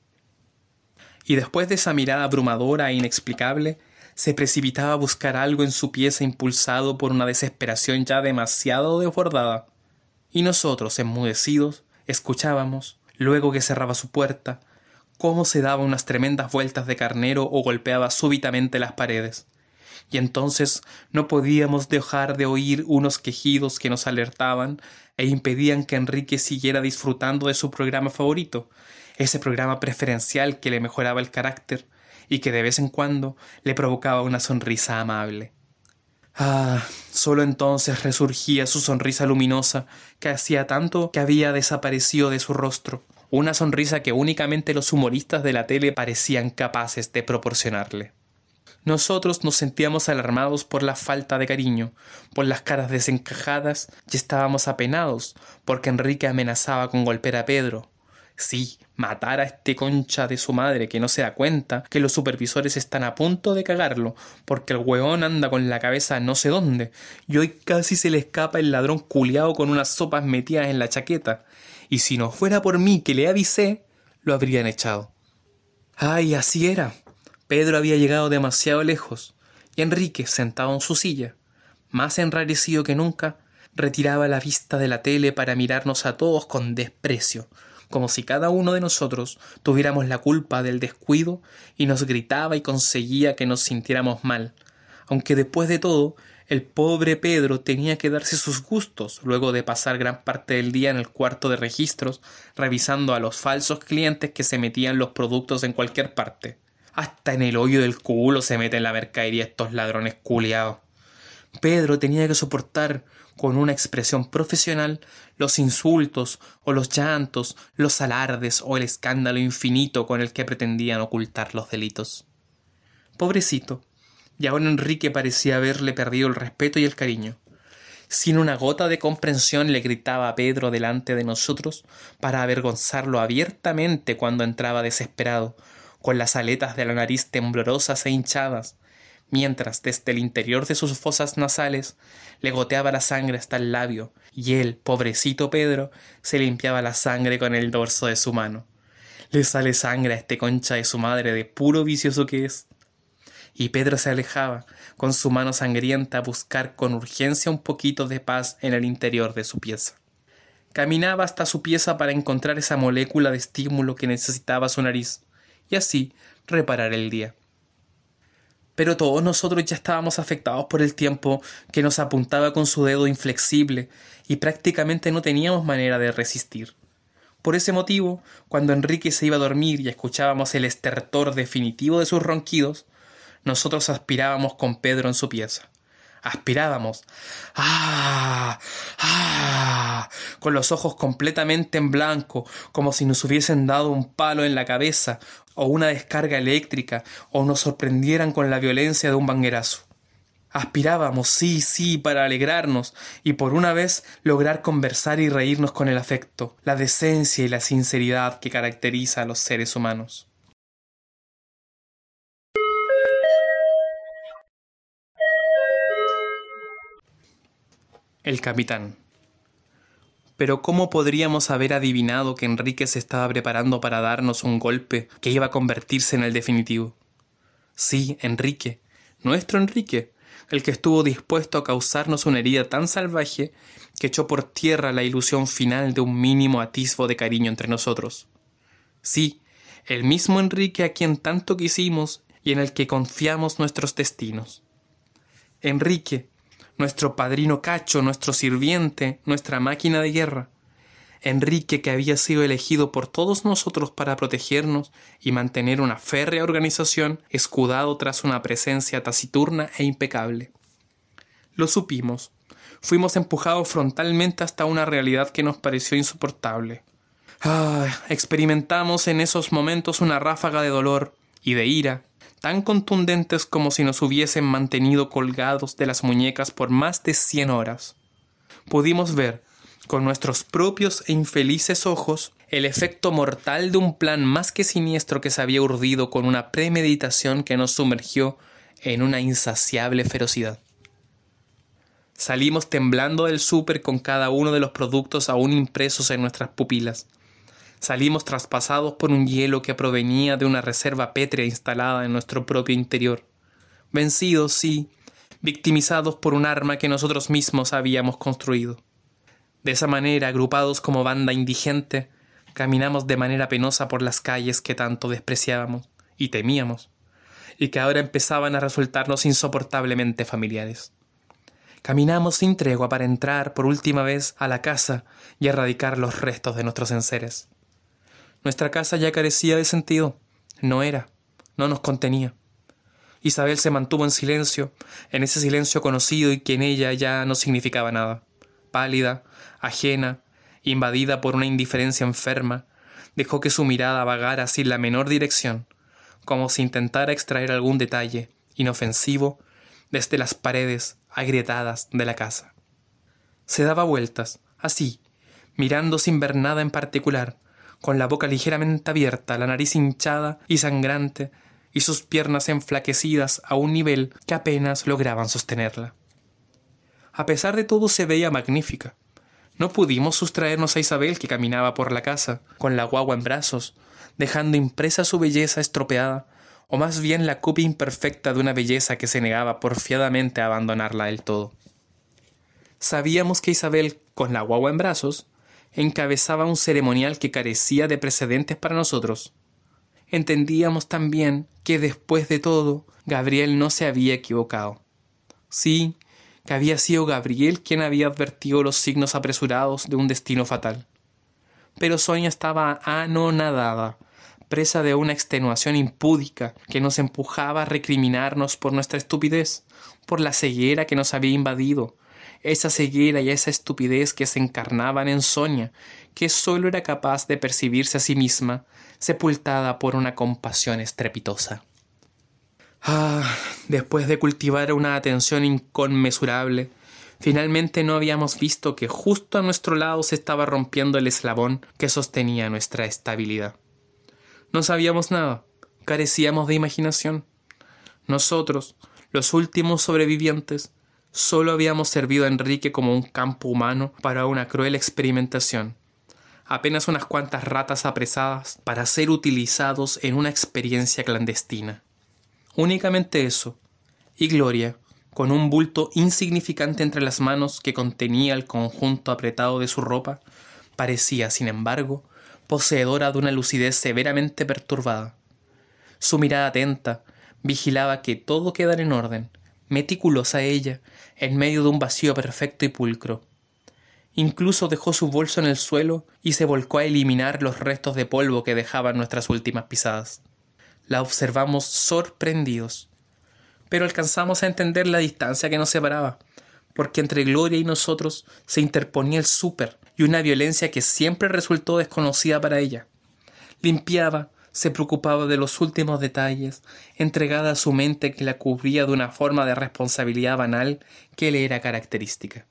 Y después de esa mirada abrumadora e inexplicable, se precipitaba a buscar algo en su pieza impulsado por una desesperación ya demasiado desbordada. Y nosotros, enmudecidos, escuchábamos, luego que cerraba su puerta, cómo se daba unas tremendas vueltas de carnero o golpeaba súbitamente las paredes. Y entonces no podíamos dejar de oír unos quejidos que nos alertaban e impedían que Enrique siguiera disfrutando de su programa favorito, ese programa preferencial que le mejoraba el carácter y que de vez en cuando le provocaba una sonrisa amable. Ah, solo entonces resurgía su sonrisa luminosa, que hacía tanto que había desaparecido de su rostro, una sonrisa que únicamente los humoristas de la tele parecían capaces de proporcionarle. Nosotros nos sentíamos alarmados por la falta de cariño, por las caras desencajadas, y estábamos apenados porque Enrique amenazaba con golpear a Pedro. Sí, matar a este concha de su madre que no se da cuenta que los supervisores están a punto de cagarlo, porque el hueón anda con la cabeza no sé dónde, y hoy casi se le escapa el ladrón culiao con unas sopas metidas en la chaqueta, y si no fuera por mí que le avisé, lo habrían echado. Ay, así era. Pedro había llegado demasiado lejos, y Enrique, sentado en su silla, más enrarecido que nunca, retiraba la vista de la tele para mirarnos a todos con desprecio, como si cada uno de nosotros tuviéramos la culpa del descuido, y nos gritaba y conseguía que nos sintiéramos mal, aunque después de todo el pobre Pedro tenía que darse sus gustos luego de pasar gran parte del día en el cuarto de registros revisando a los falsos clientes que se metían los productos en cualquier parte. Hasta en el hoyo del culo se meten la mercadería estos ladrones culiados. Pedro tenía que soportar con una expresión profesional los insultos o los llantos, los alardes o el escándalo infinito con el que pretendían ocultar los delitos. Pobrecito, y ahora Enrique parecía haberle perdido el respeto y el cariño. Sin una gota de comprensión le gritaba a Pedro delante de nosotros para avergonzarlo abiertamente cuando entraba desesperado, con las aletas de la nariz temblorosas e hinchadas, mientras desde el interior de sus fosas nasales le goteaba la sangre hasta el labio, y él, pobrecito Pedro, se limpiaba la sangre con el dorso de su mano. Le sale sangre a este concha de su madre de puro vicioso que es. Y Pedro se alejaba, con su mano sangrienta, a buscar con urgencia un poquito de paz en el interior de su pieza. Caminaba hasta su pieza para encontrar esa molécula de estímulo que necesitaba su nariz, y así reparar el día. Pero todos nosotros ya estábamos afectados por el tiempo que nos apuntaba con su dedo inflexible y prácticamente no teníamos manera de resistir. Por ese motivo, cuando Enrique se iba a dormir y escuchábamos el estertor definitivo de sus ronquidos, nosotros aspirábamos con Pedro en su pieza. Aspirábamos. ¡Ah! ¡Ah! Con los ojos completamente en blanco, como si nos hubiesen dado un palo en la cabeza, o una descarga eléctrica, o nos sorprendieran con la violencia de un manguerazo. Aspirábamos, sí, para alegrarnos, y por una vez lograr conversar y reírnos con el afecto, la decencia y la sinceridad que caracteriza a los seres humanos. El capitán. Pero ¿cómo podríamos haber adivinado que Enrique se estaba preparando para darnos un golpe que iba a convertirse en el definitivo? Sí, Enrique, nuestro Enrique, el que estuvo dispuesto a causarnos una herida tan salvaje que echó por tierra la ilusión final de un mínimo atisbo de cariño entre nosotros. Sí, el mismo Enrique a quien tanto quisimos y en el que confiamos nuestros destinos. Enrique, nuestro padrino Cacho, nuestro sirviente, nuestra máquina de guerra. Enrique, que había sido elegido por todos nosotros para protegernos y mantener una férrea organización, escudado tras una presencia taciturna e impecable. Lo supimos. Fuimos empujados frontalmente hasta una realidad que nos pareció insoportable. Experimentamos en esos momentos una ráfaga de dolor y de ira, tan contundentes como si nos hubiesen mantenido colgados de las muñecas por más de 100 horas. Pudimos ver, con nuestros propios e infelices ojos, el efecto mortal de un plan más que siniestro que se había urdido con una premeditación que nos sumergió en una insaciable ferocidad. Salimos temblando del súper con cada uno de los productos aún impresos en nuestras pupilas. Salimos traspasados por un hielo que provenía de una reserva pétrea instalada en nuestro propio interior. Vencidos, sí, victimizados por un arma que nosotros mismos habíamos construido. De esa manera, agrupados como banda indigente, caminamos de manera penosa por las calles que tanto despreciábamos y temíamos, y que ahora empezaban a resultarnos insoportablemente familiares. Caminamos sin tregua para entrar por última vez a la casa y erradicar los restos de nuestros enseres. Nuestra casa ya carecía de sentido. No nos contenía. Isabel se mantuvo en silencio, en ese silencio conocido y que en ella ya no significaba nada. Pálida, ajena, invadida por una indiferencia enferma, dejó que su mirada vagara sin la menor dirección, como si intentara extraer algún detalle inofensivo desde las paredes agrietadas de la casa. Se daba vueltas, así, mirando sin ver nada en particular, con la boca ligeramente abierta, la nariz hinchada y sangrante, y sus piernas enflaquecidas a un nivel que apenas lograban sostenerla. A pesar de todo se veía magnífica. No pudimos sustraernos a Isabel, que caminaba por la casa, con la guagua en brazos, dejando impresa su belleza estropeada, o más bien la copia imperfecta de una belleza que se negaba porfiadamente a abandonarla del todo. Sabíamos que Isabel, con la guagua en brazos, encabezaba un ceremonial que carecía de precedentes para nosotros. Entendíamos también que después de todo, Gabriel no se había equivocado. Sí, que había sido Gabriel quien había advertido los signos apresurados de un destino fatal. Pero Sonia estaba anonadada, presa de una extenuación impúdica que nos empujaba a recriminarnos por nuestra estupidez, por la ceguera que nos había invadido, esa ceguera y esa estupidez que se encarnaban en Sonia, que sólo era capaz de percibirse a sí misma, sepultada por una compasión estrepitosa. Después de cultivar una atención inconmensurable, Finalmente no habíamos visto que justo a nuestro lado se estaba rompiendo el eslabón que sostenía nuestra estabilidad. No sabíamos nada, carecíamos de imaginación. Nosotros, los últimos sobrevivientes, solo habíamos servido a Enrique como un campo humano para una cruel experimentación. Apenas unas cuantas ratas apresadas para ser utilizados en una experiencia clandestina. Únicamente eso. Y Gloria, con un bulto insignificante entre las manos que contenía el conjunto apretado de su ropa, parecía, sin embargo, poseedora de una lucidez severamente perturbada. Su mirada atenta vigilaba que todo quedara en orden, meticulosa ella, en medio de un vacío perfecto y pulcro. Incluso dejó su bolso en el suelo y se volcó a eliminar los restos de polvo que dejaban nuestras últimas pisadas. La observamos sorprendidos, pero alcanzamos a entender la distancia que nos separaba, porque entre Gloria y nosotros se interponía el súper y una violencia que siempre resultó desconocida para ella. Limpiaba, se preocupaba de los últimos detalles, entregada a su mente que la cubría de una forma de responsabilidad banal que le era característica.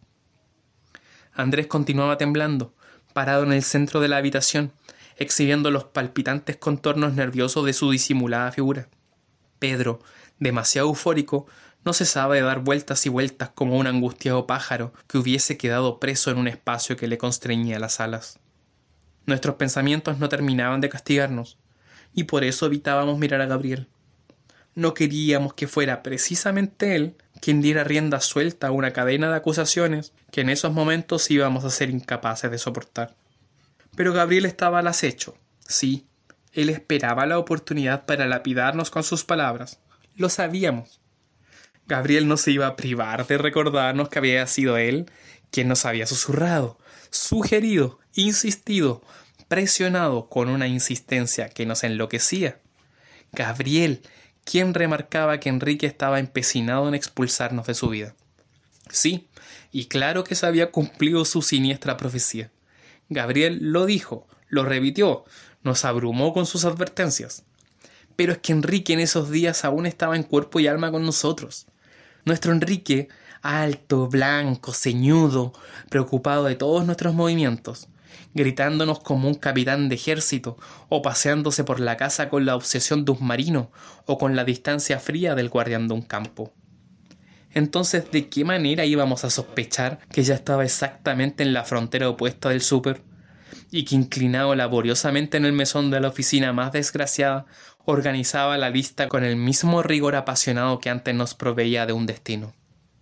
Andrés continuaba temblando, parado en el centro de la habitación, exhibiendo los palpitantes contornos nerviosos de su disimulada figura. Pedro, demasiado eufórico, no cesaba de dar vueltas y vueltas como un angustiado pájaro que hubiese quedado preso en un espacio que le constreñía las alas. Nuestros pensamientos no terminaban de castigarnos, y por eso evitábamos mirar a Gabriel. No queríamos que fuera precisamente él quien diera rienda suelta a una cadena de acusaciones que en esos momentos íbamos a ser incapaces de soportar. Pero Gabriel estaba al acecho. Sí, él esperaba la oportunidad para lapidarnos con sus palabras. Lo sabíamos. Gabriel no se iba a privar de recordarnos que había sido él quien nos había susurrado, sugerido, insistido, presionado con una insistencia que nos enloquecía. Gabriel, quien remarcaba que Enrique estaba empecinado en expulsarnos de su vida. Sí, y claro que se había cumplido su siniestra profecía. Gabriel lo dijo, lo repitió, nos abrumó con sus advertencias. Pero es que Enrique en esos días aún estaba en cuerpo y alma con nosotros. Nuestro Enrique, alto, blanco, ceñudo, preocupado de todos nuestros movimientos, gritándonos como un capitán de ejército, o paseándose por la casa con la obsesión de un marino, o con la distancia fría del guardián de un campo. Entonces, ¿de qué manera íbamos a sospechar que ya estaba exactamente en la frontera opuesta del súper? Y que inclinado laboriosamente en el mesón de la oficina más desgraciada, organizaba la lista con el mismo rigor apasionado que antes nos proveía de un destino.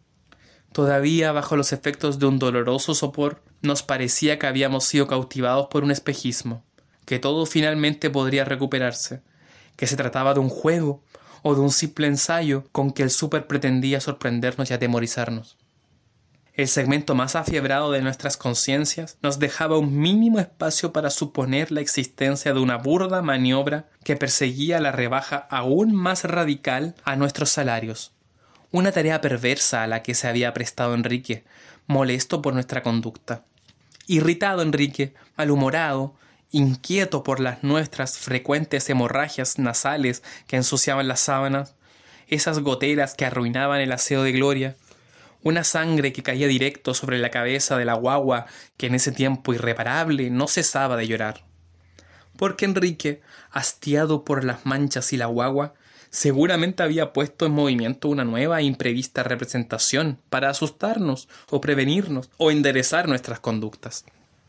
Todavía bajo los efectos de un doloroso sopor, nos parecía que habíamos sido cautivados por un espejismo, que todo finalmente podría recuperarse, que se trataba de un juego o de un simple ensayo con que el súper pretendía sorprendernos y atemorizarnos. El segmento más afiebrado de nuestras conciencias nos dejaba un mínimo espacio para suponer la existencia de una burda maniobra que perseguía la rebaja aún más radical a nuestros salarios. Una tarea perversa a la que se había prestado Enrique, molesto por nuestra conducta. Irritado Enrique, malhumorado, inquieto por las nuestras frecuentes hemorragias nasales que ensuciaban las sábanas, esas goteras que arruinaban el aseo de Gloria, una sangre que caía directo sobre la cabeza de la guagua que en ese tiempo irreparable no cesaba de llorar. Porque Enrique, hastiado por las manchas y la guagua, seguramente había puesto en movimiento una nueva e imprevista representación para asustarnos o prevenirnos o enderezar nuestras conductas.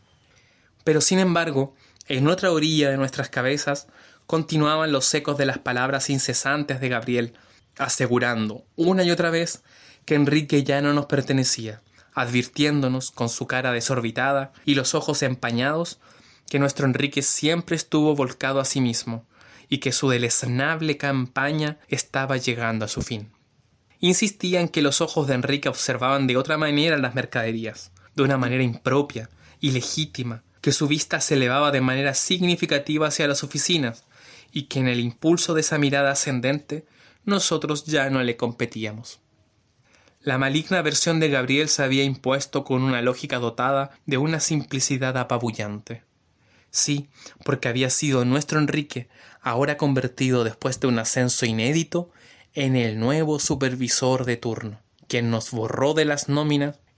Pero sin embargo, en otra orilla de nuestras cabezas continuaban los ecos de las palabras incesantes de Gabriel, asegurando una y otra vez que Enrique ya no nos pertenecía, advirtiéndonos con su cara desorbitada y los ojos empañados que nuestro Enrique siempre estuvo volcado a sí mismo y que su deleznable campaña estaba llegando a su fin. Insistía en que los ojos de Enrique observaban de otra manera las mercaderías, de una manera impropia, ilegítima, que su vista se elevaba de manera significativa hacia las oficinas y que en el impulso de esa mirada ascendente nosotros ya no le competíamos. La maligna versión de Gabriel se había impuesto con una lógica dotada de una simplicidad apabullante. Sí, porque había sido nuestro Enrique, ahora convertido después de un ascenso inédito, en el nuevo supervisor de turno, quien nos borró de las nóminas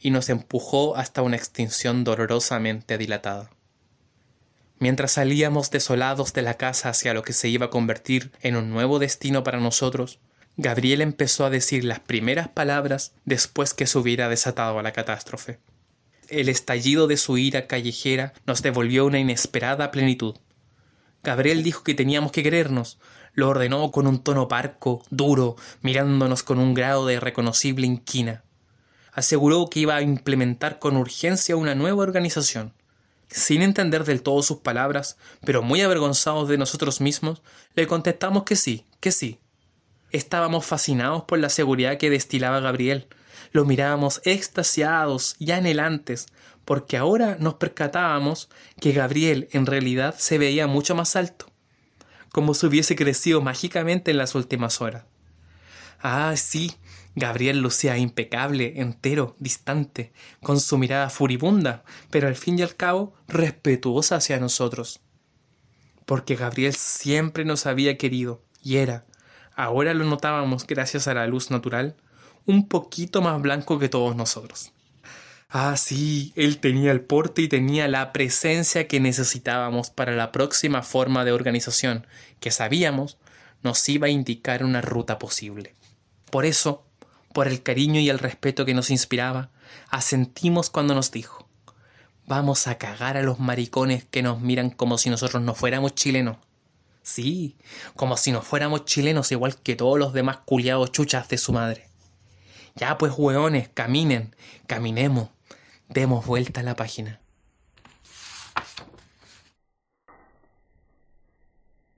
y nos empujó hasta una extinción dolorosamente dilatada. Mientras salíamos desolados de la casa hacia lo que se iba a convertir en un nuevo destino para nosotros, Gabriel empezó a decir las primeras palabras después que se hubiera desatado la catástrofe. El estallido de su ira callejera nos devolvió una inesperada plenitud. Gabriel dijo que teníamos que querernos. Lo ordenó con un tono parco, duro, mirándonos con un grado de reconocible inquina. Aseguró que iba a implementar con urgencia una nueva organización. Sin entender del todo sus palabras, pero muy avergonzados de nosotros mismos, le contestamos que sí, que sí. Estábamos fascinados por la seguridad que destilaba Gabriel. Lo mirábamos extasiados y anhelantes, porque ahora nos percatábamos que Gabriel en realidad se veía mucho más alto, como si hubiese crecido mágicamente en las últimas horas. Ah, sí, Gabriel lucía impecable, entero, distante, con su mirada furibunda, pero al fin y al cabo respetuosa hacia nosotros. Porque Gabriel siempre nos había querido, y era, ahora lo notábamos gracias a la luz natural, un poquito más blanco que todos nosotros. Ah, sí, él tenía el porte y tenía la presencia que necesitábamos para la próxima forma de organización, que sabíamos nos iba a indicar una ruta posible. Por eso, por el cariño y el respeto que nos inspiraba, asentimos cuando nos dijo: vamos a cagar a los maricones que nos miran como si nosotros no fuéramos chilenos. Sí, como si no fuéramos chilenos igual que todos los demás culiados chuchas de su madre. Ya pues, hueones, caminen, caminemos, demos vuelta a la página.